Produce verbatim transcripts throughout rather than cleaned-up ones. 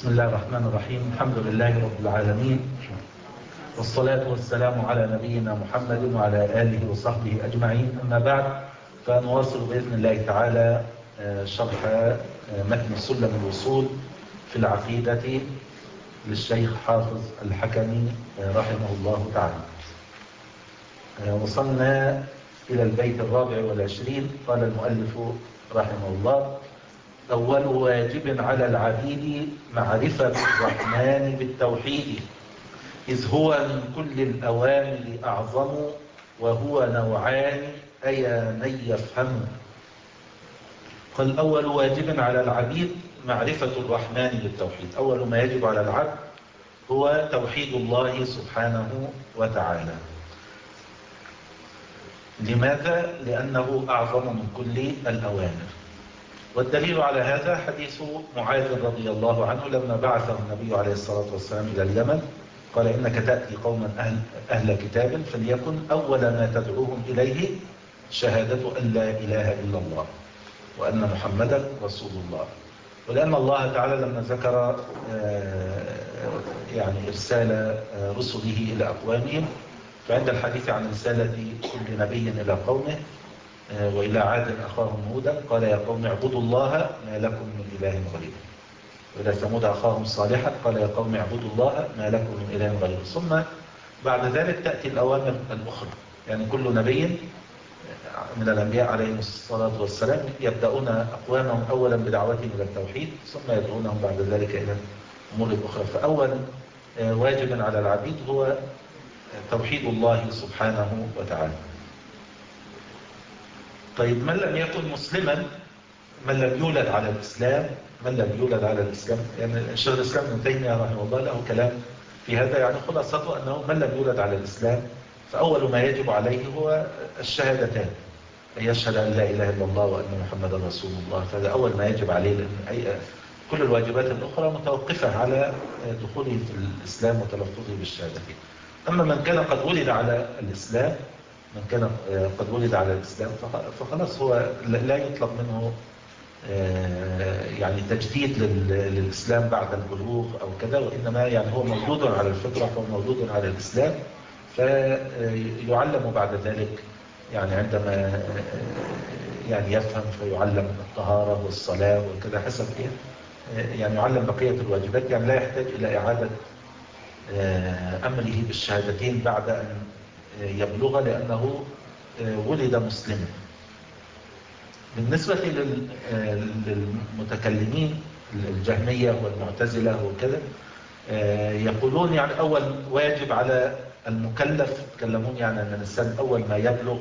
بسم الله الرحمن الرحيم. الحمد لله رب العالمين، والصلاة والسلام على نبينا محمد وعلى آله وصحبه أجمعين. أما بعد، فنواصل بإذن الله تعالى شرح متن سلم الوصول في العقيدة للشيخ حافظ الحكمي رحمه الله تعالى. وصلنا إلى البيت الرابع والعشرين. قال المؤلف رحمه الله: أول واجب على العبيد معرفة الرحمن بالتوحيد، إذ هو من كل الأوامر أعظم، وهو نوعان أيا من يفهم. قال: أول واجب على العبيد معرفة الرحمن بالتوحيد. أول ما يجب على العبد هو توحيد الله سبحانه وتعالى. لماذا؟ لأنه أعظم من كل الأوامر. والدليل على هذا حديث معاذ رضي الله عنه لما بعثه النبي عليه الصلاة والسلام إلى اليمن، قال: إنك تأتي قوما أهل, أهل كتاب، فليكن أول ما تدعوهم إليه شهادة أن لا إله إلا الله وأن محمدا رسول الله. ولأن الله تعالى لما ذكر يعني إرسال رسله إلى أقوامهم، فعند الحديث عن رسالة كل نبي إلى قومه: وإلى عاد أخاهم هودا قال يا قوم اعبدوا الله ما لكم من إله غيره. وإلى ثمود أخاهم صالحا قال يا قوم اعبدوا الله ما لكم من إله غيره. ثم بعد ذلك تأتي الأوامر الأخرى. يعني كل نبي من الأنبياء عليهم الصلاة والسلام يبدأون أقوامهم أولا بدعوتهم إلى التوحيد، ثم يدعونهم بعد ذلك إلى أمور أخرى. فأول واجب على العبيد هو توحيد الله سبحانه وتعالى. طيب، من لم يكن مسلما، من لم يولد على الإسلام، من لم يولد على الإسلام، يعني شيخ الإسلام ابن تيمية رحمه الله له كلام في هذا، يعني خلاصته أنه من لم يولد على الإسلام فأول ما يجب عليه هو الشهادتان، أن يشهد أن لا إله إلا الله وأن محمدا رسول الله. فهذا أول ما يجب عليه، لأن أي كل الواجبات الأخرى متوقفة على دخوله في الإسلام وتلفظه بالشهادتين. أما من كان قد ولد على الإسلام، من كان قد ولد على الإسلام فخلاص هو لا يطلب منه يعني تجديد للإسلام بعد البلوغ أو كذا، وإنما يعني هو مولود على الفطرة ومولود على الإسلام، فيعلم بعد ذلك يعني عندما يعني يفهم فيعلم الطهارة والصلاة وكذا حسب إيه، يعني يعلم بقية الواجبات، يعني لا يحتاج إلى إعادة أمره بالشهادتين بعد أن يبلغ، لأنه ولد مسلما. بالنسبة للمتكلمين الجهمية والمعتزلة وكذا، يقولون يعني أول واجب على المكلف، يتكلمون يعني أن الإنسان أول ما يبلغ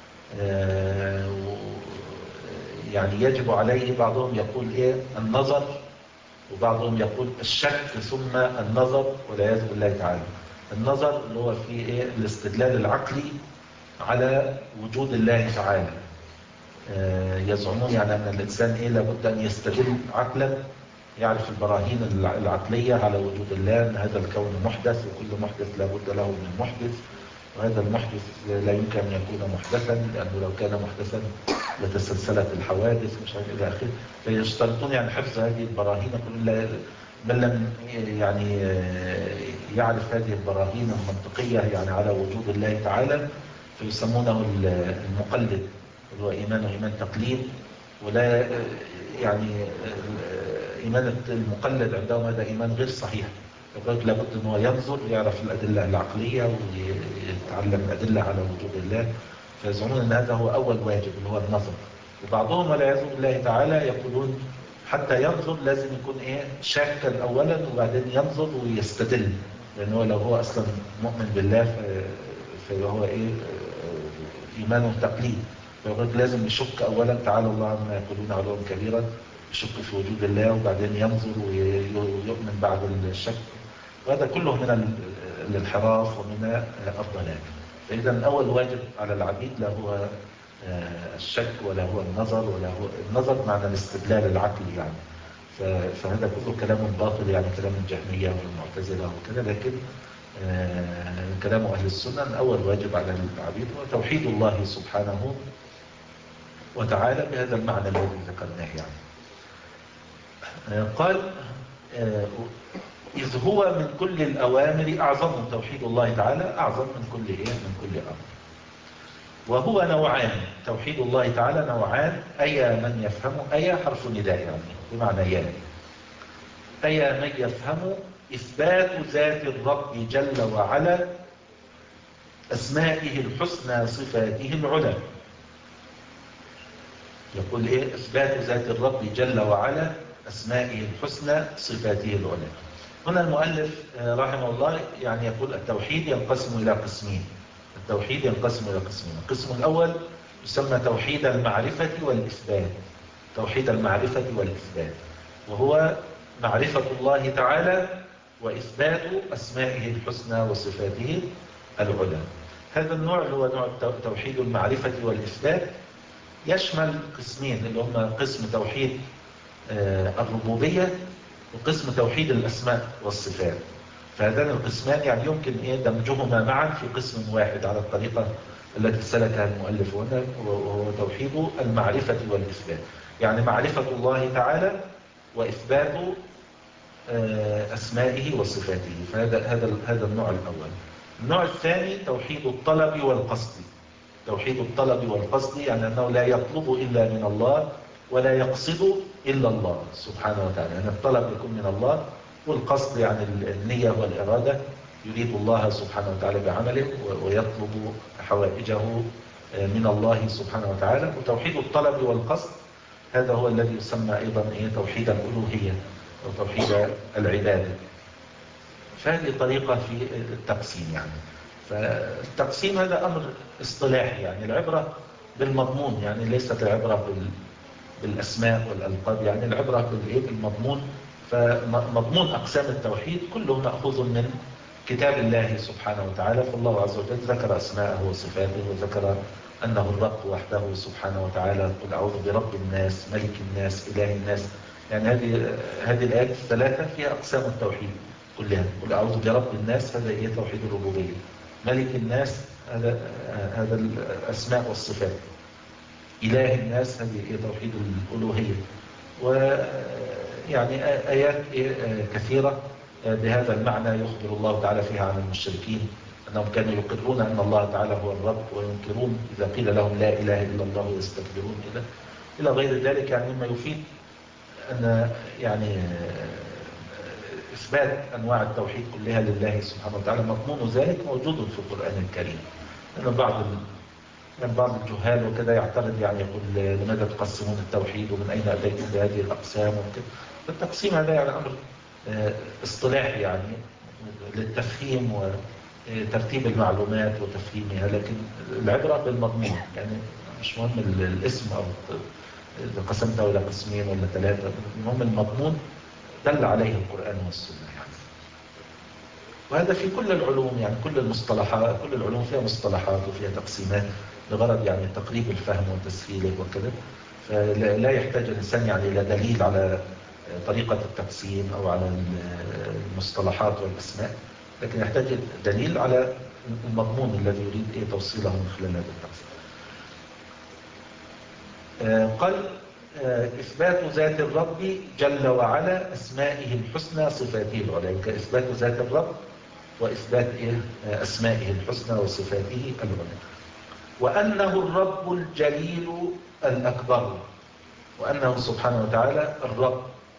يعني يجب عليه، بعضهم يقول إيه النظر، وبعضهم يقول الشك ثم النظر، والعياذ بالله تعالى. النظر اللي هو فيه إيه الاستدلال العقلي على وجود الله تعالى. يزعمون يعني أن الإنسان إيه لابد أن يستدل عقلا، يعرف البراهين العقلية على وجود الله، أن هذا الكون محدث وكل محدث لابد له من محدث، وهذا المحدث لا يمكن أن يكون محدثا، لأنه لو كان محدثا لتسلسلت الحوادث مش عارف إلى آخره. فيشترطون يعني حفظ هذه البراهين. من لم يعني يعرف هذه البراهين المنطقية يعني على وجود الله تعالى فيسمونه المقلد، اللي هو إيمانه إيمان تقليد، ولا يعني إيمان المقلد عندهم هذا إيمان غير صحيح. يقول لابد أنه ينظر يعرف الأدلة العقلية ويتعلم الأدلة على وجود الله، فيزعمون أن هذا هو أول واجب اللي هو النظر. وبعضهم والعياذ بالله تعالى يقولون حتى ينظر لازم يكون إيه شاكا أولا وبعدين ينظر ويستدل، لأنه لو هو أصلا مؤمن بالله فهو إيه إيمانه تقليد، فيقول لازم يشك أولا، تعالى الله عما يقولون علوا كبيرا، يشك في وجود الله وبعدين ينظر ويؤمن بعد الشك. وهذا كله من الانحراف ومن الضلال. فإذا أول واجب على العبيد لا هو الشك ولا هو النظر، ولا هو النظر معنى الاستدلال العقلي يعني. فهذا كله كلام باطل، يعني كلام الجهمية والمعتزلة وكذا. لكن كلام أهل السنة أول واجب على العبيد هو توحيد الله سبحانه وتعالى بهذا المعنى الذي ذكرناه يعني. قال إذ هو من كل الأوامر أعظم. توحيد الله تعالى أعظم من كل إيه؟ من كل أمر. وهو نوعان. توحيد الله تعالى نوعان. أيا من يفهم، أيا حرف نداء يعني بمعنى يعني. أيا من يفهم إثبات ذات الرب جل وعلا أسمائه الحسنى صفاته العلى. يقول إيه؟ إثبات ذات الرب جل وعلا أسمائه الحسنى صفاته العلى. هنا المؤلف رحمه الله يعني يقول التوحيد ينقسم إلى قسمين. التوحيد ينقسم إلى قسمين. القسم الأول يسمى توحيد المعرفة والإثبات. توحيد المعرفة والإثبات، وهو معرفة الله تعالى وإثبات أسمائه الحسنى وصفاته العلى. هذا النوع اللي هو نوع توحيد المعرفة والإثبات يشمل قسمين، اللي هم قسم توحيد الربوبية وقسم توحيد الأسماء والصفات. فهذان القسمان يعني يمكن إيه دمجهما معا في قسم واحد على الطريقة التي سلكها المؤلف هنا، وهو توحيد المعرفة والإثبات. يعني معرفة الله تعالى وإثبات أسمائه وصفاته. فهذا هذا هذا النوع الأول. النوع الثاني توحيد الطلب والقصد. توحيد الطلب والقصد يعني أنه لا يطلب إلا من الله ولا يقصد إلا الله سبحانه وتعالى. يعني الطلب يكون من الله، والقصد يعني النية والإرادة، يريد الله سبحانه وتعالى بعمله ويطلب حوائجه من الله سبحانه وتعالى. وتوحيد الطلب والقصد هذا هو الذي يسمى أيضا إيه توحيد الألوهية أو توحيد العبادة. فهذه طريقة في التقسيم يعني. فالتقسيم هذا أمر اصطلاحي، يعني العبرة بالمضمون، يعني ليست العبرة بالأسماء والألقاب، يعني العبرة بالمضمون. فمضمون أقسام التوحيد كله مأخوذ من كتاب الله سبحانه وتعالى. فالله عز وجل ذكر أسماءه وصفاته وذكر أنه الرب وحده سبحانه وتعالى. قل أعوذ برب الناس ملك الناس إله الناس. يعني هذه هذه الآيات الثلاثة فيها أقسام التوحيد كلها. قل أعوذ برب الناس هذا إيه توحيد الربوبية. ملك الناس هذا هذا الأسماء والصفات. إله الناس هذه إيه توحيد الألوهية. ويعني آيات كثيرة بهذا المعنى يخبر الله تعالى فيها عن المشركين أنهم كانوا يقرون أن الله تعالى هو الرب، وينكرون إذا قيل لهم لا إله إلا الله ويستكبرون إلى إلى غير ذلك. يعني مما يفيد أن يعني إثبات أنواع التوحيد كلها لله سبحانه وتعالى مضمون ذلك موجود في القرآن الكريم. لأن بعض من بعض الجهال وكذا يعترض، يعني يقول لماذا تقسمون التوحيد ومن أين أتيتم بهذه الأقسام وكذا. فالتقسيم هذا يعني أمر اصطلاحي يعني للتفهيم وترتيب المعلومات وتفهيمها، لكن العبرة بالمضمون. يعني مش مهم الاسم أو إذا قسمته إلى قسمين ولا ثلاثة، المهم المضمون دل عليه القرآن والسنة يعني. وهذا في كل العلوم، يعني كل المصطلحات، كل العلوم فيها مصطلحات وفيها تقسيمات بغرض يعني تقريب الفهم وتسهيله وكذا. فلا يحتاج الإنسان يعني إلى دليل على طريقة التقسيم أو على المصطلحات والأسماء، لكن يحتاج دليل على المضمون الذي يريد إيه توصيله من خلال هذا التقسيم. قال إثبات ذات الرب جل وعلا أسمائه الحسنى صفاته العلى. كإثبات ذات الرب وإثبات أسمائه الحسنى وصفاته العلى. وأنه الرب الجليل الأكبر، وأنه سبحانه وتعالى الرب.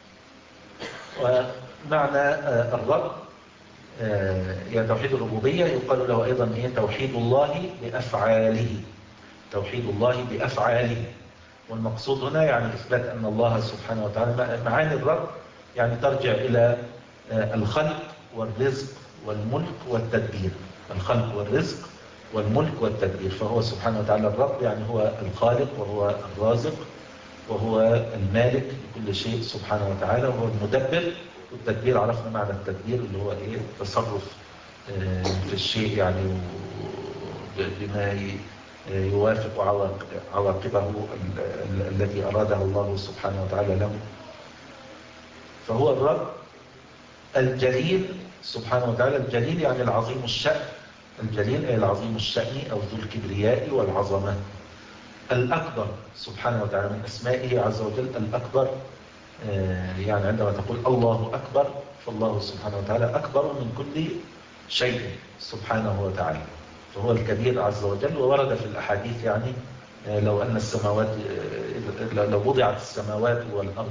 ومعنى الرب يعني توحيد الربوبية يقال له أيضا إيه توحيد الله بأفعاله. توحيد الله بأفعاله. والمقصود هنا يعني إثبات أن الله سبحانه وتعالى معاني الرب يعني ترجع إلى الخلق والرزق والملك والتدبير. الخلق والرزق والملك والتدبير. فهو سبحانه وتعالى الرب يعني هو الخالق وهو الرازق وهو المالك لكل شيء سبحانه وتعالى، وهو المدبر. والتدبير عرفنا معنى التدبير اللي هو إيه التصرف في الشيء يعني بما يوافق عواقبه التي أراده الله سبحانه وتعالى له. فهو الرب الجليل سبحانه وتعالى. الجليل يعني العظيم الشأن. الجليل أي العظيم الشأن أو ذو الكبرياء والعظمة. الأكبر سبحانه وتعالى من أسمائه عز وجل الأكبر. يعني عندما تقول الله أكبر فالله سبحانه وتعالى أكبر من كل شيء سبحانه وتعالى، فهو الكبير عز وجل. وورد في الأحاديث يعني لو أن السماوات لو وضعت السماوات والأرض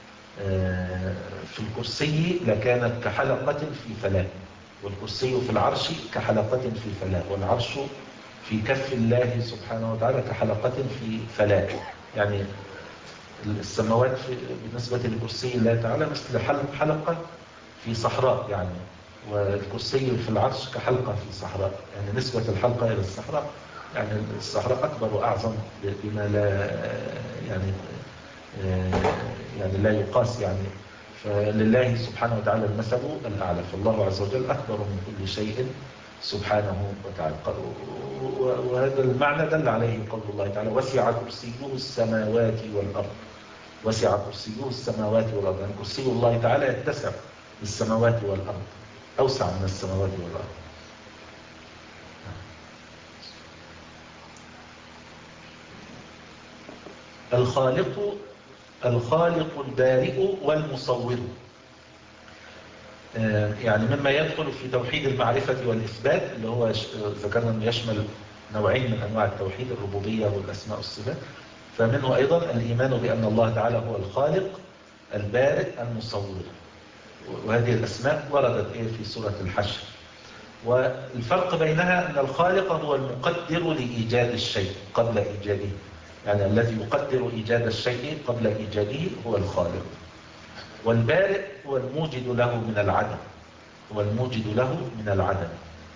في الكرسي لكانت كحلقة في فلاة، والكرسي في العرش كحلقة في فلاة، والعرش في كف الله سبحانه وتعالى كحلقة في فلاة. يعني السماوات بالنسبة لكرسي الله تعالى مثل حلقة في صحراء يعني، والكرسي في العرش كحلقة في صحراء، يعني نسبة الحلقة إلى الصحراء، يعني الصحراء أكبر وأعظم بما لا يعني يعني لا يقاس يعني. فلله سبحانه وتعالى المثل الأعلى، فالله عز وجل أكبر من كل شيء سبحانه وتعالى. وهذا المعنى دل عليه قول الله تعالى وسع كرسيه السماوات والأرض. وسع كرسيه السماوات والأرض، يعني كرسي الله تعالى يتسع للسماوات والأرض، أوسع من السماوات والأرض. الخالق الخالق البارئ والمصور، يعني مما يدخل في توحيد المعرفة والإثبات اللي هو ذكرنا أنه يشمل نوعين من أنواع التوحيد، الربوبية والأسماء والصفات. فمنه أيضا الإيمان بأن الله تعالى هو الخالق البارئ المصور، وهذه الأسماء وردت في سورة الحشر. والفرق بينها أن الخالق هو المقدر لإيجاد الشيء قبل إيجاده، يعني الذي يقدر إيجاد الشيء قبل إيجاده هو الخالق. والبارئ هو الموجد له من العدم، هو الموجد له من العدم.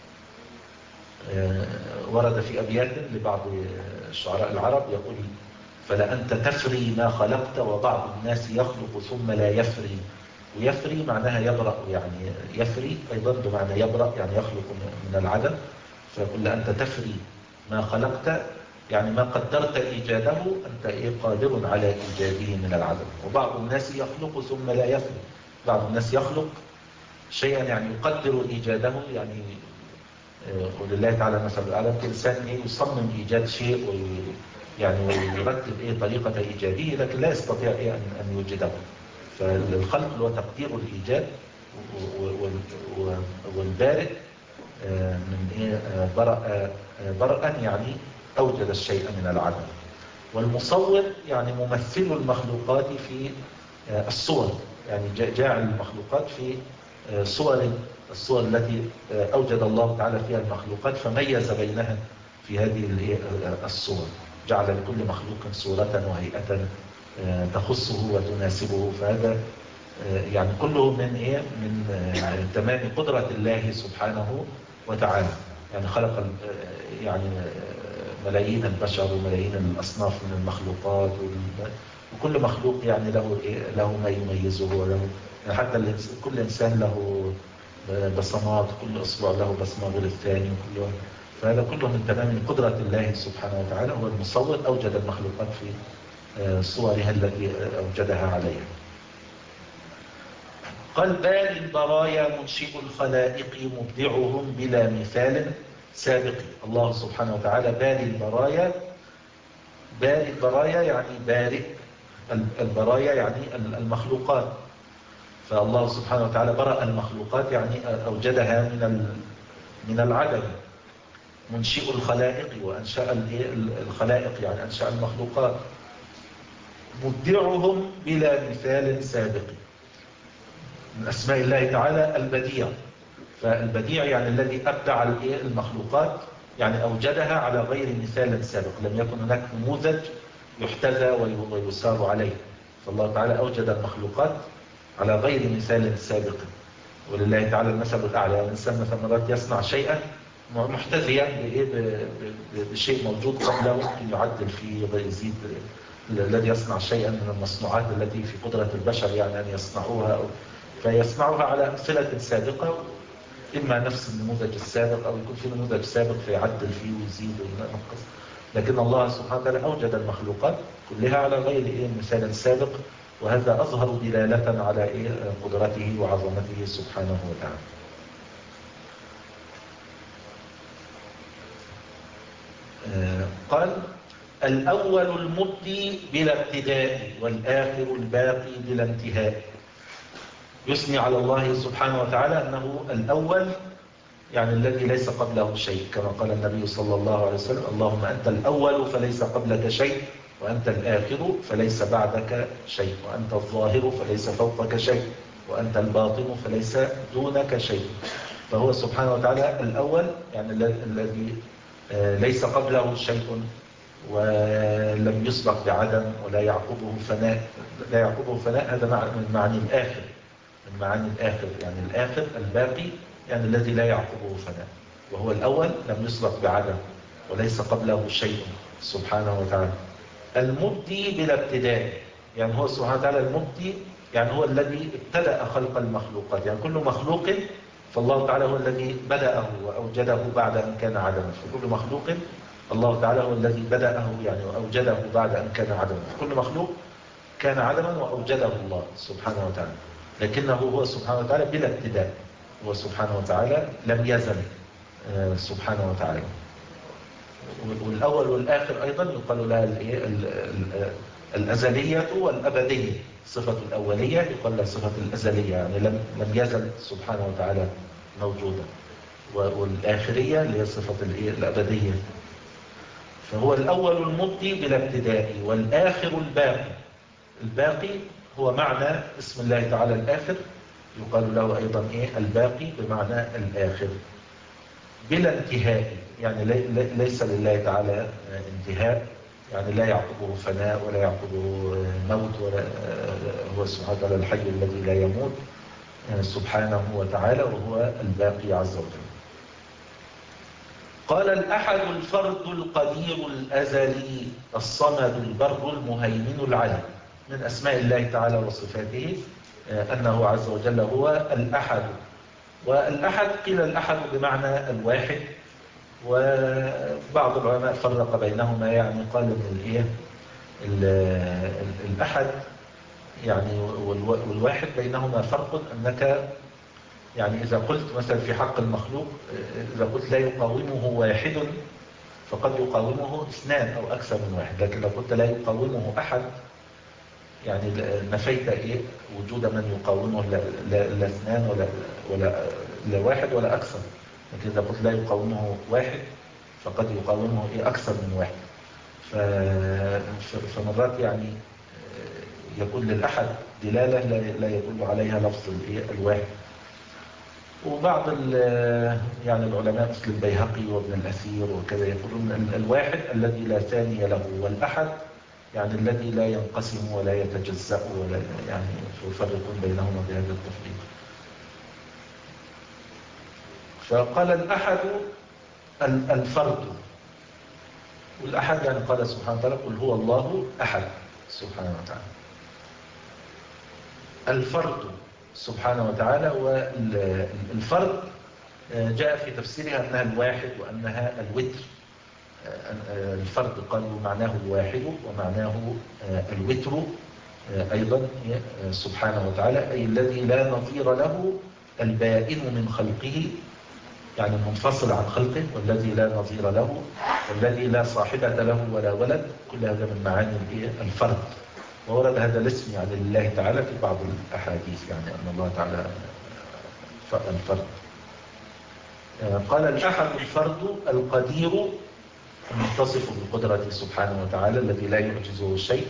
ورد في أبيات لبعض الشعراء العرب يقول فلأنت تفري ما خلقت وبعض الناس يخلق ثم لا يفري. ويفري معناها يبرأ، يعني يفري أيضا بمعنى يبرأ، يعني يخلق من العدم. فيقول أنت تفري ما خلقت، يعني ما قدرت إيجاده أنت إيه قادر على إيجاده من العدم. وبعض الناس يخلق ثم لا يفري، بعض الناس يخلق شيئا يعني يقدر إيجاده، يعني ولله تعالى مثل الأعلى. الإنسان إيه يصمم إيجاد شيء وي يعني ويرتب إيه طريقة إيجاده، لكن لا يستطيع إيه أن أن يوجده. فالخلق هو تقدير الإيجاد، والبارئ من إيه برأ برأً يعني أوجد الشيء من العدم. والمصور يعني ممثل المخلوقات في الصور، يعني جاعل المخلوقات في صور الصور التي أوجد الله تعالى فيها المخلوقات، فميز بينها في هذه الصور، جعل لكل مخلوق صورة وهيئة تخصه وتناسبه. فهذا يعني كله من إيه من تمام قدرة الله سبحانه وتعالى. يعني خلق يعني ملايين البشر وملايين الأصناف من المخلوقات، وكل مخلوق يعني له إيه له ما يميزه، وله يعني حتى كل إنسان له بصمات، كل أصبع له بصمة غير الثاني، وكله. فهذا كله من تمام قدرة الله سبحانه وتعالى. هو المصور أوجد المخلوقات في صورها التي أوجدها عليها. قال بال البرايا منشئ الخلائق مبدعهم بلا مثال سابق. الله سبحانه وتعالى بال البرايا، بال البرايا يعني بارئ البرايا يعني المخلوقات. فالله سبحانه وتعالى برأ المخلوقات يعني أوجدها من من العدم. منشئ الخلائق وأنشأ الخلائق يعني أنشأ المخلوقات. مبدعهم بلا مثال سابق. من أسماء الله تعالى البديع، فالبديع يعني الذي أبدع المخلوقات، يعني أوجدها على غير مثال سابق، لم يكن هناك نموذج يحتذى ويسار عليه. فالله تعالى أوجد المخلوقات على غير مثال سابق، ولله تعالى المثل الأعلى. الإنسان مثلا مرات يصنع شيئا محتذيا بشيء موجود قبله، ممكن يعدل فيه ويزيد. الذي يصنع شيئا من المصنوعات التي في قدرة البشر يعني أن يصنعوها، فيصنعها على أمثلة سابقة، إما نفس النموذج السابق أو يكون في نموذج سابق فيعدل فيه ويزيد وينقص. لكن الله سبحانه وتعالى أوجد المخلوقات كلها على غير إيه مثال سابق، وهذا أظهر دلالة على إيه قدرته وعظمته سبحانه وتعالى. آه قال الأول المبدي بلا ابتداء والآخر الباقي بلا انتهاء. يثني على الله سبحانه وتعالى أنه الأول، يعني الذي ليس قبله شيء، كما قال النبي صلى الله عليه وسلم: اللهم أنت الأول فليس قبلك شيء، وأنت الآخر فليس بعدك شيء، وأنت الظاهر فليس فوقك شيء، وأنت الباطن فليس دونك شيء. فهو سبحانه وتعالى الأول، يعني الذي ليس قبله شيء ولم يسبق بعدم ولا يعقبه فناء. لا يعقبه فناء هذا من معاني الآخر، من معاني الآخر، يعني الآخر الباقي، يعني الذي لا يعقبه فناء. وهو الأول لم يسبق بعدم وليس قبله شيء سبحانه وتعالى. المبدي بلا ابتداء، يعني هو سبحانه وتعالى المبدي، يعني هو الذي ابتدأ خلق المخلوقات. يعني كل مخلوق فالله تعالى هو الذي بدأه وأوجده بعد أن كان عدما. فكل مخلوق الله تعالى هو الذي بدأه يعني وأوجده بعد أن كان عدما. كل مخلوق كان عدما وأوجده الله سبحانه وتعالى، لكنه هو سبحانه وتعالى بلا ابتداء. هو سبحانه وتعالى لم يزل سبحانه وتعالى. والأول والآخر أيضا يقال لها الأزلية والأبدية. صفة الأولية يقال لها صفة الأزلية، يعني لم لم يزل سبحانه وتعالى موجودا. والآخرية اللي هي صفة الأبدية. فهو الأول المبدي بلا ابتداء والآخر الباقي. الباقي هو معنى اسم الله تعالى الآخر، يقال له أيضا إيه الباقي بمعنى الآخر بلا انتهاء، يعني ليس لله تعالى انتهاء، يعني لا يعقبه فناء ولا يعقبه موت، ولا هو سبحانه وتعالى الحي الذي لا يموت سبحانه وتعالى، وهو الباقي عز وجل. قال: الأحد الفرد القدير الأزلي الصمد البر المهيمن العلي. من أسماء الله تعالى وصفاته أنه عز وجل هو الأحد. والأحد قيل الأحد بمعنى الواحد، وبعض العلماء فرق بينهما، يعني قال ان الايه الأحد يعني والواحد بينهما فرق، أنك يعني إذا قلت مثلا في حق المخلوق، إذا قلت لا يقاومه واحد فقد يقاومه اثنان أو أكثر من واحد، لكن لو قلت لا يقاومه أحد يعني نفيت إيه وجود من يقاومه، لا, لا, لا اثنان ولا, ولا لا واحد ولا أكثر. لكن إذا قلت لا يقاومه واحد فقد يقاومه إيه أكثر من واحد. فمرات يعني يكون للأحد دلالة لا يدل عليها لفظ الواحد. وبعض يعني العلماء مثل البيهقي وابن الأثير وكذا يقولون الواحد الذي لا ثاني له، والأحد يعني الذي لا ينقسم ولا يتجزأ، ولا يعني يفرقون بينهما بهذا التفريق. فقال الأحد الفرد، والأحد يعني قال سبحانه وتعالى: قل هو الله أحد سبحانه وتعالى. الفرد سبحانه وتعالى، والفرد جاء في تفسيرها أنها الواحد وأنها الوتر. الفرد قالوا معناه الواحد ومعناه الوتر أيضا سبحانه وتعالى، أي الذي لا نظير له، البائن من خلقه يعني منفصل عن خلقه، والذي لا نظير له، والذي لا صاحبة له ولا ولد. كل هذا من معاني الفرد. وورد هذا الاسم يعني لله تعالى في بعض الأحاديث، يعني أن الله تعالى الفرد. قال: الأحد الفرد القدير المتصف بالقدرة سبحانه وتعالى، الذي لا يعجزه شيء،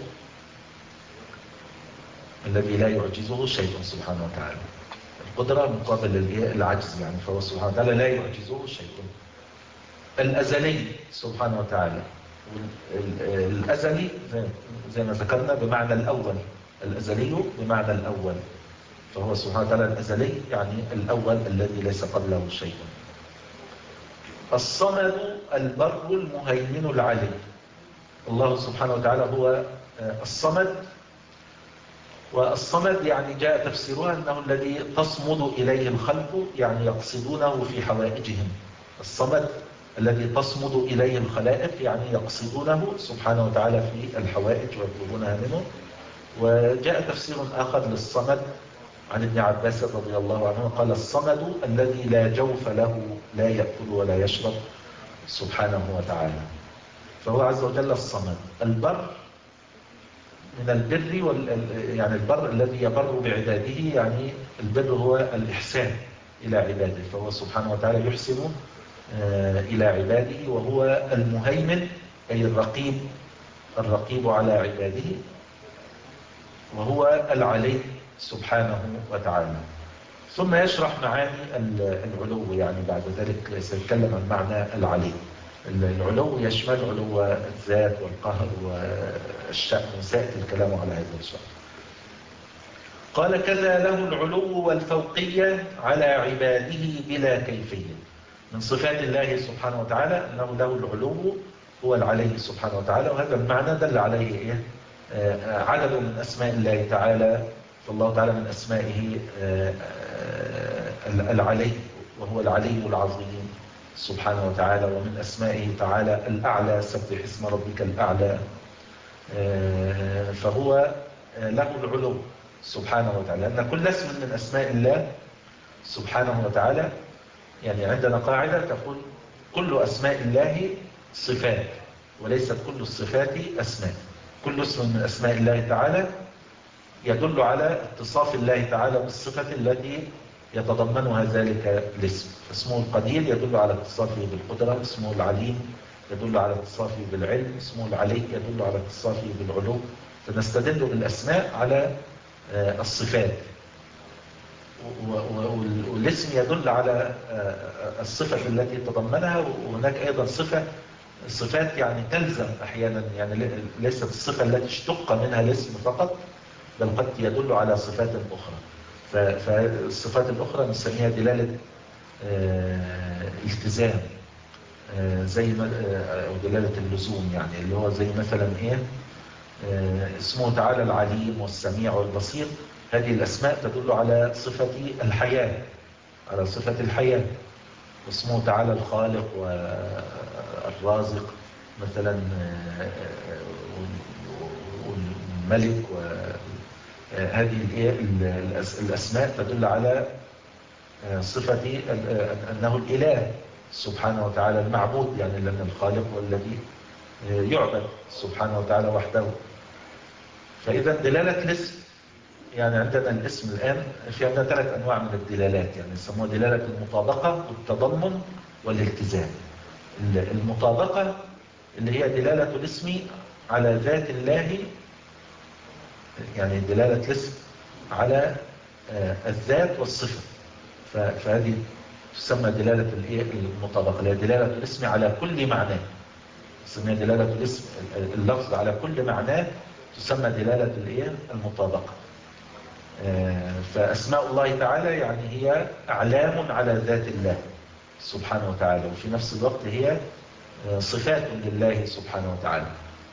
الذي لا يعجزه شيء سبحانه وتعالى. القدرة مقابل العجز، يعني فهو سبحانه وتعالى لا يعجزه شيء. الأزلي سبحانه وتعالى، الأزلي زي ما ذكرنا بمعنى الأول، الأزلي بمعنى الأول، فهو سبحانه وتعالى الأزلي يعني الأول الذي ليس قبله شيء. الصمد البر المهيمن العلي. الله سبحانه وتعالى هو الصمد، والصمد يعني جاء تفسيرها أنه الذي تصمد إليه الخلق، يعني يقصدونه في حوائجهم. الصمد الذي تصمد إليه الخلائق، يعني يقصدونه سبحانه وتعالى في الحوائج ويطلبونها منه. وجاء تفسير آخر للصمد عن ابن عباس رضي الله عنه قال: الصمد الذي لا جوف له، لا يأكل ولا يشرب سبحانه وتعالى. فهو عز وجل الصمد. البر من البر وال... يعني البر الذي يبر بعباده، يعني البر هو الإحسان إلى عباده، فهو سبحانه وتعالى يحسن إلى عباده، وهو المهيمن أي الرقيب، الرقيب على عباده، وهو العلي سبحانه وتعالى. ثم يشرح معاني العلو، يعني بعد ذلك سيتكلم عن معنى العلي. العلو يشمل علو الذات والقهر والشأن، وسيأتي الكلام على هذا إن شاء الله. قال كذا له العلو والفوقية على عباده بلا كيفية. من صفات الله سبحانه وتعالى أنه له العلو، هو العلي سبحانه وتعالى، وهذا المعنى دل عليه إيه؟ عدد من أسماء الله تعالى. فالله تعالى من أسمائه العلي، وهو العلي العظيم سبحانه وتعالى، ومن أسمائه تعالى الأعلى، سبح اسم ربك الأعلى. فهو له العلو سبحانه وتعالى، لأن كل اسم من أسماء الله سبحانه وتعالى، يعني عندنا قاعدة تقول كل أسماء الله صفات، وليست كل الصفات أسماء. كل اسم من أسماء الله تعالى يدل على اتصاف الله تعالى بالصفة التي يتضمنها ذلك الاسم. فاسمه القدير يدل على اتصافه بالقدرة، اسمه العليم يدل على اتصافه بالعلم، اسمه العلي يدل على اتصافه بالعلو. فنستدل بالأسماء على الصفات، والاسم يدل على الصفة التي تضمنها. وهناك أيضا صفة صفات يعني تلزم أحيانا، يعني ليست الصفة التي اشتق منها الاسم فقط، بل قد يدل على صفات أخرى. فالصفات الأخرى نسميها دلالة التزام، زي أو دلالة اللزوم، يعني اللي هو زي مثلا إيه، اسمه تعالى العليم والسميع والبصير. هذه الأسماء تدل على صفة الحياة، على صفة الحياة. واسمه تعالى الخالق والرازق مثلا، والملك. وهذه الأسماء تدل على صفة أنه الإله سبحانه وتعالى المعبود، يعني لأن الخالق والذي يعبد سبحانه وتعالى وحده. فإذا دلالة الاسم، يعني عندنا الاسم الآن في عندنا ثلاث أنواع من الدلالات، يعني يسموها دلالة المطابقة والتضمن والالتزام. المطابقة اللي هي دلالة الاسم على ذات الله، يعني دلالة الاسم على الذات والصفة، فهذه تسمى دلالة المطابقة، اللي هي دلالة الاسم على كل معناه. تسمى دلالة الاسم اللفظ على كل معناه، تسمى دلالة المطابقة. فأسماء الله تعالى يعني هي أعلام على ذات الله سبحانه وتعالى، وفي نفس الوقت هي صفات لله سبحانه وتعالى.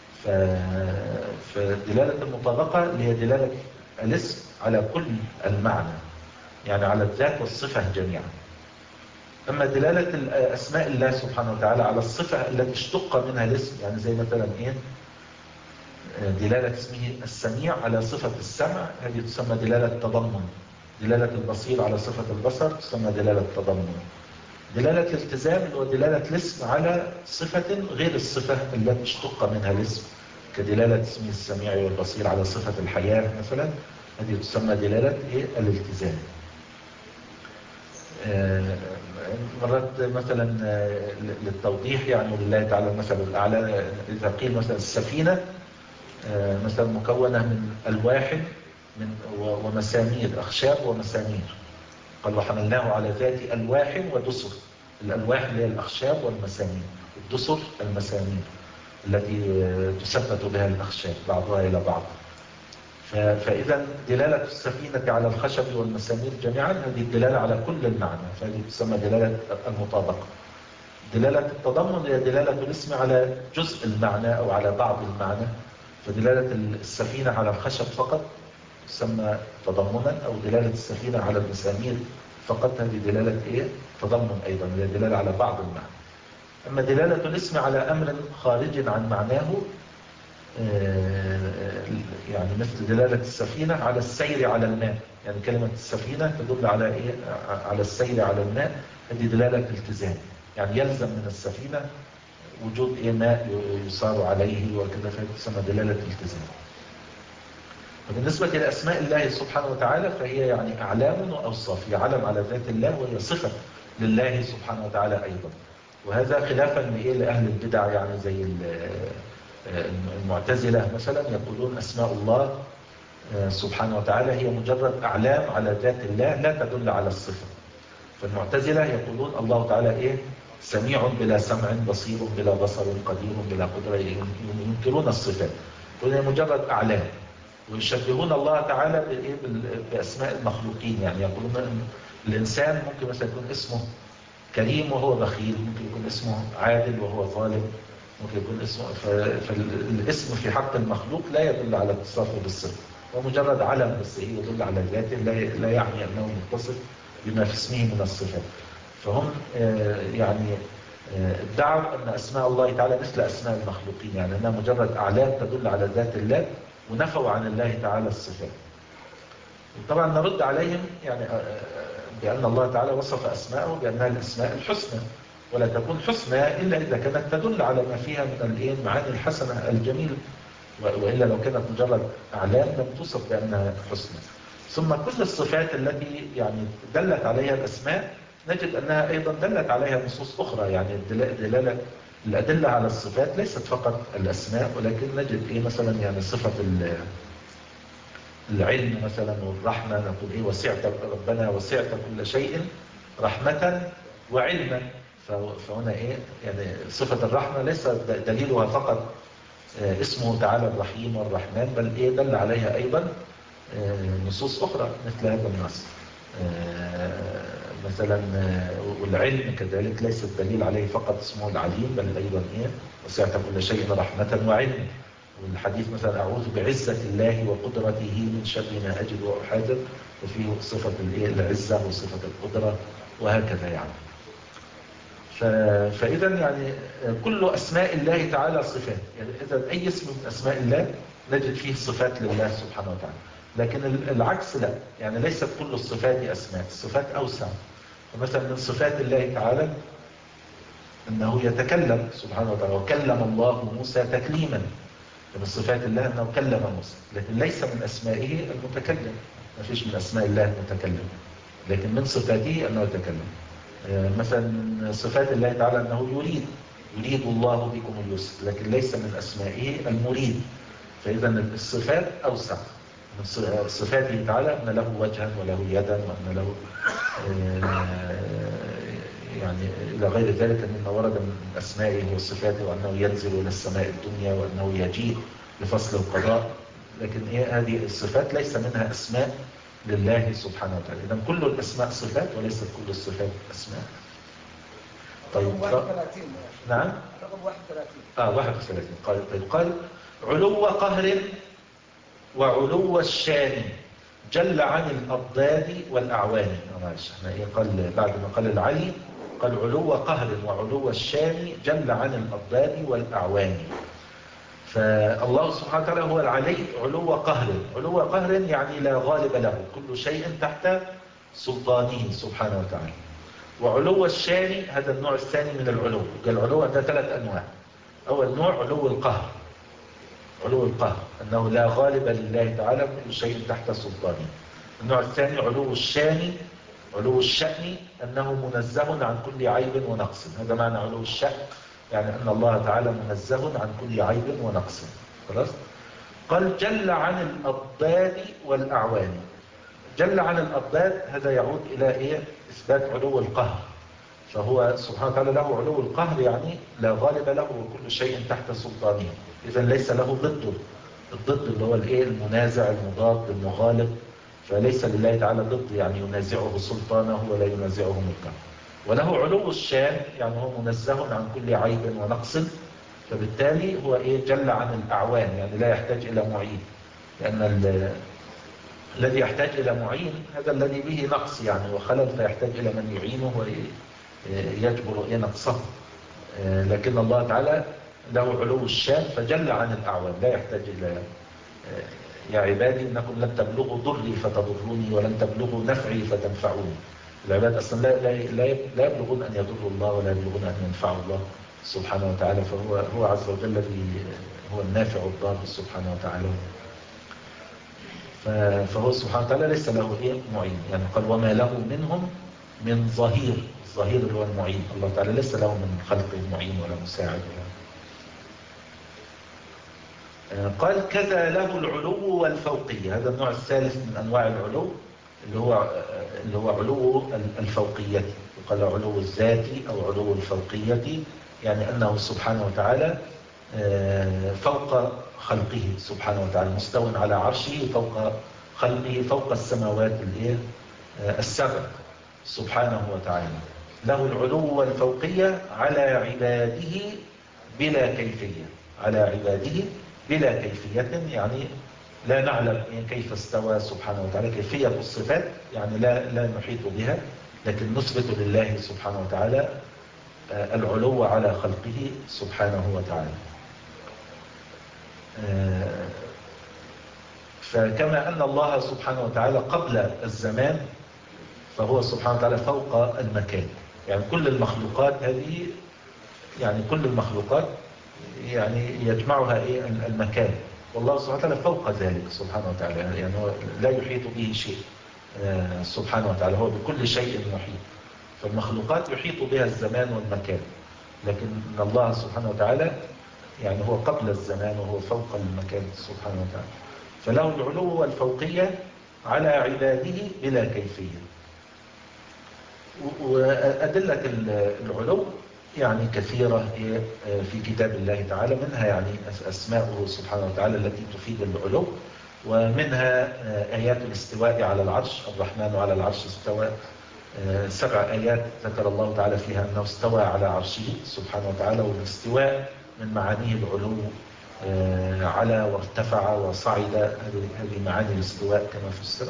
فدلالة المطابقة اللي هي دلالة الاسم على كل المعنى، يعني على الذات والصفة جميعا. أما دلالة أسماء الله سبحانه وتعالى على الصفة التي اشتق منها الاسم، يعني زي مثلا إيه، دلالة اسمه السميع على صفة السمع، هذه تسمى دلالة تضمن. دلالة البصير على صفة البصر تسمى دلالة تضمن. دلالة الالتزام اللي هو دلالة الاسم على صفة غير الصفة التي اشتق منها الاسم، كدلالة اسمه السميع والبصير على صفة الحياة مثلا، هذه تسمى دلالة إيه؟ الالتزام. مرات مثلا للتوضيح، يعني ولله تعالى المثل الأعلى، إذا قيل مثلا السفينة مثلا مكونة من ألواح من ومسامير، أخشاب ومسامير. قال وحملناه على ذات ألواح ودسر. الألواح اللي هي الأخشاب والمسامير، الدسر المسامير التي تثبت بها الأخشاب بعضها إلى بعض. فإذا دلالة السفينة على الخشب والمسامير جميعا هذه الدلالة على كل المعنى، فهذه تسمى دلالة المطابقة. دلالة التضمن هي دلالة الاسم على جزء المعنى أو على بعض المعنى، فدلالة السفينة على الخشب فقط تسمى تضمنا، أو دلالة السفينة على المسامير فقط هذه دلالة إيه؟ تضمن أيضا، هي دلالة على بعض المعنى. أما دلالة الاسم على أمر خارج عن معناه، يعني مثل دلالة السفينة على السير على الماء، يعني كلمة السفينة تدل على إيه؟ على السير على الماء، هذه دلالة التزام، يعني يلزم من السفينة وجود إيه ماء يصار عليه وكذا، فتسمى دلالة التزام. وبالنسبة لأسماء الله سبحانه وتعالى فهي يعني أعلام وأوصاف، هي علم على ذات الله وهي صفة لله سبحانه وتعالى أيضا. وهذا خلافا لإيه لأهل البدع، يعني زي المعتزلة مثلا يقولون أسماء الله سبحانه وتعالى هي مجرد أعلام على ذات الله لا تدل على الصفة. فالمعتزلة يقولون الله تعالى إيه سميع بلا سمع، بصير بلا بصر، قدير بلا قدرة، ينكرون الصفات، وهي مجرد أعلام. ويشبهون الله تعالى بأسماء المخلوقين، يعني يقولون أن الإنسان ممكن مثلا يكون اسمه كريم وهو بخيل، ممكن يكون اسمه عادل وهو ظالم، ممكن يكون اسمه، فالاسم في حق المخلوق لا يدل على اتصافه بالصفة، ومجرد علم بس يدل على ذاته، لا يعني أنه متصف بما في اسمه من الصفات. فهم يعني ادعوا أن أسماء الله تعالى مثل أسماء المخلوقين، يعني أنها مجرد أعلام تدل على ذات الله، ونفوا عن الله تعالى الصفات. طبعا نرد عليهم يعني بأن الله تعالى وصف أسماءه بأنها الأسماء الحسنى، ولا تكون حسنى إلا إذا كانت تدل على ما فيها من المعاني الحسنة الجميلة، وإلا لو كانت مجرد أعلام لم توصف بأنها حسنى. ثم كل الصفات التي يعني دلت عليها الأسماء نجد أنها أيضا دلت عليها نصوص أخرى، يعني دلالة الأدلة على الصفات ليست فقط الأسماء، ولكن نجد إيه مثلا يعني صفة العلم مثلا والرحمة، نقول إيه وسعت ربنا وسعت كل شيء رحمة وعلما. فهنا إيه يعني صفة الرحمة ليس دليلها فقط اسمه تعالى الرحيم والرحمن، بل إيه دل عليها أيضا نصوص أخرى مثل هذا النص. مثلا والعلم كذلك ليس الدليل عليه فقط اسمه العليم، بل أيضا إيه وسعت كل شيء رحمة وعلما. والحديث مثلا أعوذ بعزة الله وقدرته من شر ما أجد وأحاذر، وفيه صفة العزة وصفة القدرة وهكذا يعني. فإذا يعني كل أسماء الله تعالى صفات، يعني إذا أي اسم من أسماء الله نجد فيه صفات لله سبحانه وتعالى. لكن العكس لا، يعني ليست كل الصفات أسماء، الصفات أوسع. فمثلا من صفات الله تعالى أنه يتكلم سبحانه وتعالى، وكلم الله موسى تكليما. من صفات الله أنه كلم موسى، لكن ليس من أسمائه المتكلم، ما فيش من أسماء الله المتكلم، لكن من صفاته أنه يتكلم. مثلا من صفات الله تعالى أنه يريد، يريد الله بكم اليسر، لكن ليس من أسمائه المريد. فإذا الصفات أوسع. من صفاته تعالى أن له وجها وله يدا وأن له يعني إلى غير ذلك مما ورد من أسمائه وصفاته، وأنه ينزل إلى السماء الدنيا، وأنه يجيء لفصل القضاء. لكن إيه هذه الصفات ليس منها أسماء لله سبحانه وتعالى. إذن كل الأسماء صفات وليست كل الصفات أسماء. طيب واحد وثلاثين. نعم رقم واحد وثلاثين. آه واحد وثلاثين. قال طيب قال علو قهر وعلو الشان جل عن الأضداد والأعوان. معلش احنا ايه قال بعد ما قال العلي قال علو قهر وعلو الشان جل عن الأضداد والأعوان. فالله سبحانه وتعالى هو العلي علو قهر، علو قهر يعني لا غالب له، كل شيء تحت سلطانه سبحانه وتعالى. وعلو الشان هذا النوع الثاني من العلو. العلو ده ثلاث أنواع. أول نوع علو القهر، علو القهر أنه لا غالب لله تعالى، كل شيء تحت سلطانه. النوع الثاني علو الشان، علو الشأن أنه منزه عن كل عيب ونقص. هذا معنى علو الشأن، يعني أن الله تعالى منزه عن كل عيب ونقص. خلاص؟ قال جل عن الأضداد والأعوان. جل عن الأضداد هذا يعود إلى إيه؟ إثبات علو القهر. فهو سبحانه وتعالى له علو القهر، يعني لا غالب له وكل شيء تحت سلطانه. إذن ليس له ضده، الضد اللي هو الإيه؟ المنازع المضاد المغالب. فليس لله تعالى ضد يعني ينازعه سلطانه ولا ينازعه ملكه. وله علو الشان، يعني هو منزه عن كل عيب ونقص. فبالتالي هو إيه؟ جل عن الأعوان، يعني لا يحتاج إلى معين، لأن الذي يحتاج إلى معين هذا الذي به نقص يعني وخلل، فيحتاج إلى من يعينه ويجبر إيه نقصه. لكن الله تعالى له علو الشان فجل عن الأعوان، لا يحتاج إلى يا عبادي إنكم لن تبلغوا ضري فتضروني ولن تبلغوا نفعي فتنفعوني. العباد أصلا لا, لا, لا يبلغون أن يضروا الله ولا يبلغون أن ينفعوا الله، سبحانه وتعالى، فهو هو عز وجل الذي هو النافع الضار سبحانه وتعالى. فهو سبحانه وتعالى ليس له ايه معين، يعني قال وما له منهم من ظهير. الظهير اللي هو المعين، الله تعالى ليس له من خلقه معين ولا مساعد ولا. قال كذا له العلو والفوقية، هذا النوع الثالث من أنواع العلو اللي هو اللي هو علو الفوقية. وقال علو الذاتي أو علو الفوقية، يعني أنه سبحانه وتعالى فوق خلقه سبحانه وتعالى، مستوى على عرشه فوق خلقه، فوق السماوات الايه السبع سبحانه وتعالى. له العلو والفوقية على عباده بلا كيفية، على عباده بلا كيفية، يعني لا نعلم كيف استوى سبحانه وتعالى، كيفية الصفات يعني لا لا نحيط بها، لكن نثبت لله سبحانه وتعالى العلو على خلقه سبحانه وتعالى. فكما أن الله سبحانه وتعالى قبل الزمان، فهو سبحانه وتعالى فوق المكان. يعني كل المخلوقات هذه، يعني كل المخلوقات يعني يجمعها ايه المكان، والله سبحانه وتعالى فوق ذلك سبحانه وتعالى، يعني هو لا يحيط به شيء سبحانه وتعالى، هو بكل شيء محيط. فالمخلوقات يحيط بها الزمان والمكان، لكن الله سبحانه وتعالى يعني هو قبل الزمان وهو فوق المكان سبحانه وتعالى. فله العلو والفوقية على عباده بلا كيفية. وأدلة العلو يعني كثيرة في كتاب الله تعالى، منها يعني أسماؤه سبحانه وتعالى التي تفيد العلو، ومنها آيات الاستواء على العرش، الرحمن على العرش استوى، سبع آيات ذكر الله تعالى فيها أنه استوى على عرشه سبحانه وتعالى. والاستواء من معانيه العلو، على وارتفع وصعد، هذه معاني الاستواء كما فسر.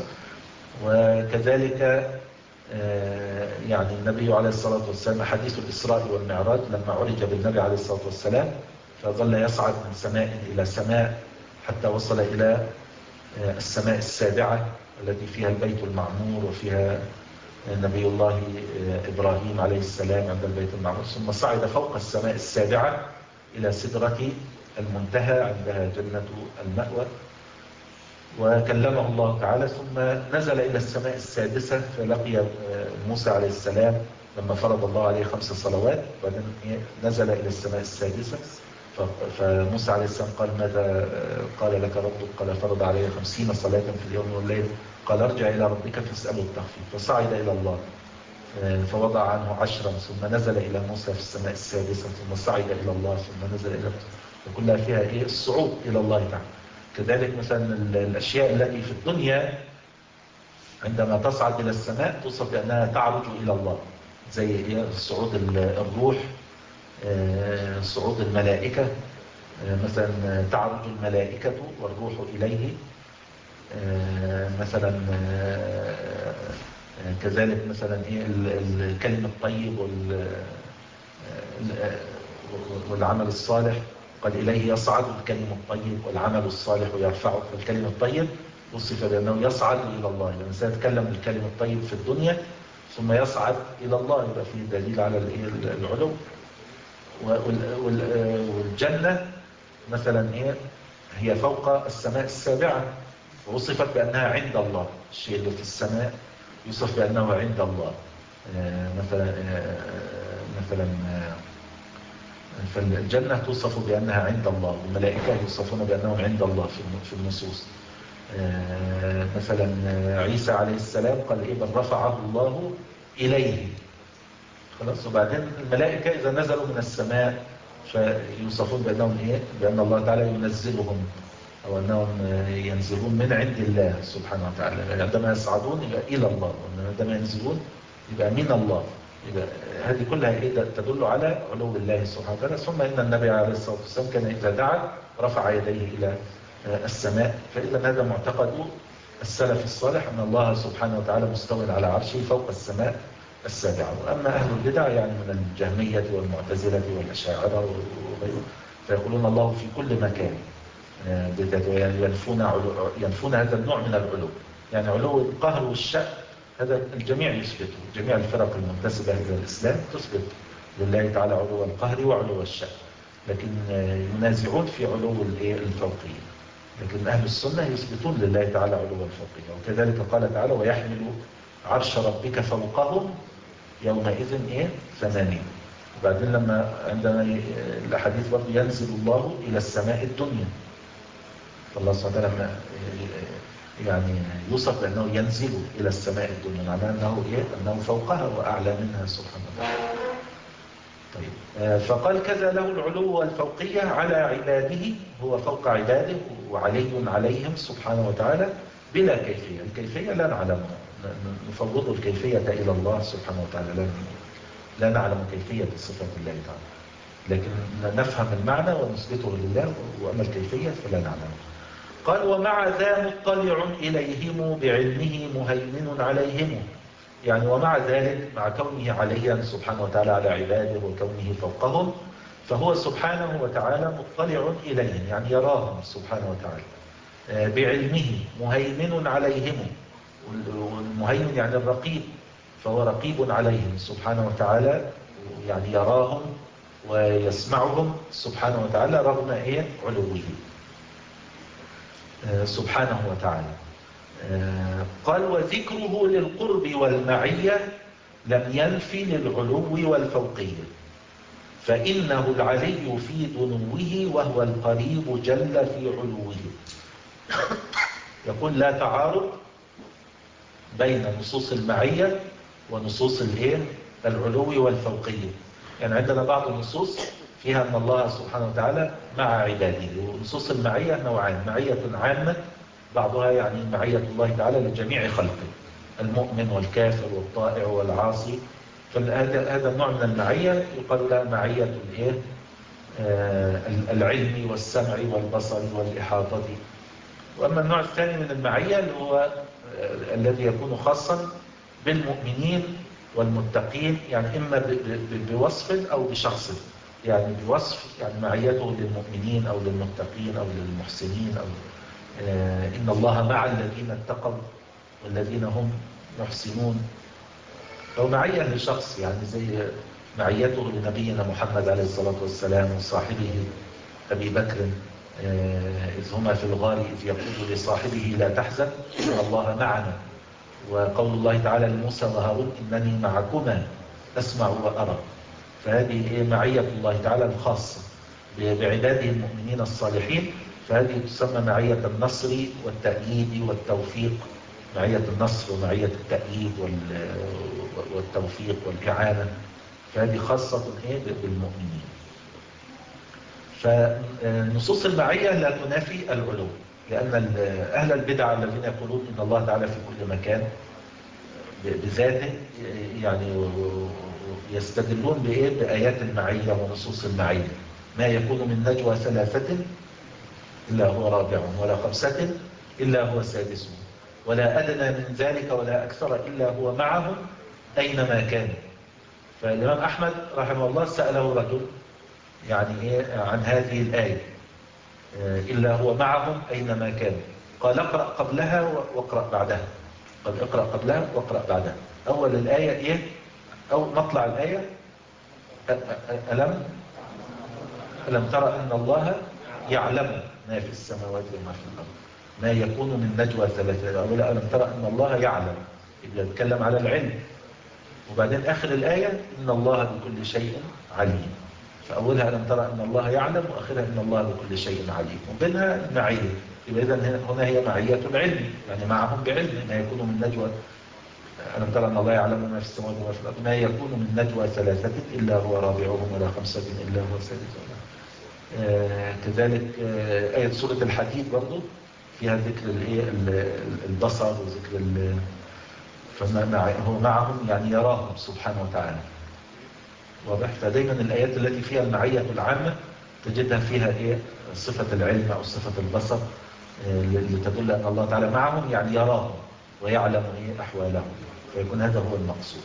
وكذلك يعني النبي عليه الصلاة والسلام حديث الإسراء والمعراج، لما عرج بالنبي عليه الصلاة والسلام فظل يصعد من سماء إلى سماء حتى وصل إلى السماء السابعة التي فيها البيت المعمور وفيها نبي الله إبراهيم عليه السلام عند البيت المعمور، ثم صعد فوق السماء السابعة إلى سدرة المنتهى عندها جنة المأوى، وكلمه الله تعالى، ثم نزل إلى السماء السادسة فلقي موسى عليه السلام لما فرض الله عليه خمس صلوات، وبعدين نزل إلى السماء السادسة. فموسى عليه السلام قال ماذا قال لك ربك؟ قال فرض عليه خمسين صلاة في اليوم والليل. قال ارجع إلى ربك فاسأله التخفيف. فصعد إلى الله فوضع عنه عشرا، ثم نزل إلى موسى في السماء السادسة، ثم صعد إلى الله، ثم نزل إلى، وكلها فيها إيه الصعود إلى الله تعالى. كذلك مثلا الأشياء التي في الدنيا عندما تصعد إلى السماء توصف بأنها تعرج إلى الله، زي إيه صعود الروح، صعود الملائكة، مثلا تعرج الملائكة والروح إليه، مثلا كذلك مثلا إيه الكلم الطيب والعمل الصالح، قال إليه يصعد الكلم الطيب والعمل الصالح يرفعه. فالكلم الطيب وصف بأنه يصعد إلى الله، لأنه سيتكلم بالكلم الطيب في الدنيا ثم يصعد إلى الله، يبقى فيه دليل على العلو. والجنة مثلا إيه هي فوق السماء السابعة، ووصفت بأنها عند الله. الشيء اللي في السماء يوصف بأنه عند الله، مثلا مثلا فالجنة توصف بأنها عند الله، والملائكة يوصفون بأنهم عند الله في النصوص. مثلا عيسى عليه السلام قال إيه بل رفعه الله إليه، خلاص. وبعدين الملائكة إذا نزلوا من السماء فيوصفون بأنهم إيه بأن الله تعالى ينزلهم، أو أنهم ينزلون من عند الله سبحانه وتعالى. عندما يصعدون يبقى إلى الله، وعندما ينزلون يبقى من الله. يبقى هذه كلها إيه تدل على علو الله سبحانه وتعالى. ثم إن النبي عليه الصلاة والسلام كان إذا دعا رفع يديه إلى السماء. فإذا هذا معتقد السلف الصالح أن الله سبحانه وتعالى مستوى على عرشه فوق السماء السابعة. وأما أهل البدع يعني من الجهمية والمعتزلة والأشاعرة وغيرهم فيقولون الله في كل مكان، ينفون ينفون هذا النوع من العلو، يعني علو القهر والشأن هذا الجميع يثبته، جميع الفرق المنتسبة إلى الإسلام تثبت لله تعالى علو القهر وعلو الشأن، لكن ينازعون في علو الفوقية. لكن أهل السنة يثبتون لله تعالى علو الفوقية. وكذلك قال تعالى ويحمل عرش ربك فوقهم يومئذ إيه ثمانين. وبعدين لما عندنا الأحاديث برضه ينزل الله إلى السماء الدنيا، فالله سبحانه وتعالى لما يعني يوصف بأنه ينزل إلى السماء الدنيا معناه أنه إيه أنه فوقها وأعلى منها سبحانه وتعالى. طيب فقال كذا له العلو والفوقية على عباده، هو فوق عباده وعلي عليهم سبحانه وتعالى بلا كيفية. الكيفية لا نعلمها، نفوض الكيفية إلى الله سبحانه وتعالى، لا لا نعلم كيفية صفات الله تعالى، لكن نفهم المعنى ونثبته لله، وأما الكيفية فلا نعلمها. قال ومع ذا مطلع إليهم بعلمه مهيمن عليهم، يعني ومع ذلك مع كونه عليا سبحانه وتعالى على عباده وكونه فوقهم، فهو سبحانه وتعالى مطلع إليهم يعني يراهم سبحانه وتعالى بعلمه مهيمن عليهم. والمهيمن يعني الرقيب، فهو رقيب عليهم سبحانه وتعالى، يعني يراهم ويسمعهم سبحانه وتعالى رغم إيه علوه سبحانه وتعالى. قال وذكره للقرب والمعية لم ينفي للعلو والفوقية، فإنه العلي في دنوه وهو القريب جل في علوه. يقول لا تعارض بين نصوص المعية ونصوص الايه العلو والفوقية. يعني عندنا بعض النصوص فيها أن الله سبحانه وتعالى مع عباده، ونصوص المعية نوعان، معية عامة بعضها يعني معية الله تعالى لجميع خلقه، المؤمن والكافر والطائع والعاصي، فهذا هذا النوع من المعية يقال لها معية الايه آه العلم والسمع والبصر والإحاطة. وأما النوع الثاني من المعية اللي هو آه الذي يكون خاصا بالمؤمنين والمتقين، يعني إما بوصف أو بشخص، يعني بوصف يعني معيته للمؤمنين أو للمتقين أو للمحسنين أو آه إن الله مع الذين اتقوا والذين هم محسنون، أو معية لشخص يعني زي معيته لنبينا محمد عليه الصلاة والسلام وصاحبه أبي بكر آه إذ هما في الغار إذ يقول لصاحبه لا تحزن إن الله معنا، وقول الله تعالى لموسى وهارون إنني معكما أسمع وأرى. فهذه معية الله تعالى الخاصة بعباده المؤمنين الصالحين، فهذه تسمى معية النصر والتأييد والتوفيق، معية النصر ومعية التأييد والتوفيق والإعانة، فهذه خاصة بالمؤمنين. فنصوص المعية لا تنافي العلو، لأن أهل البدع الذين يقولون إن الله تعالى في كل مكان بذاته يعني يستدلون بإيه؟ بآيات المعية ونصوص المعية. ما يكون من نجوى ثلاثة إلا هو رابعهم ولا خمسة إلا هو سادسهم ولا أدنى من ذلك ولا أكثر إلا هو معهم أينما كانوا. فالإمام أحمد رحمه الله سأله رجل يعني إيه عن هذه الآية إلا هو معهم أينما كانوا، قال اقرأ قبلها واقرأ بعدها، قال اقرأ قبلها واقرأ بعدها. أول الآية إيه أو مطلع الآية ألم ألم ترى أن الله يعلم ما في السماوات وما في الأرض ما يكون من نجوى ثلاثة، أولا ألم ترى أن الله يعلم يبقى يتكلم على العلم، وبعدين آخر الآية إن الله بكل شيء عليم، فأولها ألم ترى أن الله يعلم وآخرها إن الله بكل شيء عليم، وبينها المعية. يبقى إذن هنا هي معية العلم، يعني معهم بعلم ما يكون من نجوى ألم ترى أن الله يعلم ما في السماوات وما في الأرض ما يكون من نجوى ثلاثة إلا هو رابعهم ولا خمسة إلا هو سادسهم. آه كذلك آه آية سورة الحديد برضو فيها ذكر البصر وذكر فهو معهم يعني يراهم سبحانه وتعالى. واضح؟ فدايما الآيات التي فيها المعية العامة تجدها فيها إيه؟ صفة العلم أو صفة البصر اللي تدل أن الله تعالى معهم يعني يراهم ويعلم إيه أحوالهم، فيكون هذا هو المقصود.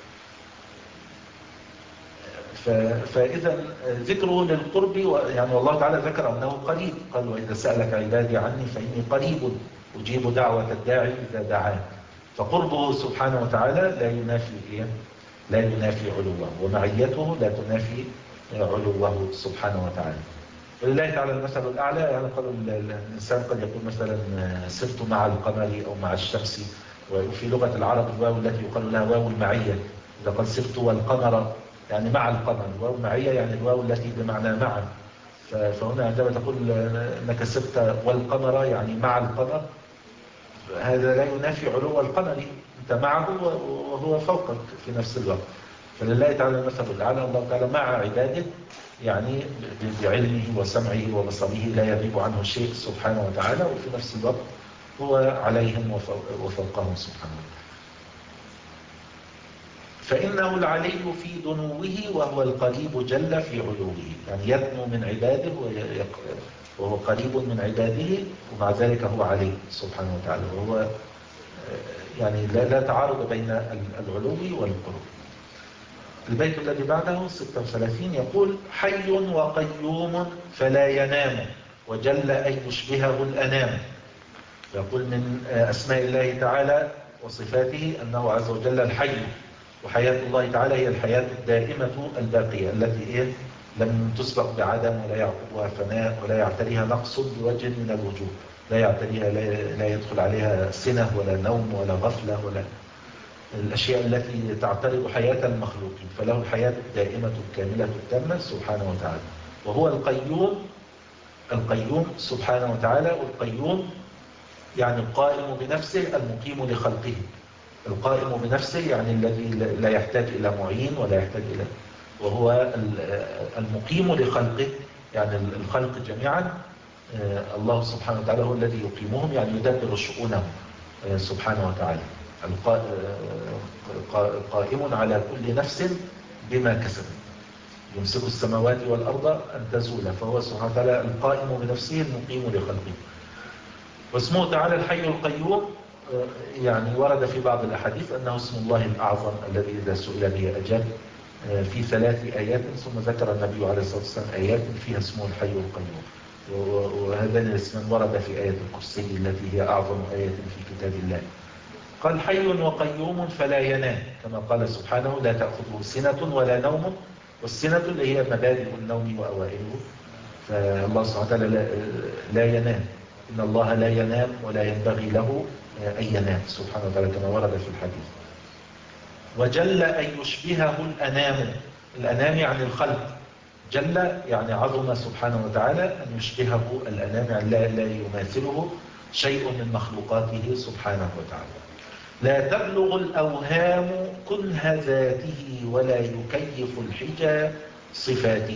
فإذا ذكره للقرب يعني والله تعالى ذكر أنه قريب، قال وإذا سألك عبادي عني فإني قريب أجيب دعوة الداعي إذا دعان، فقربه سبحانه وتعالى لا ينافي إيه؟ لا ينافي علوه، ومعيته لا تنافي علوه سبحانه وتعالى. ولله تعالى المثل الأعلى. يعني قالوا الإنسان قد يقول مثلا سرت مع القمر أو مع الشمس، وفي لغة العرب الواو التي يقال لها واو المعية، إذا قال سرت والقمر يعني مع القمر، واو المعية يعني الواو التي بمعنى مع. فهنا عندما تقول أنك سرت والقمر يعني مع القمر، هذا لا ينافي علو القمر، أنت معه وهو فوقك في نفس الوقت. فلله تعالى المثل الأعلى. الله تعالى مع عباده يعني بعلمه وسمعه وبصره لا يغيب عنه شيء سبحانه وتعالى، وفي نفس الوقت هو عليهم وفوقهم سبحانه وتعالى. فإنه العلي في دنوه وهو القريب جل في علوه. يعني يدنو من عباده وهو قريب من عباده، ومع ذلك هو علي سبحانه وتعالى. وهو يعني لا تعارض بين العلو والقرب. البيت الذي بعده ستة وثلاثين يقول: حي وقيوم فلا ينام وجل أن يشبهه الأنام. يقول من أسماء الله تعالى وصفاته أنه عز وجل الحي، وحياة الله تعالى هي الحياة الدائمة الباقية التي إيه لم تسبق بعدم ولا يعقبها فناء ولا يعتريها نقص بوجه من الوجوه، لا يعتريها لا يدخل عليها سنة ولا نوم ولا غفلة ولا الأشياء التي تعترض حياة المخلوقين. فله الحياة الدائمة الكاملة التامة سبحانه وتعالى. وهو القيوم، القيوم سبحانه وتعالى. والقيوم يعني القائم بنفسه المقيم لخلقه. القائم بنفسه يعني الذي لا يحتاج إلى معين ولا يحتاج إلى، وهو المقيم لخلقه يعني الخلق جميعا. الله سبحانه وتعالى هو الذي يقيمهم، يعني يدبر شؤونهم سبحانه وتعالى. قائم على كل نفس بما كسبت، يمسك السماوات والأرض أن تزولا. فهو سبحانه وتعالى القائم بنفسه المقيم لخلقه. واسمه تعالى الحي القيوم يعني ورد في بعض الأحاديث أنه اسم الله الأعظم الذي إذا سئل به أجاب، في ثلاث آيات. ثم ذكر النبي عليه الصلاة والسلام آيات فيها اسمه الحي القيوم. وهذان الاسمان ورد في آية الكرسي التي هي أعظم آية في كتاب الله. قال: حي وقيوم فلا ينام، كما قال سبحانه: لا تأخذه سنة ولا نوم. والسنة اللي هي مبادئ النوم وأوائله. فالله سبحانه وتعالى لا, لا ينام، إن الله لا ينام ولا ينبغي له أن ينام سبحانه وتعالى كما ورد في الحديث. وجل أن يشبهه الأنام. الأنام يعني الخلق، جل يعني عظم سبحانه وتعالى أن يشبهه الأنام، يعني لا, لا يماثله شيء من مخلوقاته سبحانه وتعالى. لا تبلغ الأوهام كنه ذاته ولا يكيف الحجى صفاته.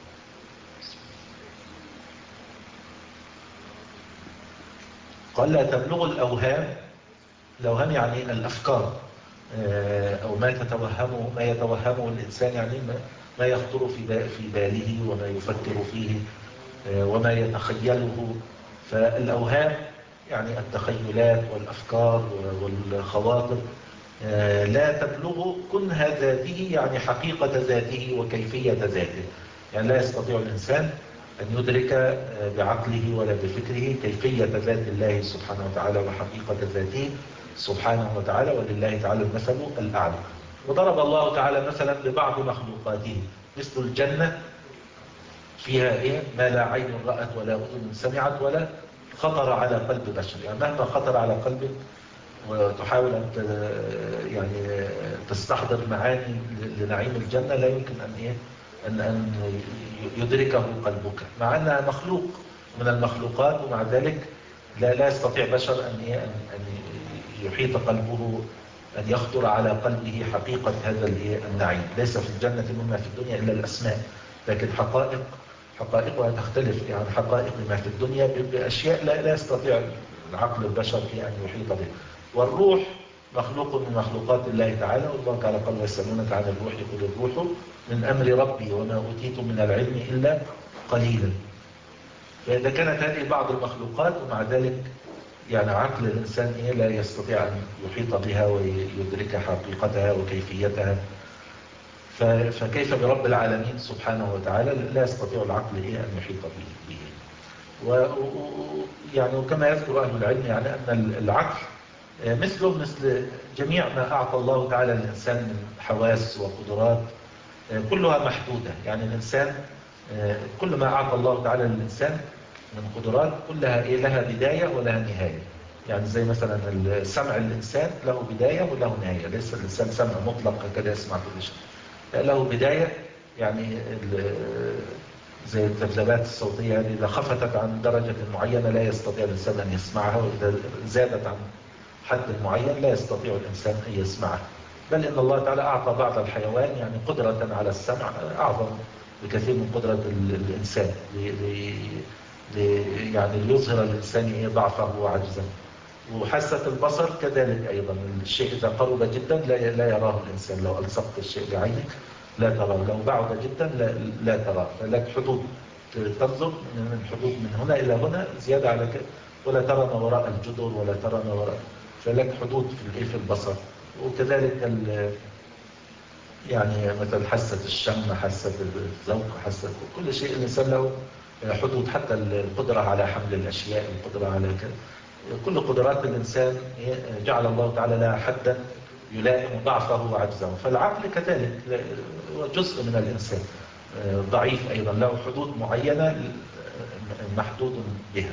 قال: لا تبلغ الأوهام. الأوهام يعني الأفكار، أو ما تتوهمه ما يتوهمه الإنسان، يعني ما يخطر في باله وما يفكر فيه وما يتخيله. فالأوهام يعني التخيلات والأفكار والخواطر لا تبلغ كنه ذاته، يعني حقيقة ذاته وكيفية ذاته. يعني لا يستطيع الإنسان أن يدرك بعقله ولا بفكره كيفية ذات الله سبحانه وتعالى وحقيقة ذاته سبحانه وتعالى. ولله تعالى المثل الأعلى. وضرب الله تعالى مثلا ببعض مخلوقاته، مثل الجنة فيها إيه؟ ما لا عين رأت ولا أذن سمعت ولا خطر على قلب بشر. يعني مهما خطر على قلبك وتحاول أن يعني تستحضر معاني لنعيم الجنة، لا يمكن أن إيه؟ أن أن يدركه قلبك، مع أنها مخلوق من المخلوقات، ومع ذلك لا لا يستطيع بشر أن إيه؟ أن أن يحيط قلبه، أن يخطر على قلبه حقيقة هذا النعيم. ليس في الجنة مما في الدنيا إلا الأسماء، لكن حقائق حقائقها تختلف. يعني حقائق ما في الدنيا بأشياء لا, لا يستطيع العقل البشر أن يحيط به. والروح مخلوق من مخلوقات الله تعالى. والله تعالى قال: ويسألونك عن الروح قل الروح من أمر ربي وما أوتيتم من العلم إلا قليلا. فإذا كانت هذه بعض المخلوقات، ومع ذلك يعني عقل الإنسان إيه لا يستطيع أن يحيط بها ويدرك حقيقتها وكيفيتها، فكيف برب العالمين سبحانه وتعالى؟ لا يستطيع العقل إيه أن يحيط به. ويعني وكما يذكر أهل العلم يعني أن العقل مثله مثل جميع ما أعطى الله تعالى للإنسان من حواس وقدرات كلها محدودة. يعني الإنسان كل ما أعطى الله تعالى للإنسان من قدرات كلها إيه لها بداية ولها نهاية. يعني زي مثلا سمع الإنسان له بداية وله نهاية، ليس الإنسان سمع مطلق كده يسمع كل شيء، له بداية. يعني زي الذبذبات الصوتية هذه إذا خفتت عن درجة معينة لا يستطيع الإنسان أن يسمعها، وإذا زادت عن حد معين لا يستطيع الإنسان أن يسمعها. بل إن الله تعالى أعطى بعض الحيوان يعني قدرة على السمع أعظم بكثير من قدرة الإنسان، يعني ليظهر الإنسان ضعفه وعجزه. وحاسة البصر كذلك أيضا، الشيء إذا قرب جدا لا يراه الإنسان، لو ألصقت الشيء بعينك لا تراه، لو بعد جدا لا, لا تراه. فلك حدود تنظر من حدود من هنا إلى هنا زيادة على كده، ولا ترى ما وراء الجدر ولا ترى ما وراء، فلك حدود في في البصر. وكذلك يعني مثل حاسة الشم، حاسة الذوق، حاسة كل شيء الإنسان له حدود، حتى القدرة على حمل الأشياء، القدرة على كده. كل قدرات الإنسان جعل الله تعالى لها حدا يلائم ضعفه وعجزه. فالعقل كذلك هو جزء من الإنسان ضعيف أيضا، له حدود معينة محدود بها.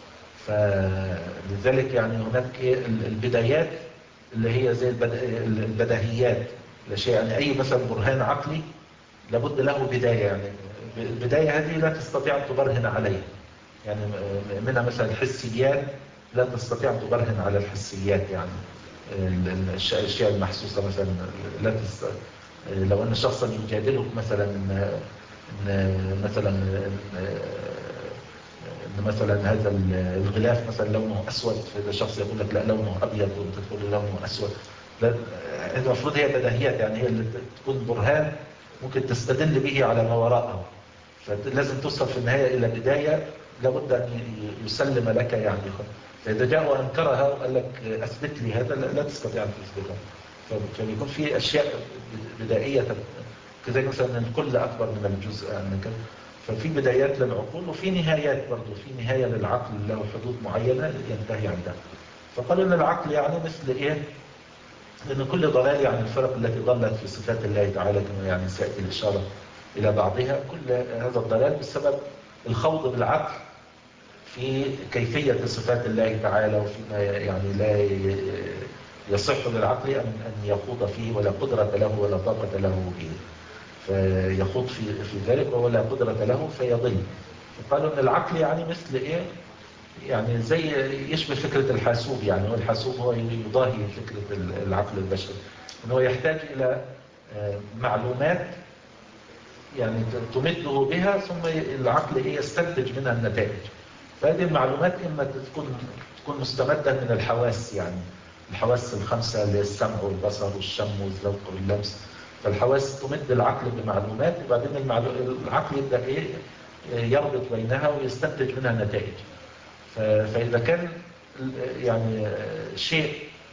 فلذلك يعني هناك البدايات اللي هي زي البديهيات الأشياء. يعني أي مثلا برهان عقلي لابد له بداية، يعني البداية هذه لا تستطيع أن تبرهن عليها. يعني منها مثلا الحسيات لا تستطيع أن تبرهن على الحسيات، يعني الأشياء المحسوسة مثلا لا تستطيع. لو أن شخصا يجادلك مثلا إن مثلا إن مثلا هذا الغلاف مثلا لونه أسود، فإذا شخص يقول لك لا لونه أبيض وأنت تقول لونه أسود، المفروض هي بديهيات، يعني هي اللي تكون برهان ممكن تستدل به على ما وراءه. فلازم توصل في النهاية إلى بداية لابد أن يسلم لك يعني. فإذا جاء وأنكرها وقال لك أثبت لي هذا لا تستطيع أن تثبتها. فبيكون في أشياء بدائية كذلك، مثلا الكل أكبر من الجزء يعني كده. ففي بدايات للعقول وفي نهايات برضه، في نهاية للعقل له حدود معينة ينتهي عندها. فقالوا أن العقل يعني مثل إيه؟ لأن كل ضلال يعني الفرق التي ضلت في صفات الله تعالى كما يعني سيأتي الإشارة إلى بعضها، كل هذا الضلال بسبب الخوض بالعقل في كيفية صفات الله تعالى، وفيما يعني لا يصح للعقل أن يخوض فيه، ولا قدرة له ولا طاقة له به، فيخوض في في ذلك ولا قدرة له فيضل. فقالوا أن العقل يعني مثل إيه؟ يعني زي يشبه فكرة الحاسوب. يعني هو الحاسوب هو يضاهي فكرة العقل البشري، أنه يحتاج إلى معلومات يعني تمده بها، ثم العقل إيه يستنتج منها النتائج. فهذه المعلومات إما تكون تكون مستمدة من الحواس، يعني الحواس الخمسة اللي السمع والبصر والشم والذوق واللمس. فالحواس تمد العقل بمعلومات، وبعدين المعلو... العقل يبدأ إيه يربط بينها ويستنتج منها نتائج. ف... فإذا كان يعني شيء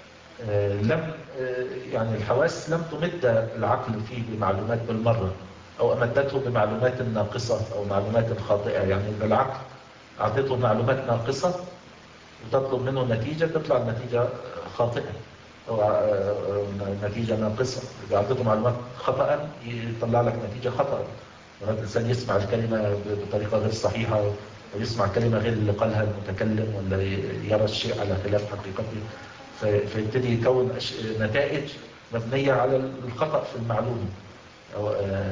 لم يعني الحواس لم تمد العقل فيه بمعلومات بالمرة، أو أمدته بمعلومات ناقصة أو معلومات خاطئة. يعني إذا العقل أعطيته معلومات ناقصة وتطلب منه نتيجة تطلع النتيجة خاطئة أو نتيجة ناقصة. إذا أعطيته معلومات خطأ يطلع لك نتيجة خطأ. مرات الإنسان يسمع الكلمة بطريقة غير صحيحة، أو يسمع كلمة غير اللي قالها المتكلم، ولا يرى الشيء على خلاف حقيقته، فيبتدي يكون نتائج مبنية على الخطأ في المعلومة، أو,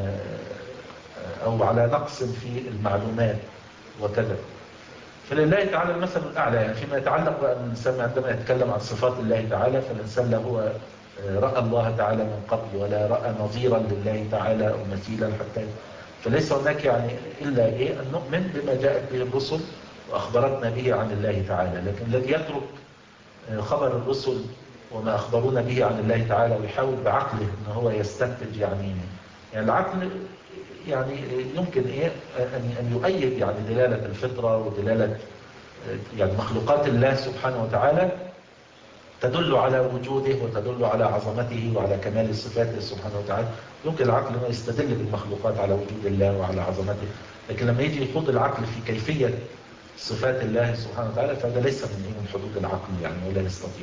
أو على نقص في المعلومات وكذا. فلله تعالى المثل الأعلى. يعني فيما يتعلق بأن الإنسان عندما يتكلم عن صفات الله تعالى، فالإنسان لا هو رأى الله تعالى من قبل ولا رأى نظيرا لله تعالى أو مثيلا حتى. فليس هناك يعني إلا إيه أن نؤمن بما جاءت به الرسل وأخبرتنا به عن الله تعالى. لكن الذي يترك خبر الرسل وما أخبرونا به عن الله تعالى ويحاول بعقله أنه هو يستنتج، يعني يعني العقل يعني يمكن إيه أن أن يؤيد يعني دلالة الفطرة ودلالة يعني مخلوقات الله سبحانه وتعالى تدل على وجوده وتدل على عظمته وعلى كمال صفاته سبحانه وتعالى. يمكن العقل ما يستدل بالمخلوقات على وجود الله وعلى عظمته، لكن لما يجي يخوض العقل في كيفية صفات الله سبحانه وتعالى فهذا ليس من من حدود العقل يعني، ولا يستطيع.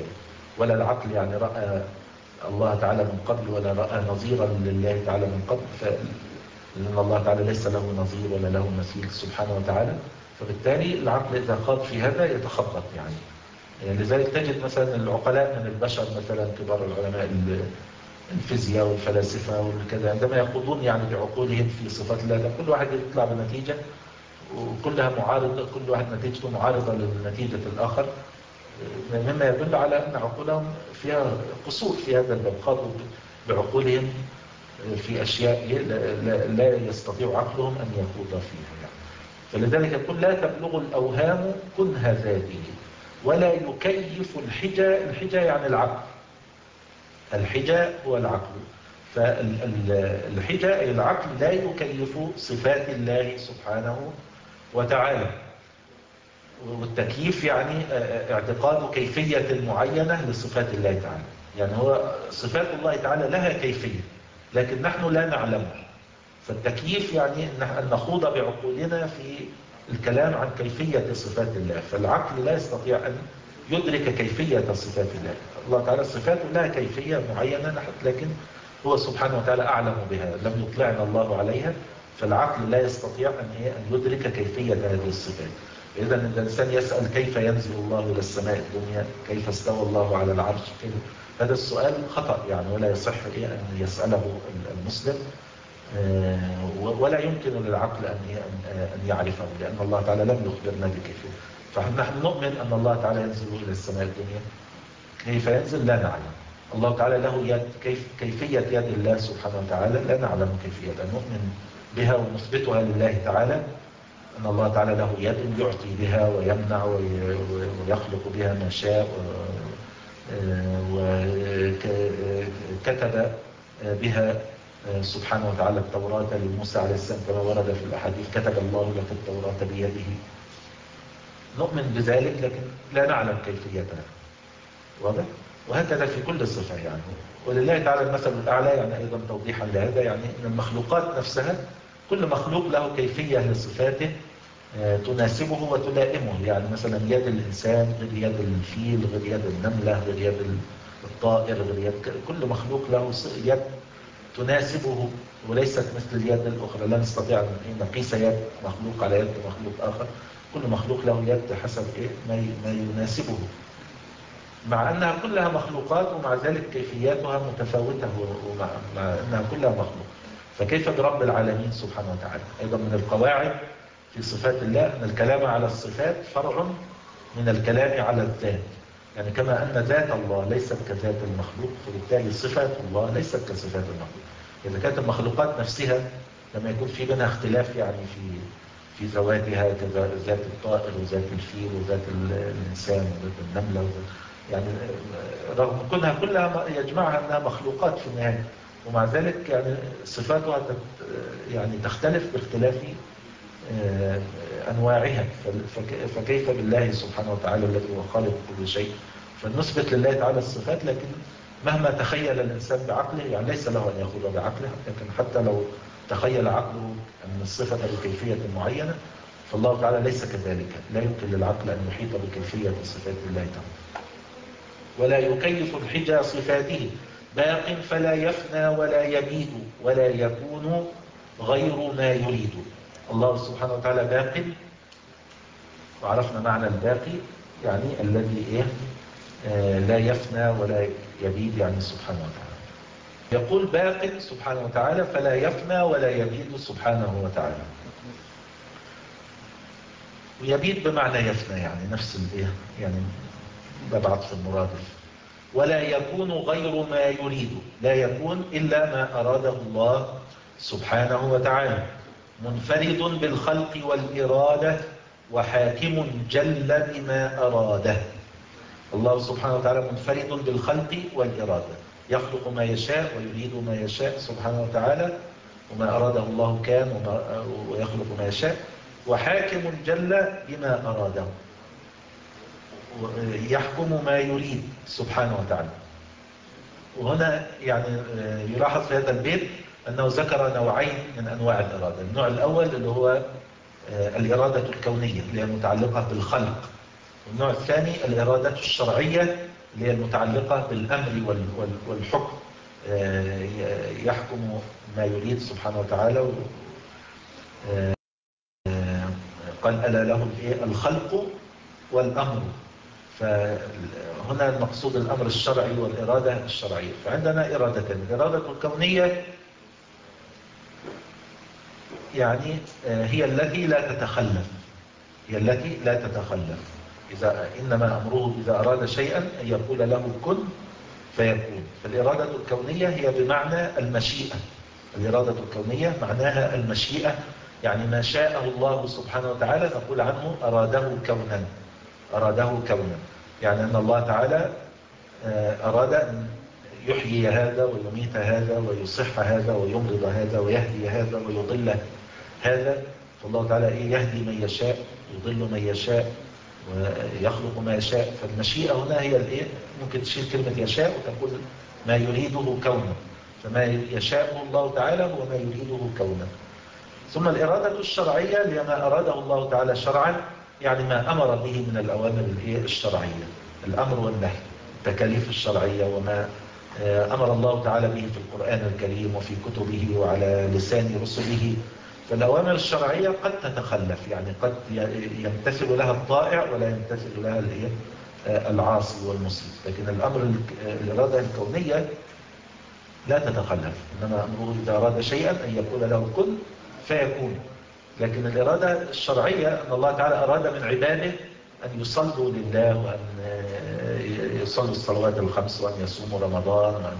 ولا العقل يعني رأى الله تعالى من قبل ولا رأى نظيرا لله تعالى من قبل، فإن الله تعالى ليس له نظير ولا له مثيل سبحانه وتعالى. فبالتالي العقل إذا خاض في هذا يتخبط يعني. يعني لذلك تجد مثلا العقلاء من البشر، مثلا كبار العلماء الفيزياء والفلاسفة والكذا، عندما يخوضون يعني بعقولهم في صفات الله، كل واحد يطلع بنتيجة وكلها معارضة، كل واحد نتيجته معارضة لنتيجة الآخر، مما يدل على أن عقولهم فيها قصور في هذا الباب، خاضوا بعقولهم في أشياء لا, لا يستطيع عقلهم أن يخوض فيها يعني. فلذلك يقول لا تبلغ الأوهام كنها ذاته ولا يكيف الحجة. الحجة يعني العقل، الحجة هو العقل. فالحجة أي العقل لا يكيف صفات الله سبحانه وتعالى. والتكييف يعني اعتقاد كيفية معينة لصفات الله تعالى، يعني هو صفات الله تعالى لها كيفية لكن نحن لا نعلمها. فالتكييف يعني أن نخوض بعقولنا في الكلام عن كيفية صفات الله، فالعقل لا يستطيع أن يدرك كيفية صفات الله. الله تعالى صفاته لها كيفية معينة لكن هو سبحانه وتعالى أعلم بها، لم يطلعنا الله عليها، فالعقل لا يستطيع أن يدرك كيفية هذه الصفات. إذا الإنسان يسأل كيف ينزل الله إلى السماء الدنيا، كيف استوى الله على العرش، هذا السؤال خطأ يعني، ولا يصح أن يسأله المسلم، ولا يمكن للعقل أن يعرفه، لأن الله تعالى لم يخبرنا بكيفية. فنحن نؤمن أن الله تعالى ينزل إلى السماء الدنيا، كيف ينزل لا نعلم. الله تعالى له يد، كيف كيفية يد الله سبحانه وتعالى لا نعلم كيفيتها، نؤمن بها ونثبتها لله تعالى، أن الله تعالى له يد يعطي بها ويمنع ويخلق بها ما شاء، وكتب بها سبحانه وتعالى التوراة لموسى عليه السلام كما ورد في الأحاديث، كتب الله لك التوراة بيده. نؤمن بذلك لكن لا نعلم كيفيتها، واضح؟ وهكذا في كل صفة يعني. ولله تعالى المثل الأعلى يعني، أيضا توضيحا لهذا يعني، أن المخلوقات نفسها كل مخلوق له كيفية لصفاته تناسبه وتلائمه. يعني مثلا يد الإنسان غير يد الفيل، غير يد النملة، غير يد الطائر، غير يد كل مخلوق له يد تناسبه وليست مثل اليد الأخرى. لا نستطيع أن نقيس يد مخلوق على يد مخلوق آخر، كل مخلوق له يد حسب إيه ما يناسبه، مع أنها كلها مخلوقات ومع ذلك كيفياتها متفاوتة، ومع أنها كلها مخلوق. فكيف برب العالمين سبحانه وتعالى؟ أيضا من القواعد في صفات الله أن الكلام على الصفات فرع من الكلام على الذات، يعني كما أن ذات الله ليست كذات المخلوق، فبالتالي صفات الله ليست كصفات المخلوق. إذا كانت المخلوقات نفسها لما يكون في بينها اختلاف يعني في في ذواتها، ذات الطائر وذات الفيل وذات الإنسان وذات النملة وذات يعني، رغم كونها كلها يجمعها أنها مخلوقات في النهاية، ومع ذلك يعني صفاتها يعني تختلف باختلاف أنواعها. فكيف بالله سبحانه وتعالى الذي هو خالق كل شيء؟ فنثبت لله تعالى الصفات، لكن مهما تخيل الإنسان بعقله يعني ليس له أن يأخذ بعقله، لكن حتى لو تخيل عقله أن الصفة بكيفية معينة فالله تعالى ليس كذلك، لا يمكن للعقل أن يحيط بكيفية صفات الله تعالى. ولا يكيف الحجى صفاته باق فلا يفنى ولا يبيد ولا يكون غير ما يريد. الله سبحانه وتعالى باق، وعرفنا معنى الباقي يعني الذي إيه آه لا يفنى ولا يبيد يعني سبحانه وتعالى. يقول باق سبحانه وتعالى فلا يفنى ولا يبيد سبحانه وتعالى. ويبيد بمعنى يفنى يعني نفس الايه يعني ببعض في المرادف. ولا يكون غير ما يريد، لا يكون إلا ما أراده الله سبحانه وتعالى، منفرد بالخلق والإرادة وحاكم جل بما أراده. الله سبحانه وتعالى منفرد بالخلق والإرادة، يخلق ما يشاء ويريد ما يشاء سبحانه وتعالى، وما أراده الله كان ويخلق ما يشاء، وحاكم جل بما أراده، يحكم ما يريد سبحانه وتعالى. وهنا يعني يلاحظ في هذا البيت أنه ذكر نوعين من أنواع الإرادة. النوع الأول اللي هو الإرادة الكونية اللي هي متعلقة بالخلق، والنوع الثاني الإرادة الشرعية اللي هي المتعلقة بالأمر والحكم، يحكم ما يريد سبحانه وتعالى. قال ألا له الخلق والأمر، فهنا المقصود الأمر الشرعي والإرادة الشرعية. فعندنا إرادتين، الإرادة الكونية يعني هي التي لا تتخلف، هي التي لا تتخلف. إذا إنما أمره إذا أراد شيئا أن يقول له كن فيكون. فالإرادة الكونية هي بمعنى المشيئة، الإرادة الكونية معناها المشيئة، يعني ما شاءه الله سبحانه وتعالى نقول عنه أراده كونا، أراده كونا، يعني أن الله تعالى أراد أن يحيي هذا ويميت هذا ويصح هذا ويمرض هذا ويهدي هذا ويضل هذا. فالله تعالى إيه يهدي من يشاء، يضل من يشاء، ويخلق ما يشاء. فالمشيئة هنا هي الإيه، ممكن تشيل كلمة يشاء وتقول ما يريده كونا، فما يشاء الله تعالى هو ما يريده كونا. ثم الإرادة الشرعية هي ما أراده الله تعالى شرعا، يعني ما أمر به من الأوامر الشرعية، الأمر والنهي، التكاليف الشرعية، وما أمر الله تعالى به في القرآن الكريم وفي كتبه وعلى لسان رسله. فالأوامر الشرعية قد تتخلف، يعني قد يمتثل لها الطائع ولا يمتثل لها العاصي والمسيء، لكن الأمر الإرادة الكونية لا تتخلف، إنما أمره إذا أراد شيئا أن يقول له كن فيكون. لكن الإرادة الشرعية أن الله تعالى أراد من عباده أن يصلوا لله، وأن يصلوا الصلوات الخمس، وأن يصوموا رمضان، وأن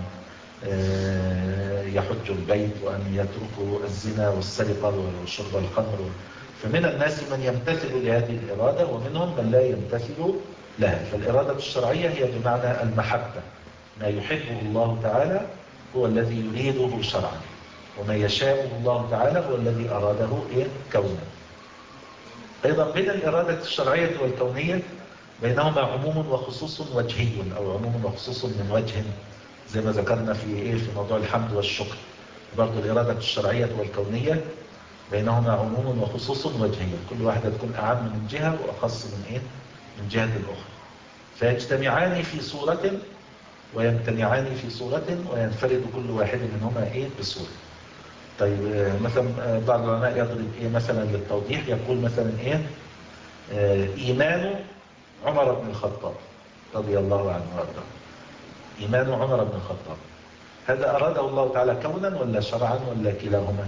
يحجوا البيت، وأن يتركوا الزنا والسرقة وشرب الخمر. فمن الناس من يمتثل لهذه الإرادة، ومنهم من لا يمتثل لها. فالإرادة الشرعية هي بمعنى المحبة، ما يحبه الله تعالى هو الذي يريده شرعا، وما يشاءه الله تعالى هو الذي أراده إيه كونا. أيضا بين الإرادة الشرعية والكونية بينهما عموم وخصوص وجهي، أو عموم وخصوص من وجه، زي ما ذكرنا في إيه في موضوع الحمد والشكر. برضو الإرادة الشرعية والكونية بينهما عموم وخصوص وجهي، كل واحدة تكون أعم من جهة وأخص من إيه من جهة الأخرى، فيجتمعان في صورة ويمتنعان في صورة، وينفرد كل واحد منهما إيه بصورة. طيب مثلا بعض العلماء يضرب إيه مثلا للتوضيح، يقول مثلا إيه آه إيمان عمر بن الخطاب رضي الله عنه وارضاه، إيمان عمر بن الخطاب هذا أراده الله تعالى كونا ولا شرعا ولا كلاهما؟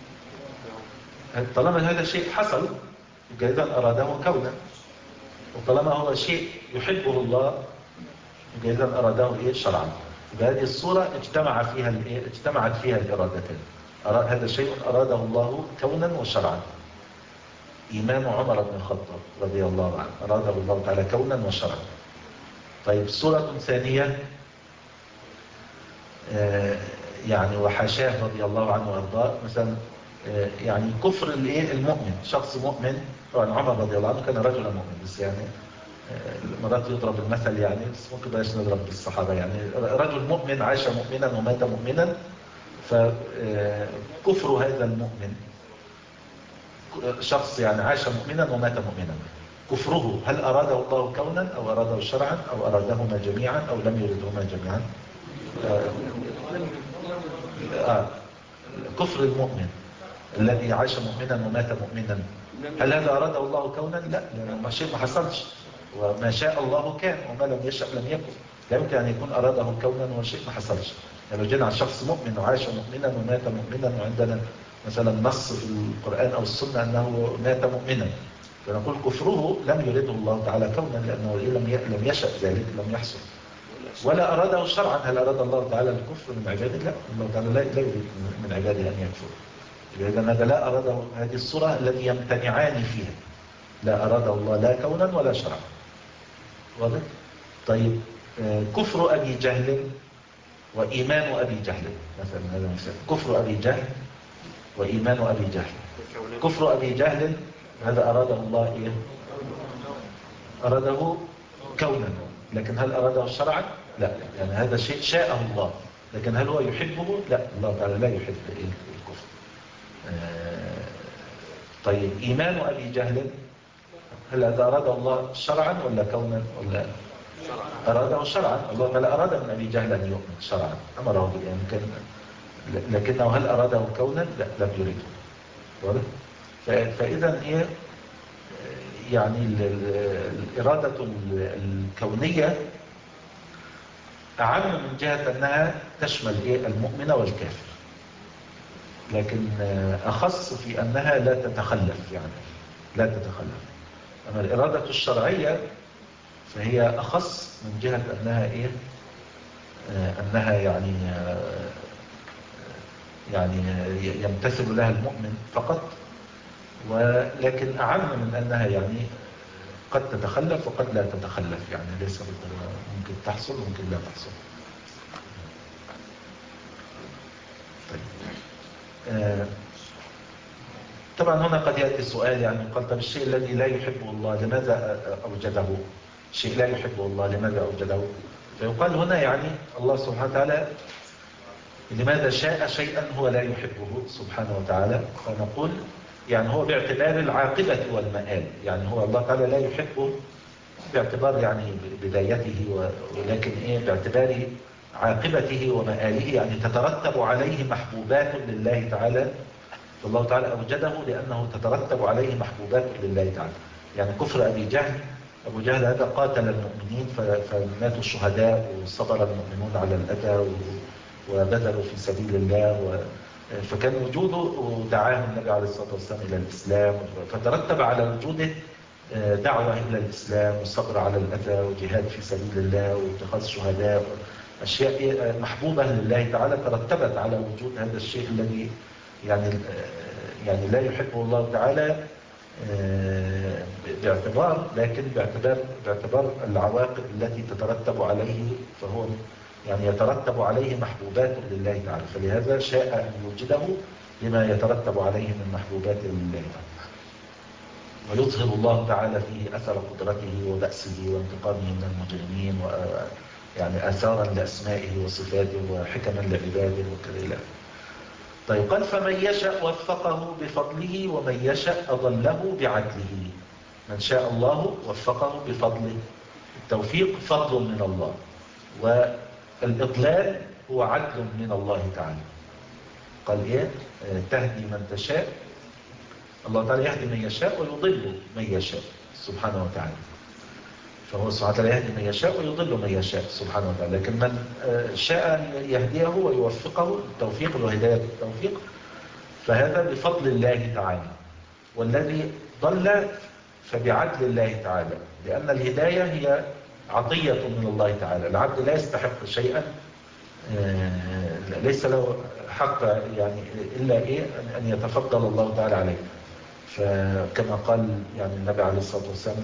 طالما هذا شيء حصل يبقى إذن أراده كونا، وطالما هو شيء يحبه الله يبقى إذن أراده إيه شرعا. بهذه الصورة اجتمع فيها الإيه اجتمعت فيها الإرادتين، هذا شيء أراده الله كونا وشرعا. إيمان عمر بن الخطاب رضي الله عنه أراده الله تعالى كونا وشرعا. طيب صورة ثانية آه يعني وحاشاه رضي الله عنه وارضاه، مثلا آه يعني كفر الايه المؤمن، شخص مؤمن. طبعا عمر رضي الله عنه كان رجلا مؤمن، بس يعني آه مرات يضرب المثل يعني، بس ممكن بلاش نضرب بالصحابة، يعني رجل مؤمن عاش مؤمنا ومات مؤمنا، فكفر هذا المؤمن شخص يعني عاش مؤمنا ومات مؤمنا، كفره هل أراده الله كونا أو أراده شرعا أو أرادهما جميعا أو لم يردهما جميعا؟ آه آه كفر المؤمن الذي عاش مؤمنا ومات مؤمنا، هل هذا أراده الله كونا؟ لا، لأنه شيء ما حصلش، وما شاء الله كان وما لم يشأ لم يكن. لا يمكن أن يكون أراده كونا وشيء ما حصلش. يعني لو جينا على شخص مؤمن وعاش مؤمنا ومات مؤمنا، وعندنا مثلا نص في القرآن أو السنة أنه مات مؤمنا، فنقول كفره لم يرده الله تعالى كونا، لأنه لم يشأ ذلك، لم يحصل. ولا أراده شرعا، هل أراد الله تعالى الكفر من عباده؟ لا، الله تعالى لا يريد من عباده أن يكفر. إذا هذا لا أراده، هذه الصورة التي يمتنعان فيها لا أراده الله لا كونا ولا شرعا. واضح؟ طيب كفر أبي جهل وإيمان أبي جهل مثلا، هذا مثال كفر أبي جهل وإيمان أبي جهل. كفر أبي جهل هذا أراده الله إيه؟ أراده كونا، لكن هل أراده شرعا؟ لا، يعني هذا شيء شاءه الله، لكن هل هو يحبه؟ لا، الله تعالى لا يحب الكفر. آه طيب إيمان أبي جهل هل هذا أراده الله شرعا ولا كونا ولا أراده شرعا. الله تعالى أراد من أبي جهل أن يؤمن شرعا، أمره بالإمكان، لكنه هل أراده كونا؟ لا، لم يريده. واضح؟ فإذا إيه يعني الإرادة الكونية أعم من جهة أنها تشمل إيه المؤمن والكافر، لكن أخص في أنها لا تتخلف، يعني لا تتخلف. أما الإرادة الشرعية فهي أخص من جهة أنها إيه أنها يعني يعني يمتثل لها المؤمن فقط، ولكن أعم من أنها يعني قد تتخلف وقد لا تتخلف، يعني ليس بالضرورة، ممكن تحصل ممكن لا تحصل. طيب. آه طبعا هنا قد يأتي السؤال، يعني قال طب الشيء الذي لا يحبه الله لماذا أوجده؟ شيء لا يحبه الله لماذا أوجده؟ فيقال هنا يعني الله سبحانه وتعالى لماذا شاء شيئا هو لا يحبه سبحانه وتعالى؟ فنقول يعني هو باعتبار العاقبة والمآل، يعني هو الله تعالى لا يحبه باعتبار يعني بدايته، ولكن إيه باعتبار عاقبته ومآله، يعني تترتب عليه محبوبات لله تعالى. فالله تعالى أوجده لأنه تترتب عليه محبوبات لله تعالى. يعني كفر أبي جهل، أبو جهل هذا قاتل المؤمنين فماتوا الشهداء، وصبر المؤمنون على الأذى وبذلوا في سبيل الله، فكان وجوده ودعاه النبي عليه الصلاة والسلام إلى الإسلام، فترتب على وجوده دعوة إلى الإسلام والصبر على الأذى وجهاد في سبيل الله واتخاذ شهداء، أشياء محبوبة لله تعالى ترتبت على وجود هذا الشيء الذي يعني يعني لا يحبه الله تعالى باعتبار، لكن باعتبار باعتبار العواقب التي تترتب عليه، فهو يعني يترتب عليه محبوبات لله تعالى، فلهذا شاء أن يوجده لما يترتب عليه من محبوبات لله تعالى. ويظهر الله تعالى فيه أثر قدرته وبأسه وانتقامه من المجرمين، يعني آثارا لأسمائه وصفاته وحكما لعباده وكذا. طيب قال فمن يشاء وفقه بفضله ومن يشاء أضله بعدله. من شاء الله وفقه بفضله، التوفيق فضل من الله، والإضلال هو عدل من الله تعالى. قال إيه تهدي من تشاء، الله تعالى يهدي من يشاء ويضل من يشاء سبحانه وتعالى، فهو سبحانه وتعالى يهدي من يشاء ويضل من يشاء سبحانه وتعالى. لكن من شاء أن يهديه ويوفقه، التوفيق والهداية بالتوفيق، فهذا بفضل الله تعالى. والذي ضل فبعدل الله تعالى، لأن الهداية هي عطية من الله تعالى. العبد لا يستحق شيئا، ليس له حق يعني إلا إيه أن يتفضل الله تعالى عليه. فكما قال يعني النبي عليه الصلاة والسلام،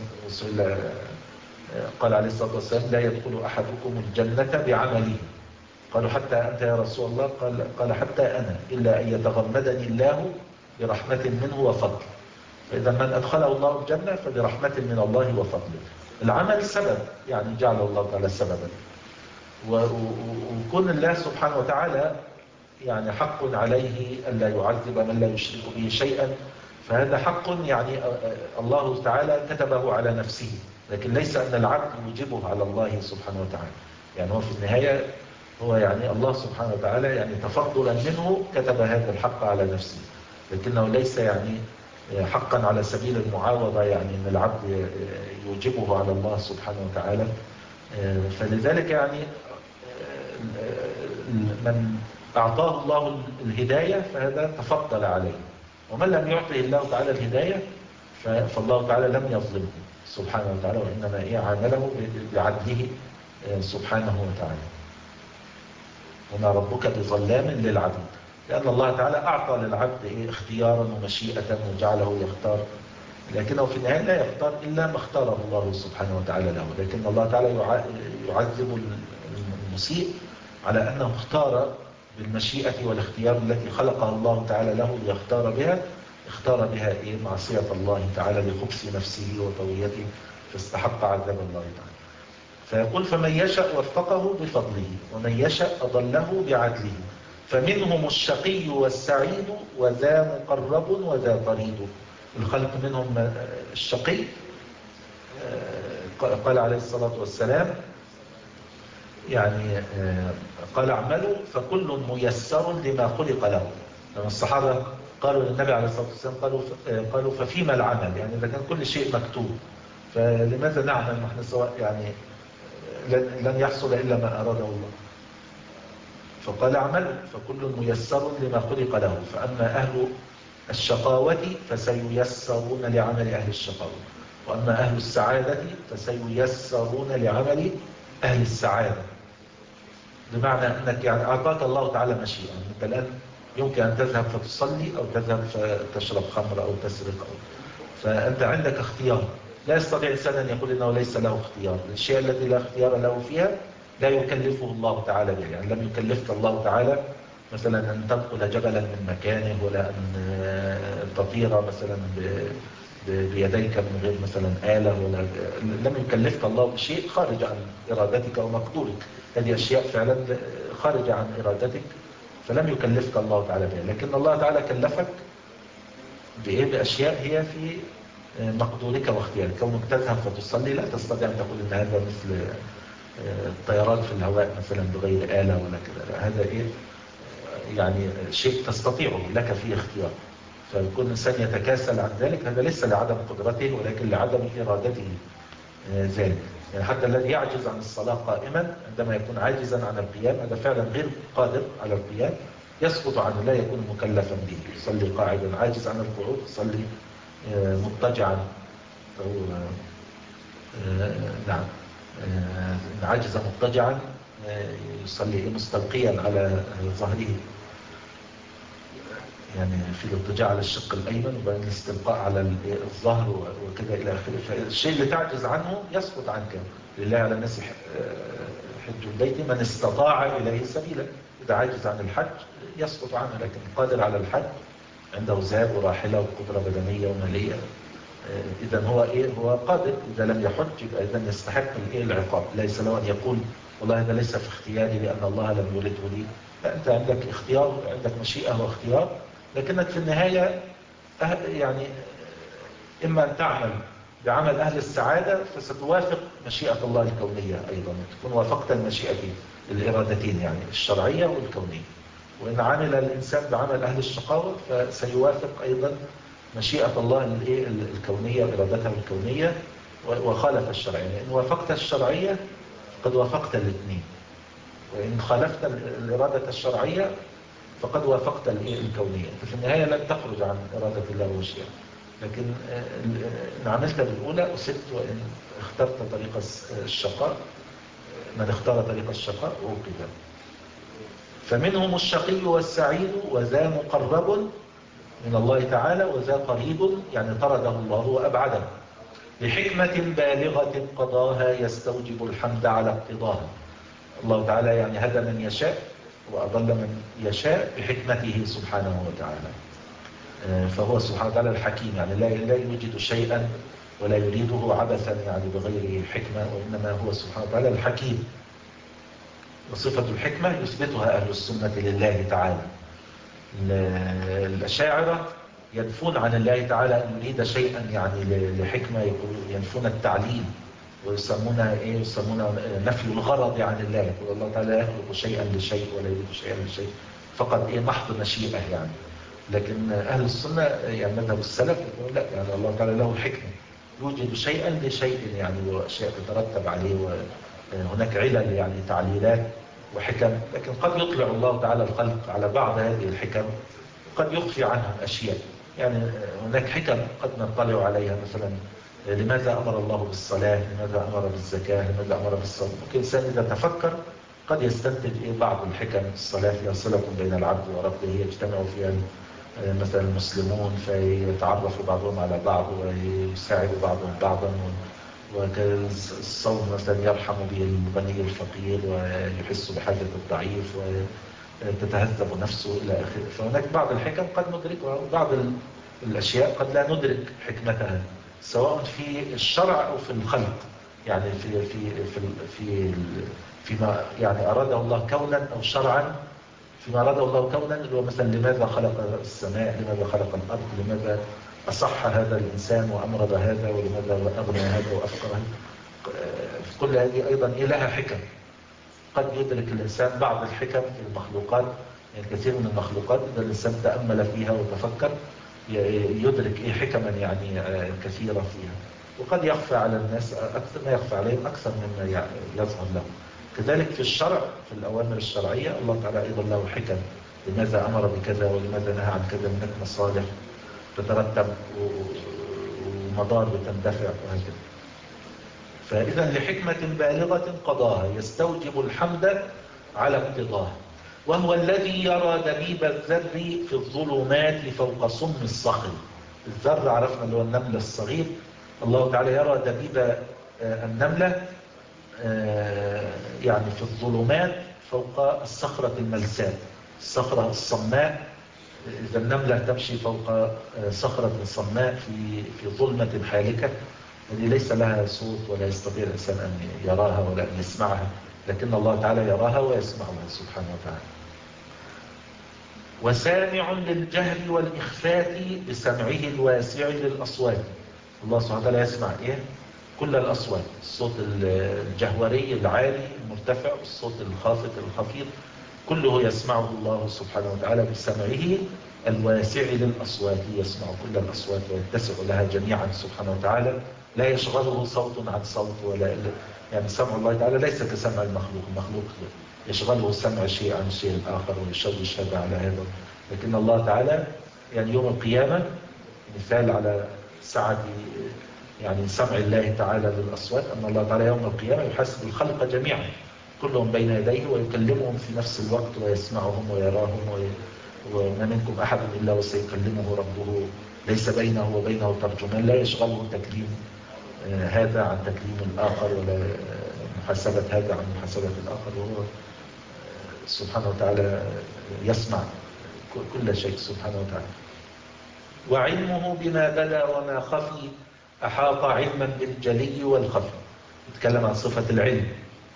قال عليه الصلاة والسلام لا يدخل أحدكم الجنة بعمله. قالوا حتى أنت يا رسول الله؟ قال, قال حتى أنا، إلا أن يتغمدني الله برحمة منه وفضل. فإذا من أدخله الله الجنة فبرحمة من الله وفضله. العمل سبب، يعني جعل الله تعالى سببا، وكون الله سبحانه وتعالى يعني حق عليه ألا يعذب من لا يشرك به شيئا، فهذا حق يعني الله تعالى كتبه على نفسه، لكن ليس أن العبد يوجبه على الله سبحانه وتعالى. يعني هو في النهاية هو يعني الله سبحانه وتعالى يعني تفضلا منه كتب هذا الحق على نفسه، لكنه ليس يعني حقا على سبيل المعاوضة، يعني أن العبد يوجبه على الله سبحانه وتعالى. فلذلك يعني من أعطاه الله الهداية فهذا تفضل عليه، ومن لم يعطه الله تعالى الهداية فالله تعالى لم يظلمه سبحانه وتعالى، وإنما إيه عامله بعدله سبحانه وتعالى. وما ربك بظلام للعبد، لأن الله تعالى أعطى للعبد إيه اختيارا ومشيئة وجعله يختار، لكنه في النهاية لا يختار إلا ما اختاره الله سبحانه وتعالى له. لكن الله تعالى يعذب المسيء على أنه اختار بالمشيئة والاختيار التي خلقها الله تعالى له ليختار بها، اختار بها إيه معصية الله تعالى لخبث نفسه وطويته، فاستحق عذاب الله تعالى. فيقول فمن يشاء وفقه بفضله ومن يشاء أضله بعدله، فمنهم الشقي والسعيد وذا مقرب وذا طريد. الخلق منهم الشقي، قال عليه الصلاة والسلام يعني قال اعملوا فكل ميسر لما خلق له. لما الصحابة قالوا للنبي عليه الصلاة والسلام قالوا قالوا ففيما العمل، يعني إذا كان كل شيء مكتوب فلماذا نعمل نحن سواء، يعني لن يحصل إلا ما أراده الله. فقال اعملوا فكل ميسر لما خلق له، فأما أهل الشقاوة فسييسرون لعمل أهل الشقاوة، وأما أهل السعادة فسييسرون لعمل أهل السعادة. بمعنى أنك يعني أعطاك الله تعالى مشيئة، أنت الآن يمكن أن تذهب فتصلي أو تذهب فتشرب خمر أو تسرق أو فأنت عندك اختيار. لا يستطيع إنسان أن يقول إنه ليس له اختيار. الشيء الذي لا اختيار له فيها لا يكلفه الله تعالى به. يعني لم يكلفك الله تعالى مثلا أن تنقل جبلا من مكانه، ولا أن تطير مثلا بيديك من غير مثلا آلة، ولا لم يكلفك الله بشيء خارج عن إرادتك أو مقدورك. هذه أشياء فعلا خارجة عن إرادتك، فلم يكلفك الله تعالى بها. لكن الله تعالى كلفك بإيه؟ بأشياء هي في مقدورك واختيارك. كونك تذهب فتصلي لا تستطيع أن تقول إن هذا مثل الطيران في الهواء مثلا بغير آلة ولا كذا. هذا إيه؟ يعني شيء تستطيعه لك فيه اختيار. فيكون الإنسان يتكاسل عن ذلك، هذا ليس لعدم قدرته ولكن لعدم إرادته ذلك. يعني حتى الذي يعجز عن الصلاة قائما عندما يكون عاجزا عن القيام، هذا فعلا غير قادر على القيام، يسقط عنه، لا يكون مكلفا به. يصلي قاعدا، عاجز عن القعود يصلي مضطجعا، أو نعم عاجز مضطجعا يصلي مستلقيا على ظهره، يعني في الاضطجاع على الشق الأيمن وبعدين الاستلقاء على الظهر وكذا إلى آخره. فالشيء اللي تعجز عنه يسقط عنك. لله على الناس حج البيت من استطاع إليه سبيلا. إذا عاجز عن الحج يسقط عنه، لكن قادر على الحج عنده زاد وراحلة وقدرة بدنية ومالية، إذا هو إيه؟ هو قادر. إذا لم يحج يبقى إذا يستحق الإيه؟ العقاب. ليس له أن يقول والله هذا ليس في اختياري لأن الله لم يرده لي. لا، أنت عندك اختيار، عندك مشيئة واختيار، لكنك في النهاية يعني إما أن تعمل بعمل أهل السعادة فستوافق مشيئة الله الكونية أيضا، تكون وافقت المشيئة الإرادتين يعني الشرعية والكونية. وإن عمل الإنسان بعمل أهل الشقاوة فسيوافق أيضا مشيئة الله الكونية وإرادته الكونية وخالف الشرعية. لأن وافقت الشرعية قد وافقت الاثنين، وإن خالفت الإرادة الشرعية فقد وافقت الكونية. في النهاية لن تخرج عن إرادة الله ومشيئته. لكن إن عملت بالأولى أصبت، وإن اخترت طريق الشقاء من اختار طريق الشقاء عوقب. فمنهم الشقي والسعيد، وذا مقرب من الله تعالى وذا قريب، يعني طرده الله وأبعده لحكمة بالغة قضاها يستوجب الحمد على اقتضاها. الله تعالى يعني هدى من يشاء وأضل من يشاء بحكمته سبحانه وتعالى. فهو سبحانه وتعالى الحكيم، يعني لا يوجد شيئا ولا يريده عبثا يعني بغير حكمة، وإنما هو سبحانه وتعالى الحكيم. وصفة الحكمة يثبتها أهل السنة لله تعالى. الأشاعرة ينفون عن الله تعالى أن يريد شيئا يعني لحكمة، ينفون التعليل ويسمونها إيه؟ يسمونها نفي الغرض عن الله. يقول الله تعالى لا يخلق شيئا لشيء ولا يريد شيئا لشيء، فقط إيه؟ محض مشيئة يعني. لكن أهل السنة يعني مذهب السلف يقول لا، يعني الله تعالى له حكمة، يوجد شيئا لشيء يعني، وأشياء تترتب عليه، وهناك علل يعني تعليلات وحكم. لكن قد يطلع الله تعالى الخلق على بعض هذه الحكم، قد يخفي عنهم أشياء. يعني هناك حكم قد نطلع عليها، مثلا لماذا أمر الله بالصلاة، لماذا أمر بالزكاة، لماذا أمر بالصوم. ممكن الإنسان إذا تفكر قد يستنتج إيه بعض الحكم. الصلاة فيها صلة بين العبد وربه، يجتمع فيها مثلا المسلمون فيتعرفوا بعضهم على بعض ويساعد بعضهم بعضا، والصوم مثلا يرحم به الغني الفقير ويحس بحاجة الضعيف وتتهذب نفسه إلى آخره. فهناك بعض الحكم قد ندركها، وبعض الأشياء قد لا ندرك حكمتها، سواء في الشرع أو في الخلق. يعني في في في في فيما يعني أراده الله كونا أو شرعا. فيما أراده الله كونا اللي هو مثلا لماذا خلق السماء، لماذا خلق الأرض، لماذا أصح هذا الإنسان وأمرض هذا، ولماذا أغنى هذا وأفقر هذا. كل هذه أيضا لها حكم. قد يدرك الإنسان بعض الحكم في المخلوقات، يعني كثير من المخلوقات إذا الإنسان تأمل فيها وتفكر يدرك إيه حكما يعني كثيرة فيها، وقد يخفى على الناس أكثر ما يخفى عليهم أكثر مما يظهر لهم. كذلك في الشرع، في الأوامر الشرعية الله تعالى أيضا له حكم، لماذا أمر بكذا ولماذا نهى عن كذا من مصالح تترتب ومضار بتندفع وهكذا. فإذا لحكمة بالغة قضاها يستوجب الحمد على اقتضاه، وهو الذي يرى دبيب الذر في الظلمات فوق صم الصخر. الذر عرفنا اللي هو النمل الصغير، الله تعالى يرى دبيب النملة يعني في الظلمات فوق الصخرة الملساء، الصخرة الصماء. إذا النملة تمشي فوق صخرة صماء في في ظلمة حالكة التي ليس لها صوت ولا يستطيع الإنسان أن يراها ولا أن يسمعها، لكن الله تعالى يراها ويسمعها سبحانه وتعالى. وسامع للجهر والإخفات بسمعه الواسع للأصوات. الله سبحانه وتعالى يسمع إيه؟ كل الأصوات، الصوت الجهوري العالي المرتفع والصوت الخافت الخفيض كله يسمعه الله سبحانه وتعالى بسمعه الواسع للأصوات، يسمع كل الأصوات ويتسع لها جميعا سبحانه وتعالى، لا يشغله صوت عن صوت، ولا يعني سمع الله تعالى ليس كسمع المخلوق، المخلوق يشغله سمع شيء عن شيء آخر ويشوش هذا على هذا، لكن الله تعالى يعني يوم القيامة مثال على سعة يعني سمع الله تعالى للأصوات، أن الله تعالى يوم القيامة يحاسب الخلق جميعا كلهم بين يديه ويكلمهم في نفس الوقت ويسمعهم ويراهم، وما منكم أحد إلا وسيكلمه ربه ليس بينه وبينه ترجمان، لا يشغله تكليم هذا عن تكليم الآخر ولا محاسبة هذا عن محاسبة الآخر، وهو سبحانه وتعالى يسمع كل شيء سبحانه وتعالى. وعلمه بما بدا وما خفي أحاط علما بالجلي والخفي. نتكلم عن صفة العلم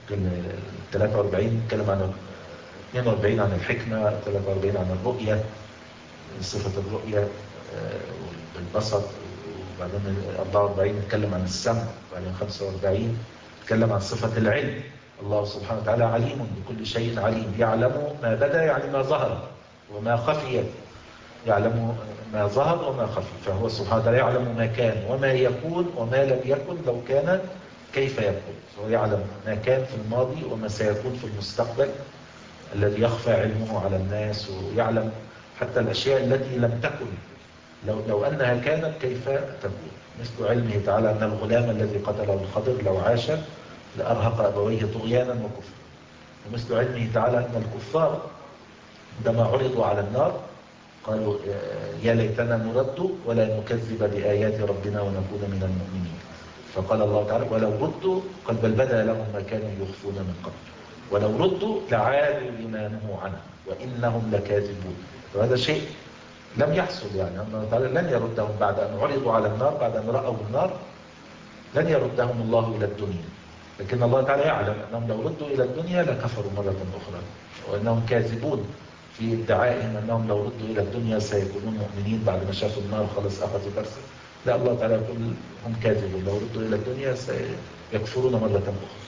ثلاثة وأربعين، نتكلم عن اثنين وأربعين عن الحكمة، ثلاثة وأربعين عن الرؤية صفة الرؤية والبصر، وبعدين أربعة وأربعين نتكلم عن السمع، وبعدين خمسة وأربعين نتكلم عن صفة العلم. الله سبحانه وتعالى عليم بكل شيء عليم، يعلم ما بدا يعني ما ظهر وما خفي، يعلم ما ظهر وما خفي، فهو سبحانه وتعالى يعلم ما كان وما يكون وما لم يكن لو كان كيف يكون، فهو يعلم ما كان في الماضي وما سيكون في المستقبل الذي يخفى علمه على الناس، ويعلم حتى الأشياء التي لم تكن لو, لو أنها كانت كيف تكون، مثل علمه تعالى أن الغلام الذي قتله الخضر لو عاش لأرهق أبويه طغيانا وكفرا، ومثل علمه تعالى أن الكفار عندما عرضوا على النار قالوا يا ليتنا نرد ولا نكذب بآيات ربنا ونكون من المؤمنين، فقال الله تعالى ولو ردوا قال بل بدا لهم ما كانوا يخفون من قبل ولو ردوا لعادوا لما نهوا عنه وإنهم لكاذبون. وهذا شيء لم يحصل، يعني الله تعالى لن يردهم بعد أن عرضوا على النار، بعد أن رأوا النار لن يردهم الله إلى الدنيا، لكن الله تعالى يعلم أنهم لو ردوا إلى الدنيا لكفروا مرة أخرى، وأنهم كاذبون في ادعائهم أنهم لو ردوا إلى الدنيا سيكونون مؤمنين بعد ما شافوا النار خلص أخذوا درسا. لا، الله تعالى يقول هم كاذبون، لو ردوا إلى الدنيا سيكفرون مرة أخرى.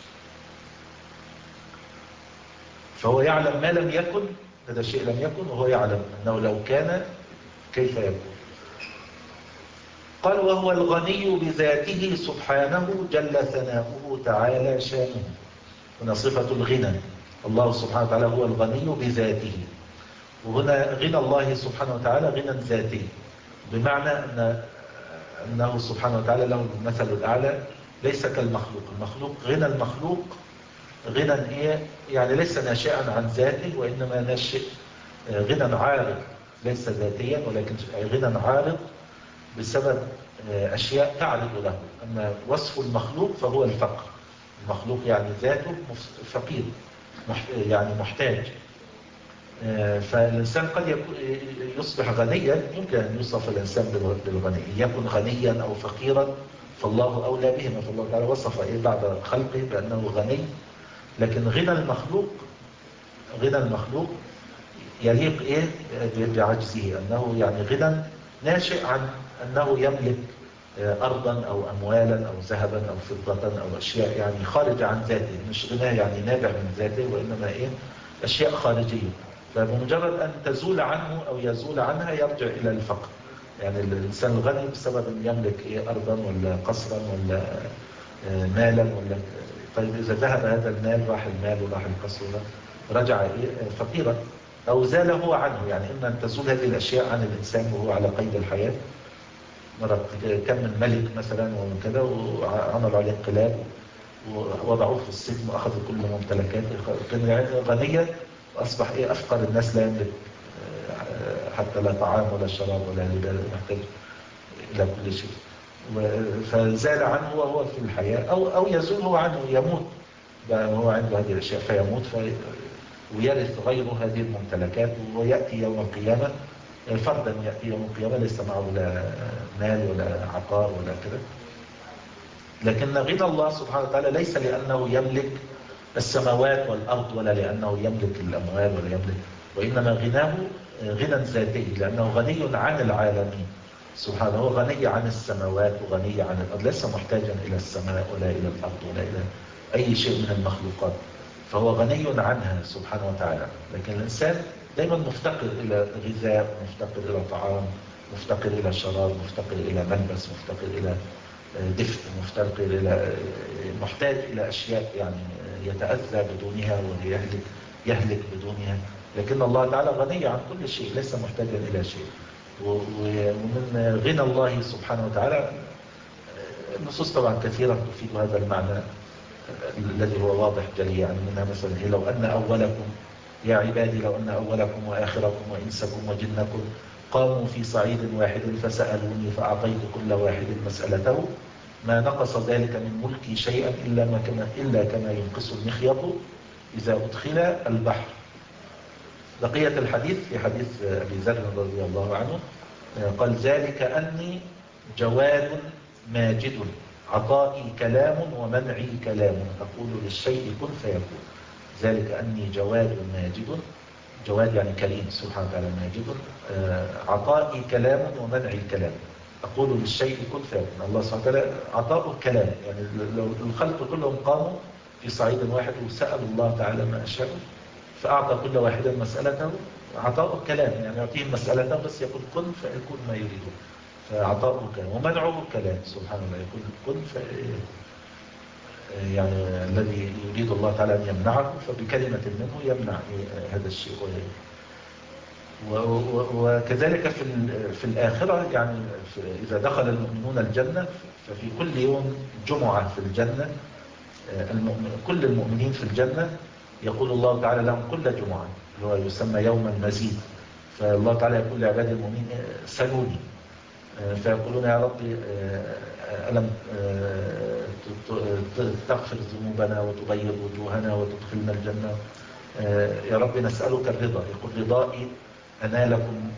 فهو يعلم ما لم يكن، هذا الشيء لم يكن، وهو يعلم أنه لو كان كيف يكون. قال وهو الغني بذاته سبحانه جل ثناؤه تعالى شانه. هنا صفة الغنى، الله سبحانه وتعالى هو الغني بذاته، وهنا غنى الله سبحانه وتعالى غنى ذاتي، بمعنى أن أنه سبحانه وتعالى له المثل الأعلى، ليس كالمخلوق. المخلوق غنى المخلوق غنى إيه؟ يعني ليس ناشئا عن ذاته، وإنما ناشئ غنى عارض ليس ذاتيا، ولكن غنى عارض بسبب أشياء تعرض له. أما وصف المخلوق فهو الفقر، المخلوق يعني ذاته فقير يعني محتاج، فالإنسان قد يصبح غنيا، يمكن أن يوصف الإنسان بالغني، يكون غنيا أو فقيرا فالله أولى بهما، فالله تعالى وصف إيه بعد خلقه بأنه غني، لكن غنى المخلوق غنى المخلوق يليق إيه بعجزه، أنه يعني غنى ناشئ عن أنه يملك أرضا أو أموالا أو ذهبا أو فضة أو أشياء يعني خارجة عن ذاته، مش غنى يعني نابع من ذاته، وإنما إيه أشياء خارجية. فبمجرد أن تزول عنه أو يزول عنها يرجع إلى الفقر. يعني الإنسان الغني بسبب أن يملك إيه أرضا ولا قصرا ولا مالا ولا. طيب إذا ذهب هذا المال، راح المال وراح القصر، رجع إيه فقيرا، أو زال هو عنه. يعني إما أن تزول هذه الأشياء عن الإنسان وهو على قيد الحياة. مرة كم من ملك مثلا وكذا وعملوا عليه انقلاب ووضعوه في السجن وأخذوا كل ممتلكاته، كان غنيا وأصبح إيه أفقر الناس، لا يملك حتى لا طعام ولا شراب ولا لباس، محتاج إلى كل شيء. فزال عنه وهو في الحياة، أو أو يزول هو عنه، يموت بقى هو عنده هذه الأشياء فيموت في ويرث غيره هذه الممتلكات، ويأتي يوم القيامة فردا، يأتي يوم القيامة ليس معه لا مال ولا عقار ولا كذا. لكن غنى الله سبحانه وتعالى ليس لأنه يملك السماوات والأرض، ولا لأنه يملك الأموال ولا يملك، وإنما غناه غنى ذاتي، لأنه غني عن العالمين سبحانه. هو غني عن السماوات وغني عن الأرض، ليس محتاجا إلى السماء ولا إلى الأرض ولا إلى أي شيء من المخلوقات، فهو غني عنها سبحانه وتعالى. لكن الإنسان دايما مفتقر إلى غذاء، مفتقر إلى طعام، مفتقر إلى شراب، مفتقر إلى ملبس، مفتقر إلى دفء، مفتقر إلى محتاج إلى أشياء يعني يتأذى بدونها ويهلك يهلك بدونها. لكن الله تعالى غني عن كل شيء، ليس محتاجا إلى شيء. ومن غنى الله سبحانه وتعالى النصوص طبعا كثيرة تفيد هذا المعنى الذي هو واضح جلي. يعني منها مثلا لو أن أولكم يا عبادي، لو أن أولكم وآخركم وإنسكم وجنكم قاموا في صعيد واحد فسألوني فأعطيت كل واحد مسألته ما نقص ذلك من ملكي شيئا إلا, ما كما, إلا كما ينقص المخيط إذا أدخل البحر. بقية الحديث في حديث أبي ذر رضي الله عنه قال ذلك أني جواد ماجد عطائي كلام ومنعي كلام، أقول للشيء كن فيكون. ذلك أني جواد ماجد، جواد يعني كريم سبحانه وتعالى، ماجد عطائي كلام ومنعي كلام، أقول للشيء كن فيكون. الله سبحانه وتعالى عطاء الكلام، يعني لو الخلق كلهم قاموا في صعيد واحد وسألوا الله تعالى ما أشاء فأعطى كل واحد مسألته، عطاء الكلام يعني يعطيهم مسألته بس يقول كن فيكون ما يريده، فعطاء الكلام. ومنعه الكلام سبحانه وتعالى، يقول كن فيكون. يعني الذي يريد الله تعالى أن يمنعه فبكلمة منه يمنع هذا الشيء. وكذلك في في الآخرة، يعني إذا دخل المؤمنون الجنة ففي كل يوم جمعة في الجنة المؤمن كل المؤمنين في الجنة يقول الله تعالى لهم كل جمعة، اللي هو يسمى يوم المزيد. فالله تعالى يقول لعباد المؤمنين سلوني، فيقولون يا ربي ألم تغفر ذنوبنا وتبيض وجوهنا وتدخلنا الجنة، يا رب نسألك الرضا. يقول رضائي أنالكم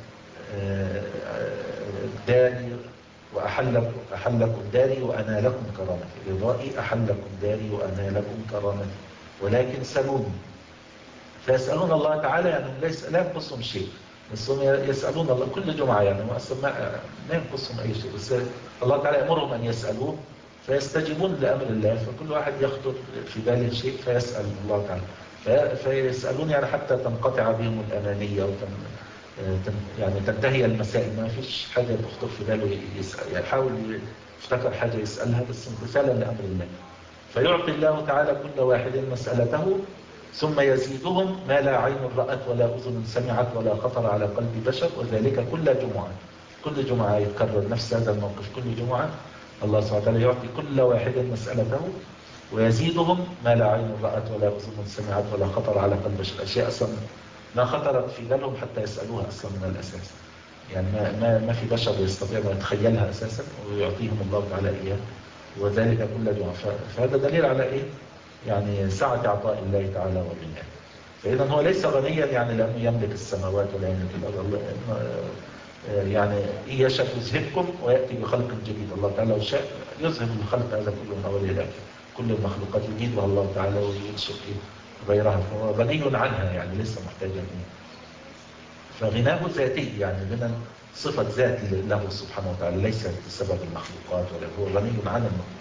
داري وأحلكم أحلكم داري وأنالكم كرامتي، رضائي أحلكم داري وأنالكم كرامتي ولكن سلوني. فيسألون الله تعالى، يعني ليس لا ينقصهم شيء، بس هم يسألون الله كل جمعة، يعني ما ما ينقصهم أي شيء، بس الله تعالى يأمرهم أن يسألوه فيستجيبون لأمر الله. فكل واحد يخطر في باله شيء فيسأل الله تعالى، فيسألون يعني حتى تنقطع بهم الأمانية وتن يعني تنتهي المسائل، ما فيش حاجة تخطر في باله يسأل، يعني يحاول يفتكر حاجة يسألها بس امتثالا لأمر الله. فيعطي الله تعالى كل واحد مسألته ثم يزيدهم ما لا عين رأت ولا أذن سمعت ولا خطر على قلب بشر، وذلك كل جمعة. كل جمعة يتكرر نفس هذا الموقف، كل جمعة الله سبحانه وتعالى يعطي كل واحد مسألته ويزيدهم ما لا عين رأت ولا أذن سمعت ولا خطر على قلب بشر، أشياء أصلا ما خطرت في بالهم حتى يسألوها أصلا من الأساس، يعني ما, ما, ما في بشر يستطيع أن يتخيلها أساسا ويعطيهم الله تعالى إياه، وذلك كل جمعة. فهذا دليل على إيه؟ يعني سعة عطاء الله تعالى وغناه. فإذا هو ليس غنيا يعني لأنه يملك السماوات ولا يملك الأرض، يعني إن يشاء يذهبكم ويأتي بخلق جديد. الله تعالى لو شاء يذهب الخلق هذا كله من أوله إلى آخره، كل المخلوقات يجيدها الله تعالى وينشئ غيرها، فهو غني عنها يعني ليس محتاجا. فغناه ذاتي، يعني غنى صفة ذات له سبحانه وتعالى، ليس بسبب المخلوقات، ولا هو غني عن المخلوقات.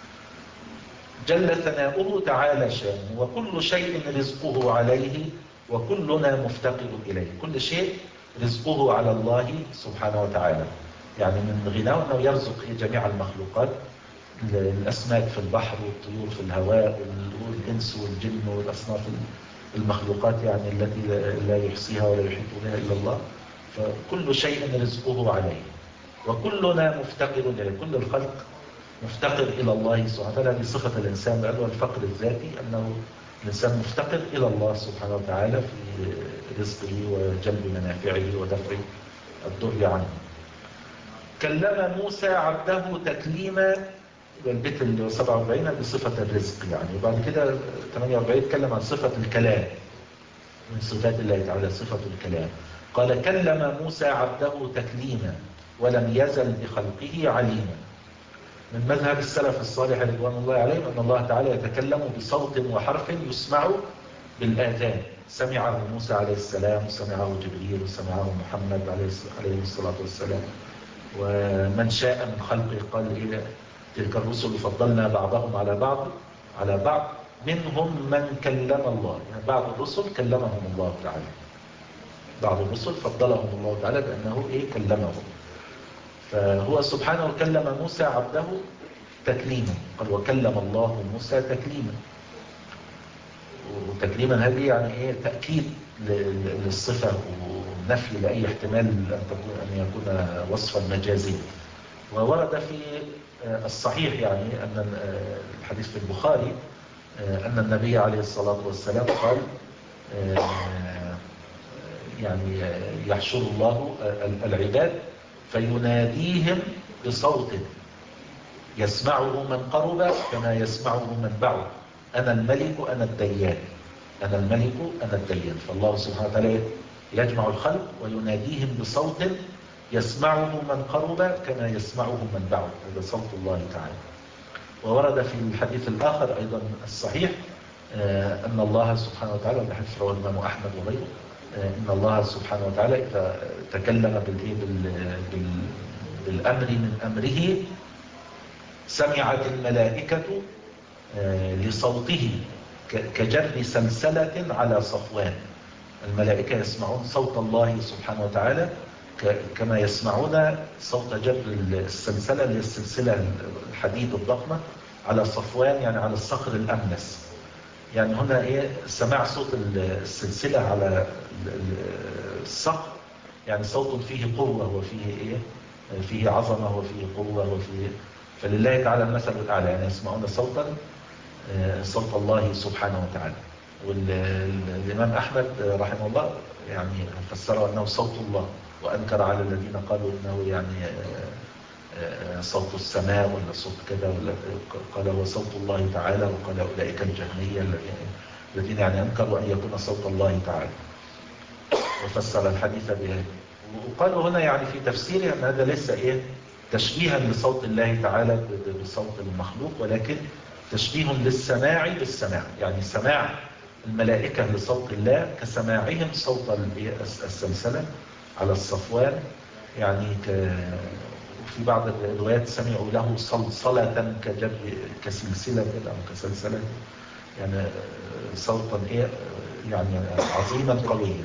جل ثناؤه تعالى شانه، وكل شيء رزقه عليه وكلنا مفتقر إليه. كل شيء رزقه على الله سبحانه وتعالى، يعني من غناه أنه يرزق جميع المخلوقات، الأسماك في البحر والطيور في الهواء والإنس والجن والأصناف المخلوقات يعني التي لا يحصيها ولا يحيط بها إلا الله. فكل شيء رزقه عليه وكلنا مفتقر إليه. كل الخلق مفتقر إلى الله سبحانه وتعالى. هذه صفة الإنسان، بل الفقر الذاتي، أنه الإنسان مفتقر إلى الله سبحانه وتعالى في رزقه وجلب منافعه ودفع الضر عنه. كلم موسى عبده تكليما، البيت ال سبعة وأربعين بصفة الرزق يعني. وبعد كده ثمانية وأربعين يتكلم عن صفة الكلام، من صفات الله تعالى صفة الكلام. قال كلم موسى عبده تكليما ولم يزل بخلقه عليما. من مذهب السلف الصالح رضوان الله عليهم أن الله تعالى يتكلم بصوت وحرف يسمع بالآذان. سمعه موسى عليه السلام، وسمعه جبريل، وسمعه محمد عليه الصلاة والسلام، ومن شاء من خلقه. قال إيه؟ تلك الرسل فضلنا بعضهم على بعض على بعض منهم من كلم الله. يعني بعض الرسل كلمهم الله تعالى، بعض الرسل فضلهم الله تعالى بأنه إيه؟ كلمهم. فهو سبحانه كلم موسى عبده تكليما. قال وكلم الله موسى تكليما. وتكليما هذه يعني ايه؟ تأكيد للصفة ونفي لأي احتمال أن تكون أن يكون وصفا مجازيا. وورد في الصحيح يعني أن الحديث في البخاري أن النبي عليه الصلاة والسلام قال يعني يحشر الله العباد فيناديهم بصوت يسمعه من قرب كما يسمعه من بعد. أنا الملك أنا الديان، أنا الملك أنا الديان. فالله سبحانه وتعالى يجمع الخلق ويناديهم بصوت يسمعه من قرب كما يسمعه من بعد. هذا صوت الله تعالى. وورد في الحديث الآخر أيضا الصحيح أن الله سبحانه وتعالى، بحديث رواه الإمام أحمد وغيره، إن الله سبحانه وتعالى إذا تكلم بالأمر من أمره سمعت الملائكة لصوته كجر سلسلة على صفوان. الملائكة يسمعون صوت الله سبحانه وتعالى كما يسمعون صوت جر السلسلة، اللي السلسلة الحديد الضخمة، على صفوان يعني على الصخر الأملس. يعني هنا إيه؟ سماع صوت السلسلة على الصخر يعني صوت فيه قوة وفيه إيه؟ فيه عظمة وفيه قوة وفيه. فلله تعالى المثل الأعلى، يعني يسمعون صوتا صوت الله سبحانه وتعالى. والإمام أحمد رحمه الله يعني فسره أنه صوت الله، وأنكر على الذين قالوا أنه يعني صوت السماء ولا صوت كذا، ولا قال هو صوت الله تعالى. وقال أولئك الجهمية الذين يعني أنكروا أن يكون صوت الله تعالى، وفسر الحديث بهذا. وقالوا هنا يعني في تفسيره أن هذا ليس إيه تشبيها لصوت الله تعالى بصوت المخلوق، ولكن تشبيه للسماع بالسماع. يعني سماع الملائكة لصوت الله كسماعهم صوت السلسلة على الصفوان. يعني في بعض الروايات سمعوا له صلصلة كجب كسلسلة أو كسلسلة، يعني صوتا إيه يعني عظيما قويا.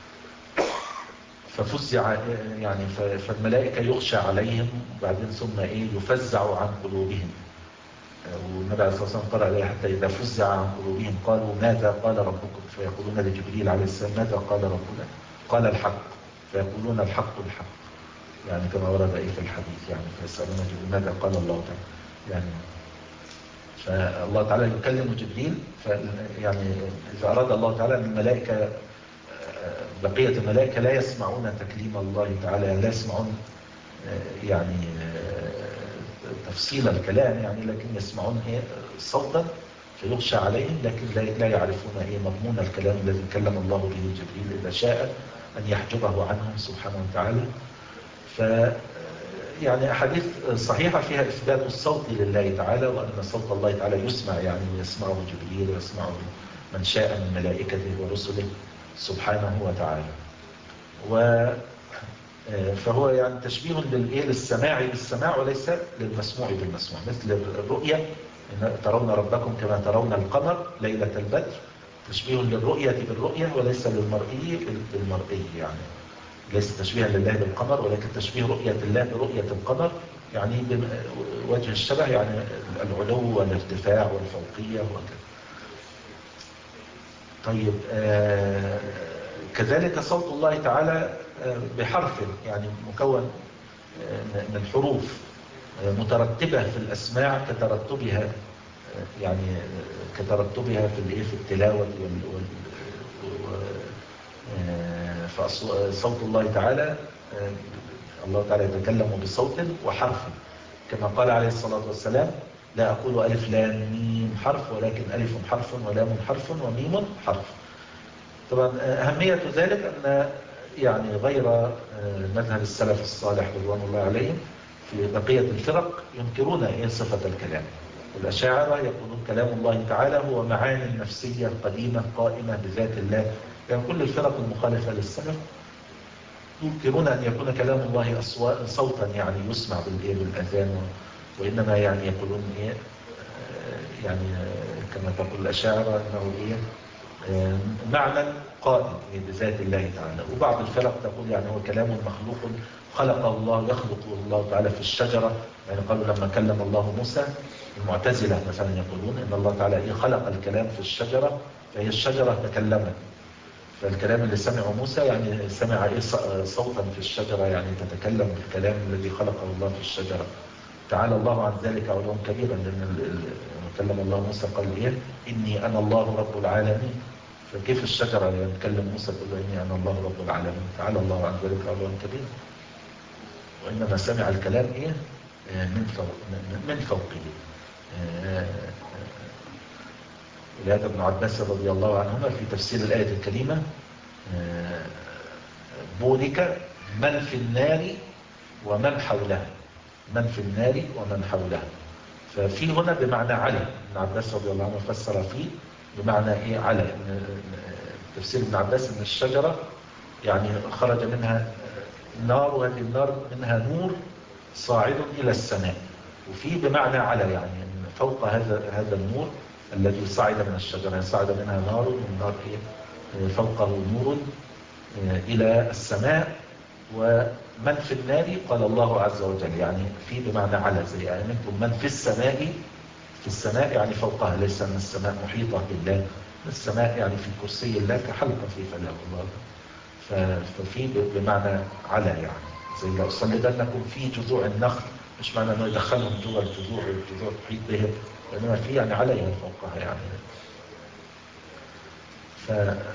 ففزع يعني فالملائكة يخشى عليهم، وبعدين ثم إيه يفزع عن قلوبهم. والنبي عليه الصلاة والسلام قال عليه حتى إذا فزع عن قلوبهم قالوا ماذا قال ربكم؟ فيقولون لجبريل عليه السلام ماذا قال ربنا؟ قال الحق. فيقولون الحق الحق، يعني كما ورد إيه في الحديث. يعني فيسألون جبريل ماذا قال الله تعالى؟ يعني فالله تعالى يكلم جبريل. يعني إذا أراد الله تعالى أن الملائكة بقية الملائكة لا يسمعون تكليم الله تعالى، لا يسمعون يعني تفصيل الكلام يعني، لكن يسمعون إيه صوتا فيخشى عليهم، لكن لا يعرفون إيه مضمون الكلام الذي كلم الله به جبريل إذا شاء أن يحجبه عنهم سبحانه وتعالى. ف يعني أحاديث صحيحة فيها إثبات الصوت لله تعالى، وأن صوت الله تعالى يسمع يعني، ويسمعه جبريل ويسمعه من شاء من ملائكته ورسله سبحانه وتعالى. و فهو يعني تشبيه للإيه للسماع بالسماع وليس للمسموع بالمسموع، مثل الرؤية إن ترون ربكم كما ترون القمر ليلة البدر، تشبيه للرؤية بالرؤية وليس للمرئي بالمرئي، يعني ليس تشبيها لله بالقمر ولكن تشبيه رؤية الله برؤية القمر، يعني وجه الشبه يعني العلو والارتفاع والفوقية وكذا. طيب آه كذلك صوت الله تعالى بحرف يعني مكون من حروف مترتبة في الأسماع كترتبها يعني كترتبها في الايه في التلاوة وال فصوت الله تعالى الله تعالى يتكلم بصوت وحرف كما قال عليه الصلاة والسلام: لا أقول ألف لام ميم حرف ولكن ألف حرف ولام حرف وميم حرف. طبعا أهمية ذلك أن يعني غير مذهب السلف الصالح رضوان الله عليهم في بقية الفرق ينكرون إيه صفة الكلام. الأشاعرة يقولون كلام الله تعالى هو معاني نفسية قديمة قائمة بذات الله، يعني كل الفرق المخالفة للسلف ينكرون أن يكون كلام الله صوتا يعني يسمع بالإيه بالأذان، وإنما يعني يقولون إيه يعني كما تقول الأشاعرة أنه إيه معنى قائم بذات الله تعالى. وبعض الفرق تقول يعني هو كلام مخلوق خلق الله يخلق الله تعالى في الشجرة، يعني قالوا لما كلم الله موسى، المعتزلة مثلا يقولون إن الله تعالى إيه خلق الكلام في الشجرة فهي الشجرة تكلمت، فالكلام اللي سمعه موسى يعني سمع إيه صوتا في الشجرة يعني تتكلم بالكلام الذي خلقه الله في الشجرة. تعالى الله عن ذلك علوا كبيرا، لأن كلم الله موسى قال إيه إني أنا الله رب العالمين، فكيف الشجرة يعني تكلم موسى تقول له إني أنا الله رب العالمين؟ تعالى الله عن ذلك علوا كبيرا. وإنما سمع الكلام إيه من فوق من فوقه. ولهذا ابن عباس رضي الله عنهما في تفسير الآية الكريمة: بورك من في النار ومن حوله، من في النار ومن حوله. ففي هنا بمعنى على، ابن عباس رضي الله عنه فسر فيه بمعنى ايه على، تفسير ابن عباس ان الشجرة يعني خرج منها نار، وهذه النار منها نور صاعد الى السماء، وفي بمعنى على يعني فوق هذا هذا النور الذي صعد من الشجرة، صعد منها نار، والنار ايه فوقه نور الى السماء. ومن في النار قال الله عز وجل يعني في بمعنى على، زي آمنتم من في السماء، في السماء يعني فوقها، ليس أن السماء محيطة بالله، السماء يعني في كرسي الله كحلقة في فلاه الله، ففي بمعنى على يعني زي لو صلبنكم في جذوع النخل، مش معنى أنه يدخلهم جوا الجذوع والجذوع تحيط بهم، وإنما في يعني عليها فوقها يعني. ف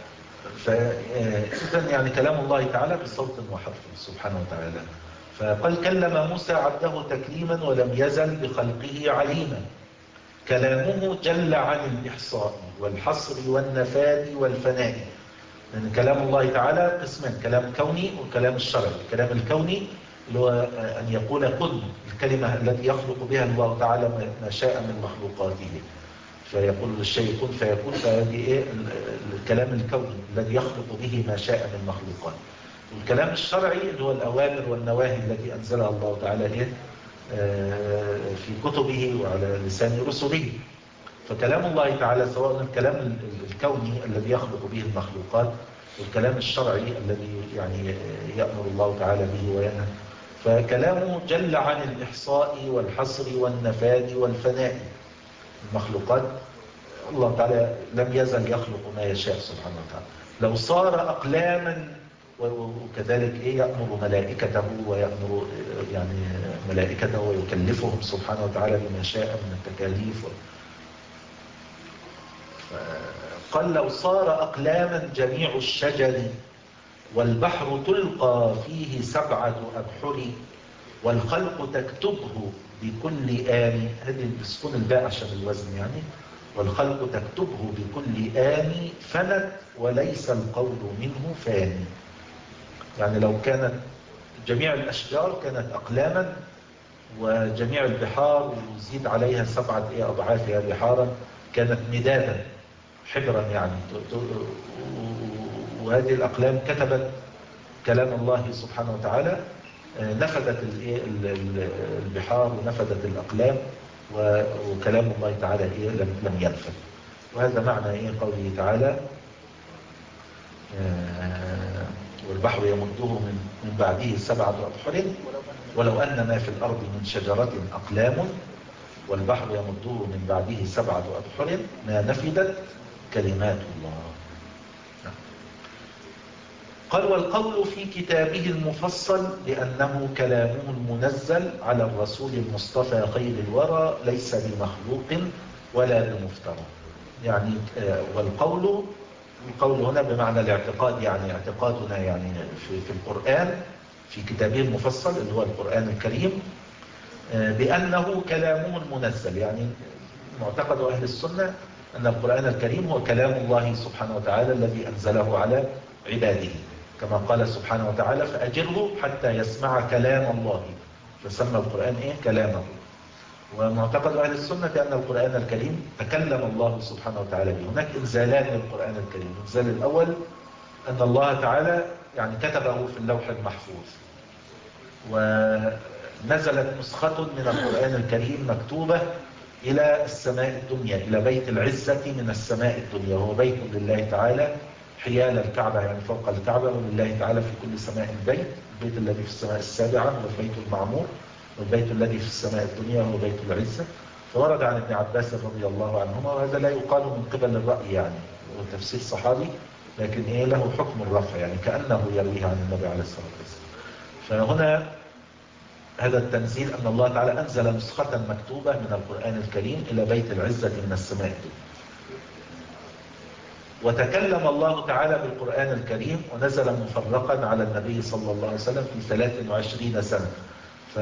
فإذن يعني كلام الله تعالى بصوت وحرف سبحانه وتعالى. فقال كلم موسى عبده تكليما ولم يزل بخلقه عليما. كلامه جل عن الإحصاء والحصر والنفاد والفناء. يعني كلام الله تعالى قسمان: كلام كوني وكلام الشرعي. الكلام الكوني اللي هو أن يقول كن، الكلمة التي يخلق بها الله تعالى ما شاء من مخلوقاته، فيقول الشيء كن فيكون، فهذه ايه الكلام الكوني الذي يخلق به ما شاء من مخلوقات. والكلام الشرعي اللي هو الأوامر والنواهي التي أنزلها الله تعالى ايه في كتبه وعلى لسان رسله. فكلام الله تعالى سواء الكلام الكوني الذي يخلق به المخلوقات والكلام الشرعي الذي يعني يأمر الله تعالى به وينهى، فكلامه جل عن الإحصاء والحصر والنفاد والفناء. المخلوقات الله تعالى لم يزل يخلق ما يشاء سبحانه وتعالى. لو صار أقلاما وكذلك إيه يأمر ملائكته ويأمر يعني ملائكته ويكلفهم سبحانه وتعالى بما شاء من التكاليف. قال لو صار أقلاما جميع الشجر والبحر تلقى فيه سبعة أبحر والخلق تكتبه بكل آن، هذه بسكون الباء عشان الوزن يعني، والخلق تكتبه بكل آن فنت وليس القول منه فاني. يعني لو كانت جميع الأشجار كانت أقلاما وجميع البحار وزيد عليها سبعة أضعافها بحارا كانت مدادا حبرا يعني، وهذه الأقلام كتبت كلام الله سبحانه وتعالى نفدت البحار ونفدت الأقلام، وكلام الله تعالى إيه لم ينفد. وهذا معنى إيه قوله تعالى والبحر يمده من من بعده سبعة أبحر ولو أن ما في الأرض من شجرة أقلام والبحر يمده من بعده سبعة أبحر ما نفدت كلمات الله. قال والقول في كتابه المفصل لأنه كلامه المنزل على الرسول المصطفى خير الورى ليس بمخلوق ولا بمفترى. يعني والقول القول هنا بمعنى الاعتقاد، يعني اعتقادنا يعني في, في القرآن في كتابه المفصل اللي هو القرآن الكريم بأنه كلامه المنزل. يعني معتقد أهل السنة أن القرآن الكريم هو كلام الله سبحانه وتعالى الذي أنزله على عباده، كما قال سبحانه وتعالى فأجره حتى يسمع كلام الله، فسمى القرآن إيه؟ كلامه. ومعتقد أهل السنة أن القرآن الكريم تكلم الله سبحانه وتعالى به. هناك إنزالان للقرآن الكريم. الإنزال الأول أن الله تعالى يعني كتبه في اللوح المحفوظ، ونزلت نسخة من القرآن الكريم مكتوبة إلى السماء الدنيا، إلى بيت العزة من السماء الدنيا، وهو بيت لله تعالى حيال الكعبة، يعني فوق الكعبة، ولله تعالى في كل سماء بيت. البيت الذي في السماء السابعة هو البيت المعمور، والبيت الذي في السماء الدنيا هو بيت العزة. فورد عن ابن عباس رضي الله عنهما، وهذا لا يقال من قبل الرأي، يعني هو تفسير صحابي لكن إيه له حكم الرفع، يعني كأنه يرويه عن النبي عليه الصلاة والسلام. فهنا هذا التنزيل أن الله تعالى أنزل نسخة مكتوبة من القرآن الكريم إلى بيت العزة من السماء الدنيا. وتكلم الله تعالى بالقرآن الكريم ونزل مفرقا على النبي صلى الله عليه وسلم في ثلاث وعشرين سنة. ف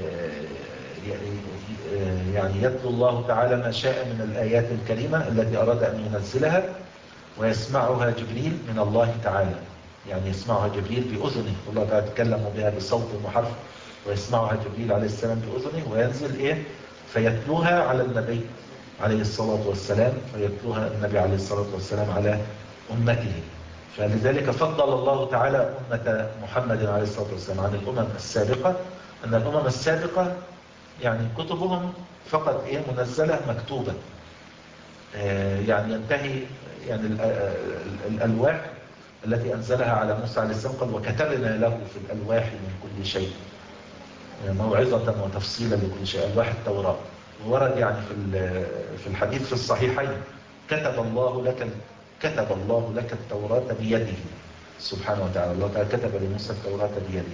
يعني يتلو الله تعالى ما شاء من الآيات الكريمة التي أراد أن ينزلها، ويسمعها جبريل من الله تعالى، يعني يسمعها جبريل بأذنه، الله تعالى يتكلم بها بصوت وحرف، ويسمعها جبريل عليه السلام بأذنه، وينزل إيه فيتلوها على النبي عليه الصلاة والسلام، فيتلوها النبي عليه الصلاة والسلام على أمته. فلذلك فضل الله تعالى أمة محمد عليه الصلاة والسلام عن الأمم السابقة، أن الأمم السابقة يعني كتبهم فقط إيه منزلة مكتوبة، آه يعني ينتهي يعني الألواح التي أنزلها على موسى عليه السلام قال وكتبنا له في الألواح من كل شيء موعظة وتفصيلا لكل شيء، ألواح التوراة. وورد يعني في في الحديث في الصحيحين كتب الله لك كتب الله لك التوراة بيده سبحانه وتعالى. الله تعالى كتب لموسى التوراة بيده.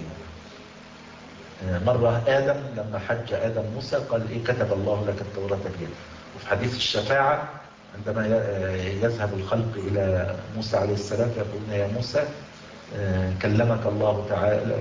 مرة آدم لما حج آدم موسى قال إيه كتب الله لك التوراة بيده. وفي حديث الشفاعة عندما يذهب الخلق إلى موسى عليه السلام فيقولون يا موسى كلمك الله تعالى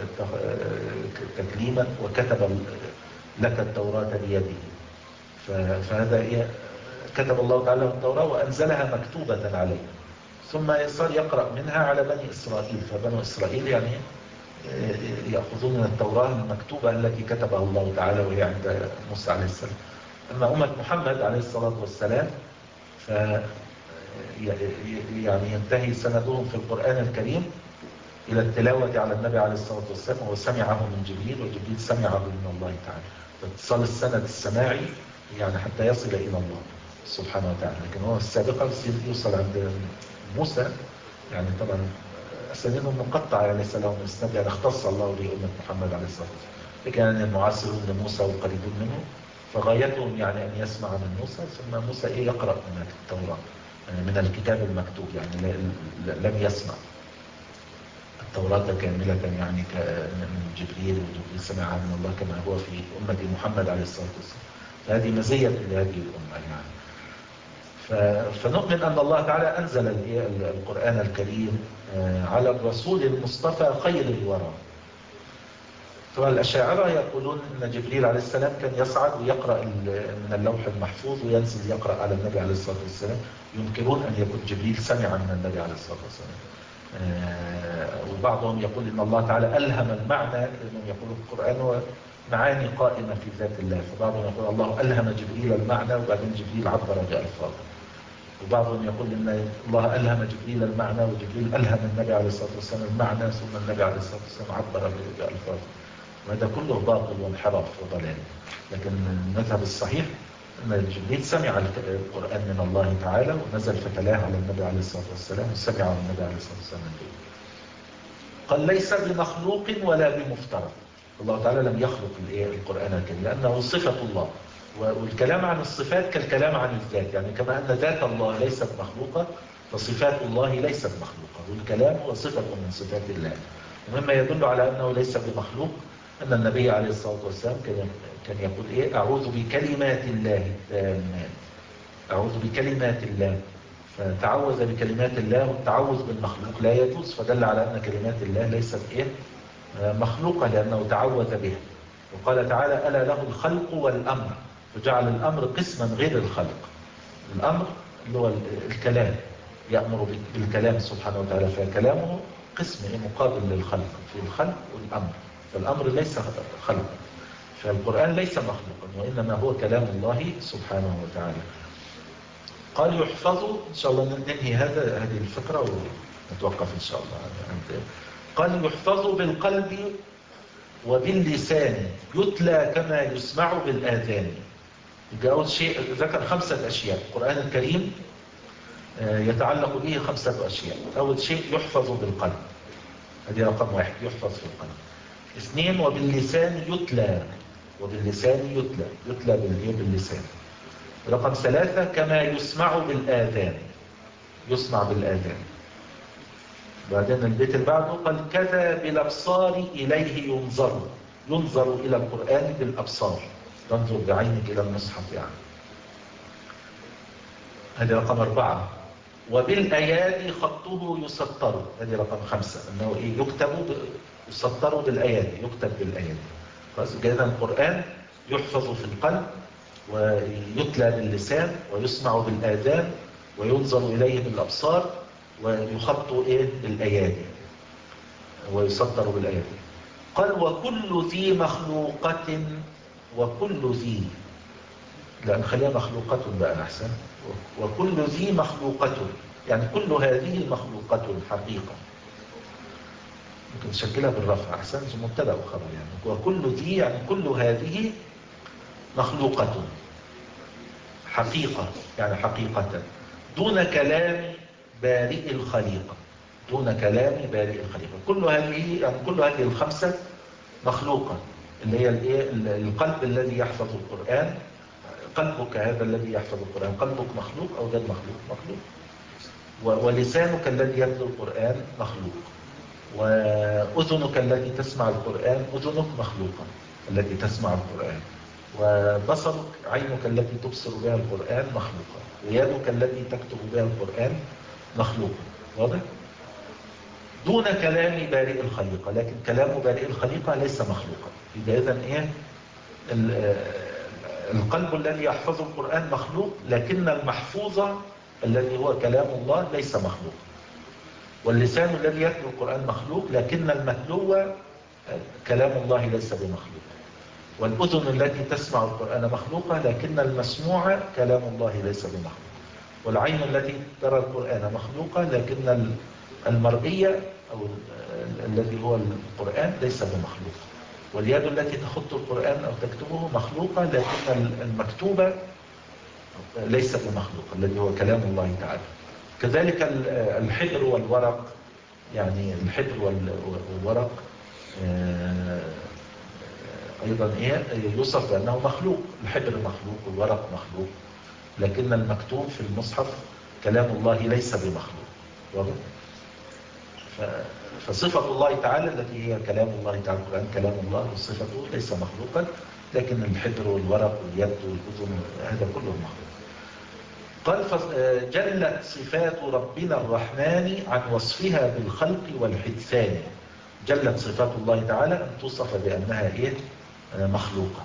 تكليما وكتب لك التوراة بيده. فهذا إيه كتب الله تعالى التوراة وأنزلها مكتوبة عليه، ثم صار يقرأ منها على بني إسرائيل. فبني إسرائيل يعني يأخذون من التوراة المكتوبة التي كتبها الله تعالى وهي عند موسى عليه السلام. أما أمة محمد عليه الصلاة والسلام ف يعني ينتهي سندهم في القرآن الكريم إلى التلاوة على النبي عليه الصلاة والسلام، وسمعه من جبريل وجبريل سمعه من الله تعالى. فاتصال السند السماعي يعني حتى يصل إلى الله سبحانه وتعالى. لكن هو السابقة يوصل عند موسى يعني طبعا أسانيدهم مقطعة يعني ليس لهم إسناد، يعني اختص الله بأمة محمد عليه الصلاة والسلام. لكن يعني المعاصرون لموسى والقريبون منه فغايتهم يعني أن يسمع من موسى، ثم موسى إيه يقرأ من التوراة يعني من الكتاب المكتوب، يعني لم يسمع التوراة كاملة يعني من جبريل، وجبريل سمعها من الله كما هو في أمة محمد عليه الصلاة والسلام. فهذه مزية لهذه الأمة يعني. فنؤمن أن الله تعالى أنزل القرآن الكريم على الرسول المصطفى خير الورى. طبعا الأشاعرة يقولون أن جبريل عليه السلام كان يصعد ويقرأ من اللوح المحفوظ وينزل يقرأ على النبي عليه الصلاة والسلام. ينكرون أن يكون جبريل سمع من النبي عليه الصلاة والسلام. وبعضهم يقول إن الله تعالى ألهم المعنى، لأنهم يقولون القرآن هو معاني قائمة في ذات الله، فبعضهم يقول الله ألهم جبريل المعنى وبعدين جبريل عبر بألفاظه. وبعضهم يقول إن الله ألهم جبريل المعنى وجبريل ألهم النبي عليه الصلاة والسلام المعنى ثم النبي عليه الصلاة والسلام عبر بألفاظ. وهذا كله باطل وانحراف وضلال. لكن المذهب الصحيح أن جبريل سمع القرآن من الله تعالى ونزل فتلاه على النبي عليه الصلاة والسلام وسمعه النبي عليه الصلاة والسلام. قال ليس بمخلوق ولا بمفترض. الله تعالى لم يخلق القرآن الكريم لأنه صفة الله، والكلام عن الصفات كالكلام عن الذات، يعني كما أن ذات الله ليست مخلوقة فصفات الله ليست مخلوقة، والكلام هو صفة من صفات الله. ومما يدل على أنه ليس بمخلوق أن النبي عليه الصلاة والسلام كان يقول إيه؟ أعوذ بكلمات الله التامات. أعوذ بكلمات الله، فتعوذ بكلمات الله، والتعوذ بالمخلوق لا يجوز، فدل على أن كلمات الله ليست إيه؟ مخلوقة لأنه تعوذ بها. وقال تعالى ألا له الخلق والأمر، فجعل الأمر قسما غير الخلق. الأمر اللي هو الكلام، يأمر بالكلام سبحانه وتعالى، فكلامه قسم مقابل للخلق، في الخلق والأمر، فالأمر ليس خلق، فالقرآن ليس مخلوقا وإنما هو كلام الله سبحانه وتعالى. قال يحفظ، إن شاء الله ننهي هذا هذه الفكرة ونتوقف إن شاء الله. قال يحفظ بالقلب وباللسان يتلى كما يسمع بالآذان. يبقى أول شيء ذكر خمسة أشياء. القرآن الكريم يتعلق به خمسة أشياء. أول شيء يحفظ بالقلب، هذه رقم واحد، يحفظ في القلب. اثنين وباللسان يتلى، وباللسان يتلى يتلى باللسان. رقم ثلاثة كما يسمع بالآذان، يسمع بالآذان. بعدين البيت اللي بعده قال كذا بالأبصار إليه ينظر، ينظر إلى القرآن بالأبصار، تنظر بعينك إلى المصحف يعني. هذه رقم أربعة. وبالأيادي خطه يسطر، هذه رقم خمسة، أنه إيه؟ يكتب يسطر بالأيادي، يكتب بالأيادي. فإذا القرآن يحفظ في القلب ويتلى باللسان ويسمع بالآذان وينظر إليه بالأبصار ويخط إيه؟ بالأيادي ويسطر بالأيادي. قال وكل ذي مخلوقة، وكل ذي، لا نخليها مخلوقة بقى أحسن. وكل ذي مخلوقة، يعني كل هذه مخلوقة حقيقة. ممكن نشكلها بالرفع أحسن، مبتدأ وخبر يعني. وكل ذي يعني كل هذه مخلوقة حقيقة، يعني حقيقة دون كلام بارئ الخليقة، دون كلام بارئ الخليقة. كل هذه يعني كل هذه الخمسة مخلوقة، اللي هي القلب الذي يحفظ القرآن. قلبك هذا الذي يحفظ القرآن، قلبك مخلوق أو غير مخلوق؟ مخلوق. ولسانك الذي يتلو القرآن مخلوق. وأذنك التي تسمع القرآن أذنك مخلوقة التي تسمع القرآن. وبصرك، عينك التي تبصر بها القرآن مخلوقة. ويدك التي تكتب بها القرآن مخلوقة. واضح؟ دون كلام بارئ الخليقة، لكن كلام بارئ الخليقة ليس مخلوقا. يبقى إذن إيه؟ القلب الذي يحفظ القرآن مخلوق، لكن المحفوظ الذي هو كلام الله ليس مخلوق. واللسان الذي يتلو القرآن مخلوق، لكن المتلو كلام الله ليس بمخلوق. والأذن التي تسمع القرآن مخلوقة، لكن المسموع كلام الله ليس بمخلوق. والعين التي ترى القرآن مخلوقة، لكن المرئية أو الذي هو القرآن ليس بمخلوق. واليد التي تخط القرآن أو تكتبه مخلوقة، لكن المكتوبة ليس بمخلوق الذي هو كلام الله تعالى. كذلك الحبر والورق، يعني الحبر والورق أيضا إيه؟ يوصف بأنه مخلوق. الحبر مخلوق والورق مخلوق، لكن المكتوب في المصحف كلام الله ليس بمخلوق. واضح؟ فصفة الله تعالى التي هي كلام الله تعالى، القرآن كلام الله وصفته ليس مخلوقا، لكن الحبر والورق واليد والأذن هذا كله مخلوق. قال جلت صفات ربنا الرحمن عن وصفها بالخلق والحدثان. جلت صفات الله تعالى أن توصف بأنها إيه؟ مخلوقة.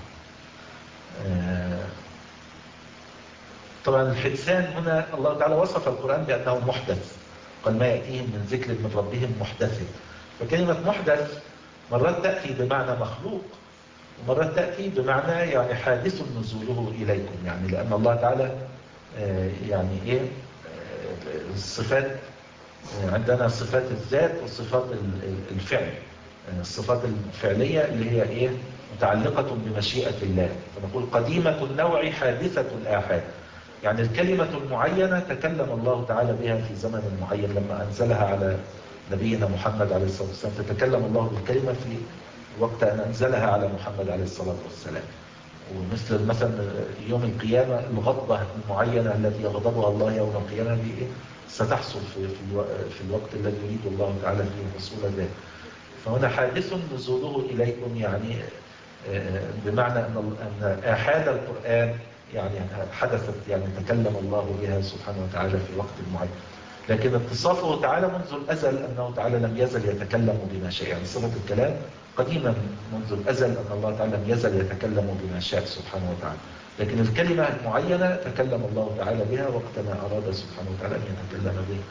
طبعا الحدثان هنا الله تعالى وصف القرآن بأنه محدث، قال ما يأتيهم من ذكر من ربهم محدث. فكلمة محدث مرات تأتي بمعنى مخلوق، ومرات تأتي بمعنى يعني حادث نزوله إليكم، يعني لأن الله تعالى يعني إيه الصفات عندنا صفات الذات وصفات الفعل. الصفات الفعلية اللي هي إيه؟ متعلقة بمشيئة الله، فنقول قديمة النوع حادثة الآحاد. يعني الكلمة المعينة تكلم الله تعالى بها في زمن معين لما أنزلها على نبينا محمد عليه الصلاة والسلام، تتكلم الله بالكلمة في وقت أن أنزلها على محمد عليه الصلاة والسلام. ومثل مثلا يوم القيامة الغضبة المعينة التي يغضبها الله يوم القيامة دي إيه؟ ستحصل في, في, في الوقت الذي يريد الله تعالى فيه حصول ذلك. فهنا حادث نزوله إليكم، يعني بمعنى أن أن آحاد القرآن يعني حدثت، يعني تكلم الله بها سبحانه وتعالى في وقت معين. لكن اتصافه تعالى منذ الأزل أنه تعالى لم يزل يتكلم بما شاء، يعني صفة الكلام قديما منذ الأزل أن الله تعالى لم يزل يتكلم بما شاء سبحانه وتعالى. لكن الكلمة المعينة تكلم الله تعالى بها وقتما أراد سبحانه وتعالى أن يتكلم بها.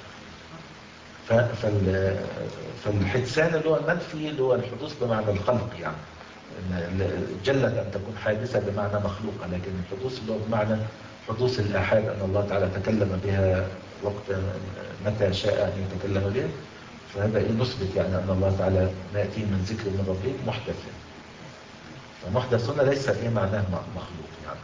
فالحدثان اللي هو المنفي اللي هو الحدوث بمعنى الخلق، يعني جلت أن تكون حادثة بمعنى مخلوقة، لكن الحدوث اللي هو بمعنى حدوث الآحاد أن الله تعالى تكلم بها وقت متى شاء أن يتكلم بها. فهذا إيه نثبت يعني أن الله تعالى ما يأتي من ذكر من ربه محدث. فمحدث هنا ليس إيه معناه مخلوق يعني.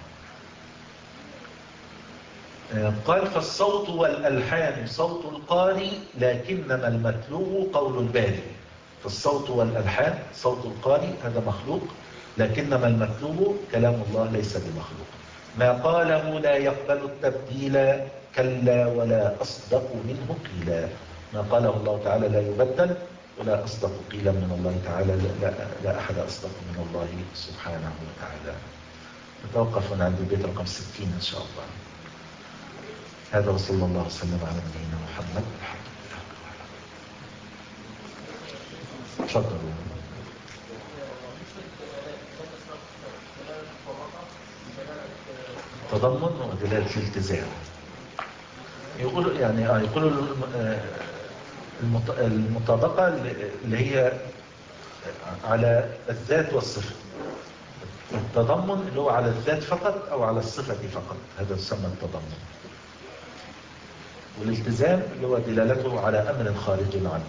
قال فالصوت والألحان صوت القارئ لكنما المتلو قول الباري. فالصوت والألحان صوت القارئ هذا مخلوق، لكنما المتلو كلام الله ليس بمخلوق. ما قاله لا يقبل التبديل كلا ولا أصدق منه قيلا. ما قاله الله تعالى لا يبدل ولا أصدق قيلا من الله تعالى، لا, لا أحد أصدق من الله سبحانه وتعالى. نتوقف هنا عند البيت رقم ستين إن شاء الله. هذا وصلى الله وسلم على نبينا محمد. تفضلوا. تضمن ودلالة الالتزام. يقول يعني اه يقولوا المطابقة اللي هي على الذات والصفة. التضمن اللي هو على الذات فقط او على الصفة فقط، هذا يسمى التضمن. والالتزام اللي هو دلالته على امر خارج عنه.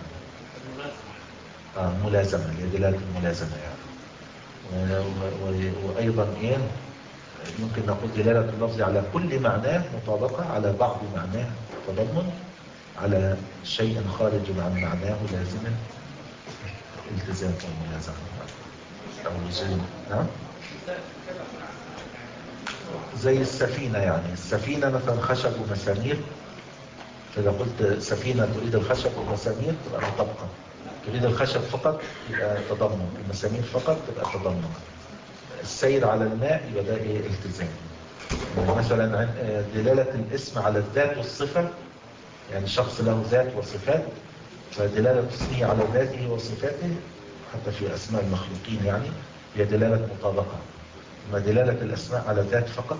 آه ملازمة، اللي هي دلالة الملازمة يعني. وايضا ايه يمكن نقول دلالة اللفظ على كل معناه مطابقة، على بعض معناه تضمن، على شيء خارج عن معناه لازما التزام والملازمة او لزوم. نعم زي السفينة، يعني السفينة مثلا خشب ومسامير، فإذا قلت سفينة تريد الخشب والمسامير تبقى مطابقة. تريد الخشب فقط يبقى تضمن، المسامير فقط تبقى تضمن. السير على الماء يبقى ده ايه التزام. يعني مثلا دلالة الاسم على الذات والصفة، يعني شخص له ذات وصفات، فدلالة اسمه على ذاته وصفاته حتى في أسماء المخلوقين يعني هي دلالة مطابقة. أما دلالة الأسماء على الذات فقط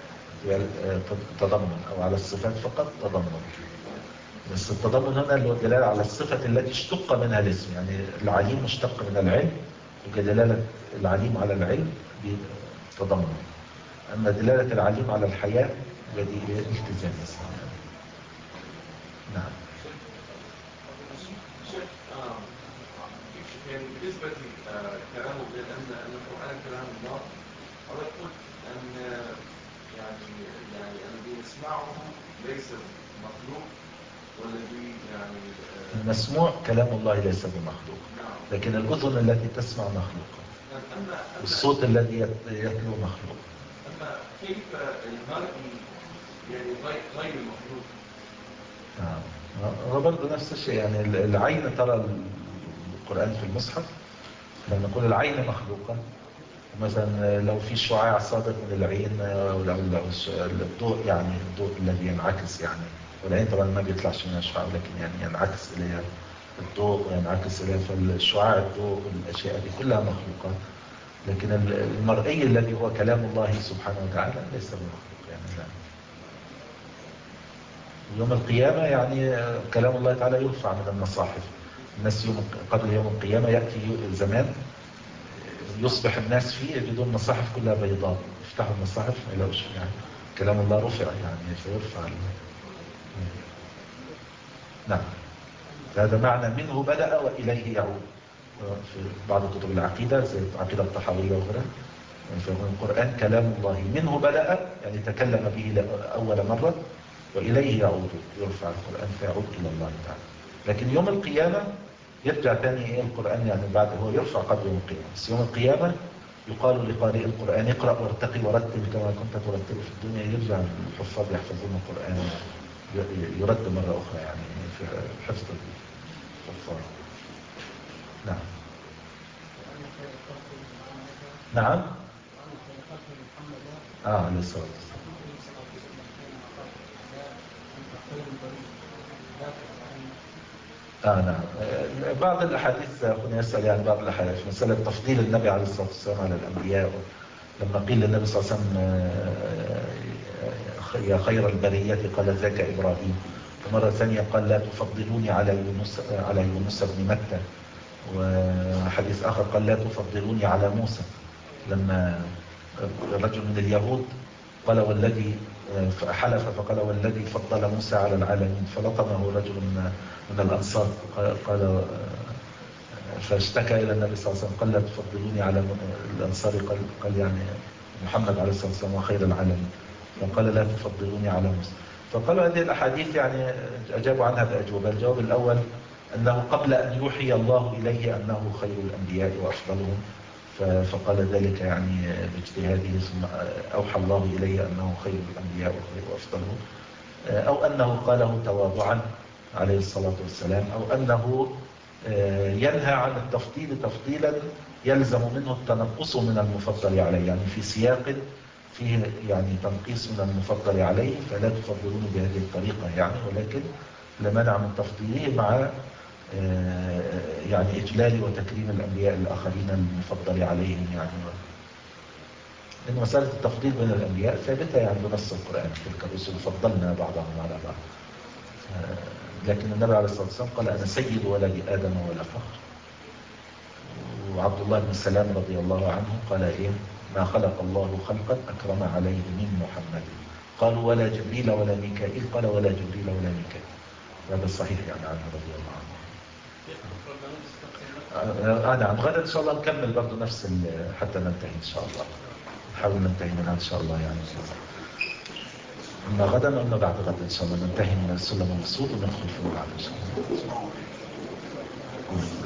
تضمن، أو على الصفات فقط تضمن. بس التضمن هنا اللي هو الدلالة على الصفة التي اشتق منها الاسم، يعني العليم مشتق من العلم، وكدلالة العليم على العلم تضمن. أما دلالة العليم على الحياة الذي التزام اسمه. نعم. يعني بالنسبة لكلامه بأن أن القرآن كلام الله، أنا قلت أن يعني يعني الذي يسمعه ليس مخلوق، والذي يعني المسموع كلام الله ليس بمخلوق، لكن الأذن التي تسمع مخلوقة، والصوت الذي يتلو مخلوق. أما كيف المرئي يعني غير مخلوق؟ هو برضه نفس الشيء، يعني العين ترى القرآن في المصحف، لما نقول العين مخلوقة مثلا لو في شعاع صادر من العين، لو الضوء يعني الضوء الذي ينعكس يعني، والعين طبعا ما بيطلعش منها شعاع، لكن يعني ينعكس إليها الضوء وينعكس إليها، فالشعاع الضوء والأشياء دي كلها مخلوقة. لكن المرئي الذي هو كلام الله سبحانه وتعالى ليس بمخلوق يعني. لا. يوم القيامة يعني كلام الله تعالى يرفع من المصاحف. الناس يوم قبل يوم القيامة يأتي زمان يصبح الناس فيه يجدون المصاحف كلها بيضاء، يفتحوا المصاحف ما يلاقوش يعني كلام الله رفع يعني فيرفع. نعم. هذا معنى منه بدأ وإليه يعود. في بعض كتب العقيدة زي العقيدة الطحاوية وغيرها فيقول القرآن كلام الله منه بدأ، يعني تكلم به أول مرة، وإليه يعود، يرفع القرآن فيعود إلى الله تعالى. لكن يوم القيامة يرجع ثاني إيه القرآن، يعني بعد هو يرفع قبل يوم القيامة، بس يوم القيامة يقال لقارئ القرآن اقرأ وارتقي ورتل كما كنت ترتل في الدنيا. يرجع الحفاظ يحفظون القرآن يرد مرة أخرى، يعني في حفظ الحفاظ. نعم. نعم. آه عليه الصلاة والسلام. آه نعم. بعض الأحاديث أخونا يسأل يعني بعض الأحاديث مسألة تفضيل النبي عليه الصلاة والسلام على الأنبياء، لما قيل للنبي صلى الله عليه وسلم يا خير البرية قال ذاك إبراهيم، ومرة ثانية قال لا تفضلوني على يونس على يونس بن متى، وحديث آخر قال لا تفضلوني على موسى، لما رجل من اليهود قال والذي حلف فقال والذي فضل موسى على العالمين، فلطمه رجل من من الأنصار قال فاشتكى إلى النبي صلى الله عليه وسلم قال لا تفضلوني على الأنصار، قال, قال يعني محمد عليه الصلاة والسلام وخير العالمين، فقال لا تفضلوني على موسى. فقالوا هذه الأحاديث يعني أجابوا عنها بأجوبة. الجواب الأول أنه قبل أن يوحي الله إليه أنه خير الأنبياء وأفضلهم، فقال ذلك يعني باجتهاده، ثم أوحى الله إليه أنه خير الأنبياء وخير وأفضلهم، أو أنه قاله تواضعا عليه الصلاة والسلام، أو أنه ينهى عن التفضيل تفضيلا يلزم منه التنقص من المفضل عليه، يعني في سياق فيه يعني تنقيص من المفضل عليه فلا تفضلون بهذه الطريقة يعني، ولكن لمنع من تفضيله مع يعني إجلال وتكريم الأنبياء الآخرين المفضل عليهم يعني. لأن مسألة التفضيل بين الأنبياء ثابتة يعني بنص القرآن، تلك الرسل فضلنا بعضهم على بعض، لكن النبي عليه الصلاة والسلام قال أنا سيد ولد آدم ولا فخر. وعبد الله بن سلام رضي الله عنه قال إيه ما خلق الله خلقا أكرم عليه من محمد، قالوا ولا جبريل ولا ميكائيل، قال ولا جبريل ولا ميكائيل. هذا صحيح يعني عنه رضي الله عنه. آه نعم. غدا إن شاء الله نكمل برضو نفس حتى ننتهي إن شاء الله، نحاول ننتهي منها إن شاء الله يعني. إما غدا وإما بعد غدا إن شاء الله ننتهي من السلم المسعود وندخل في المعاد إن شاء الله.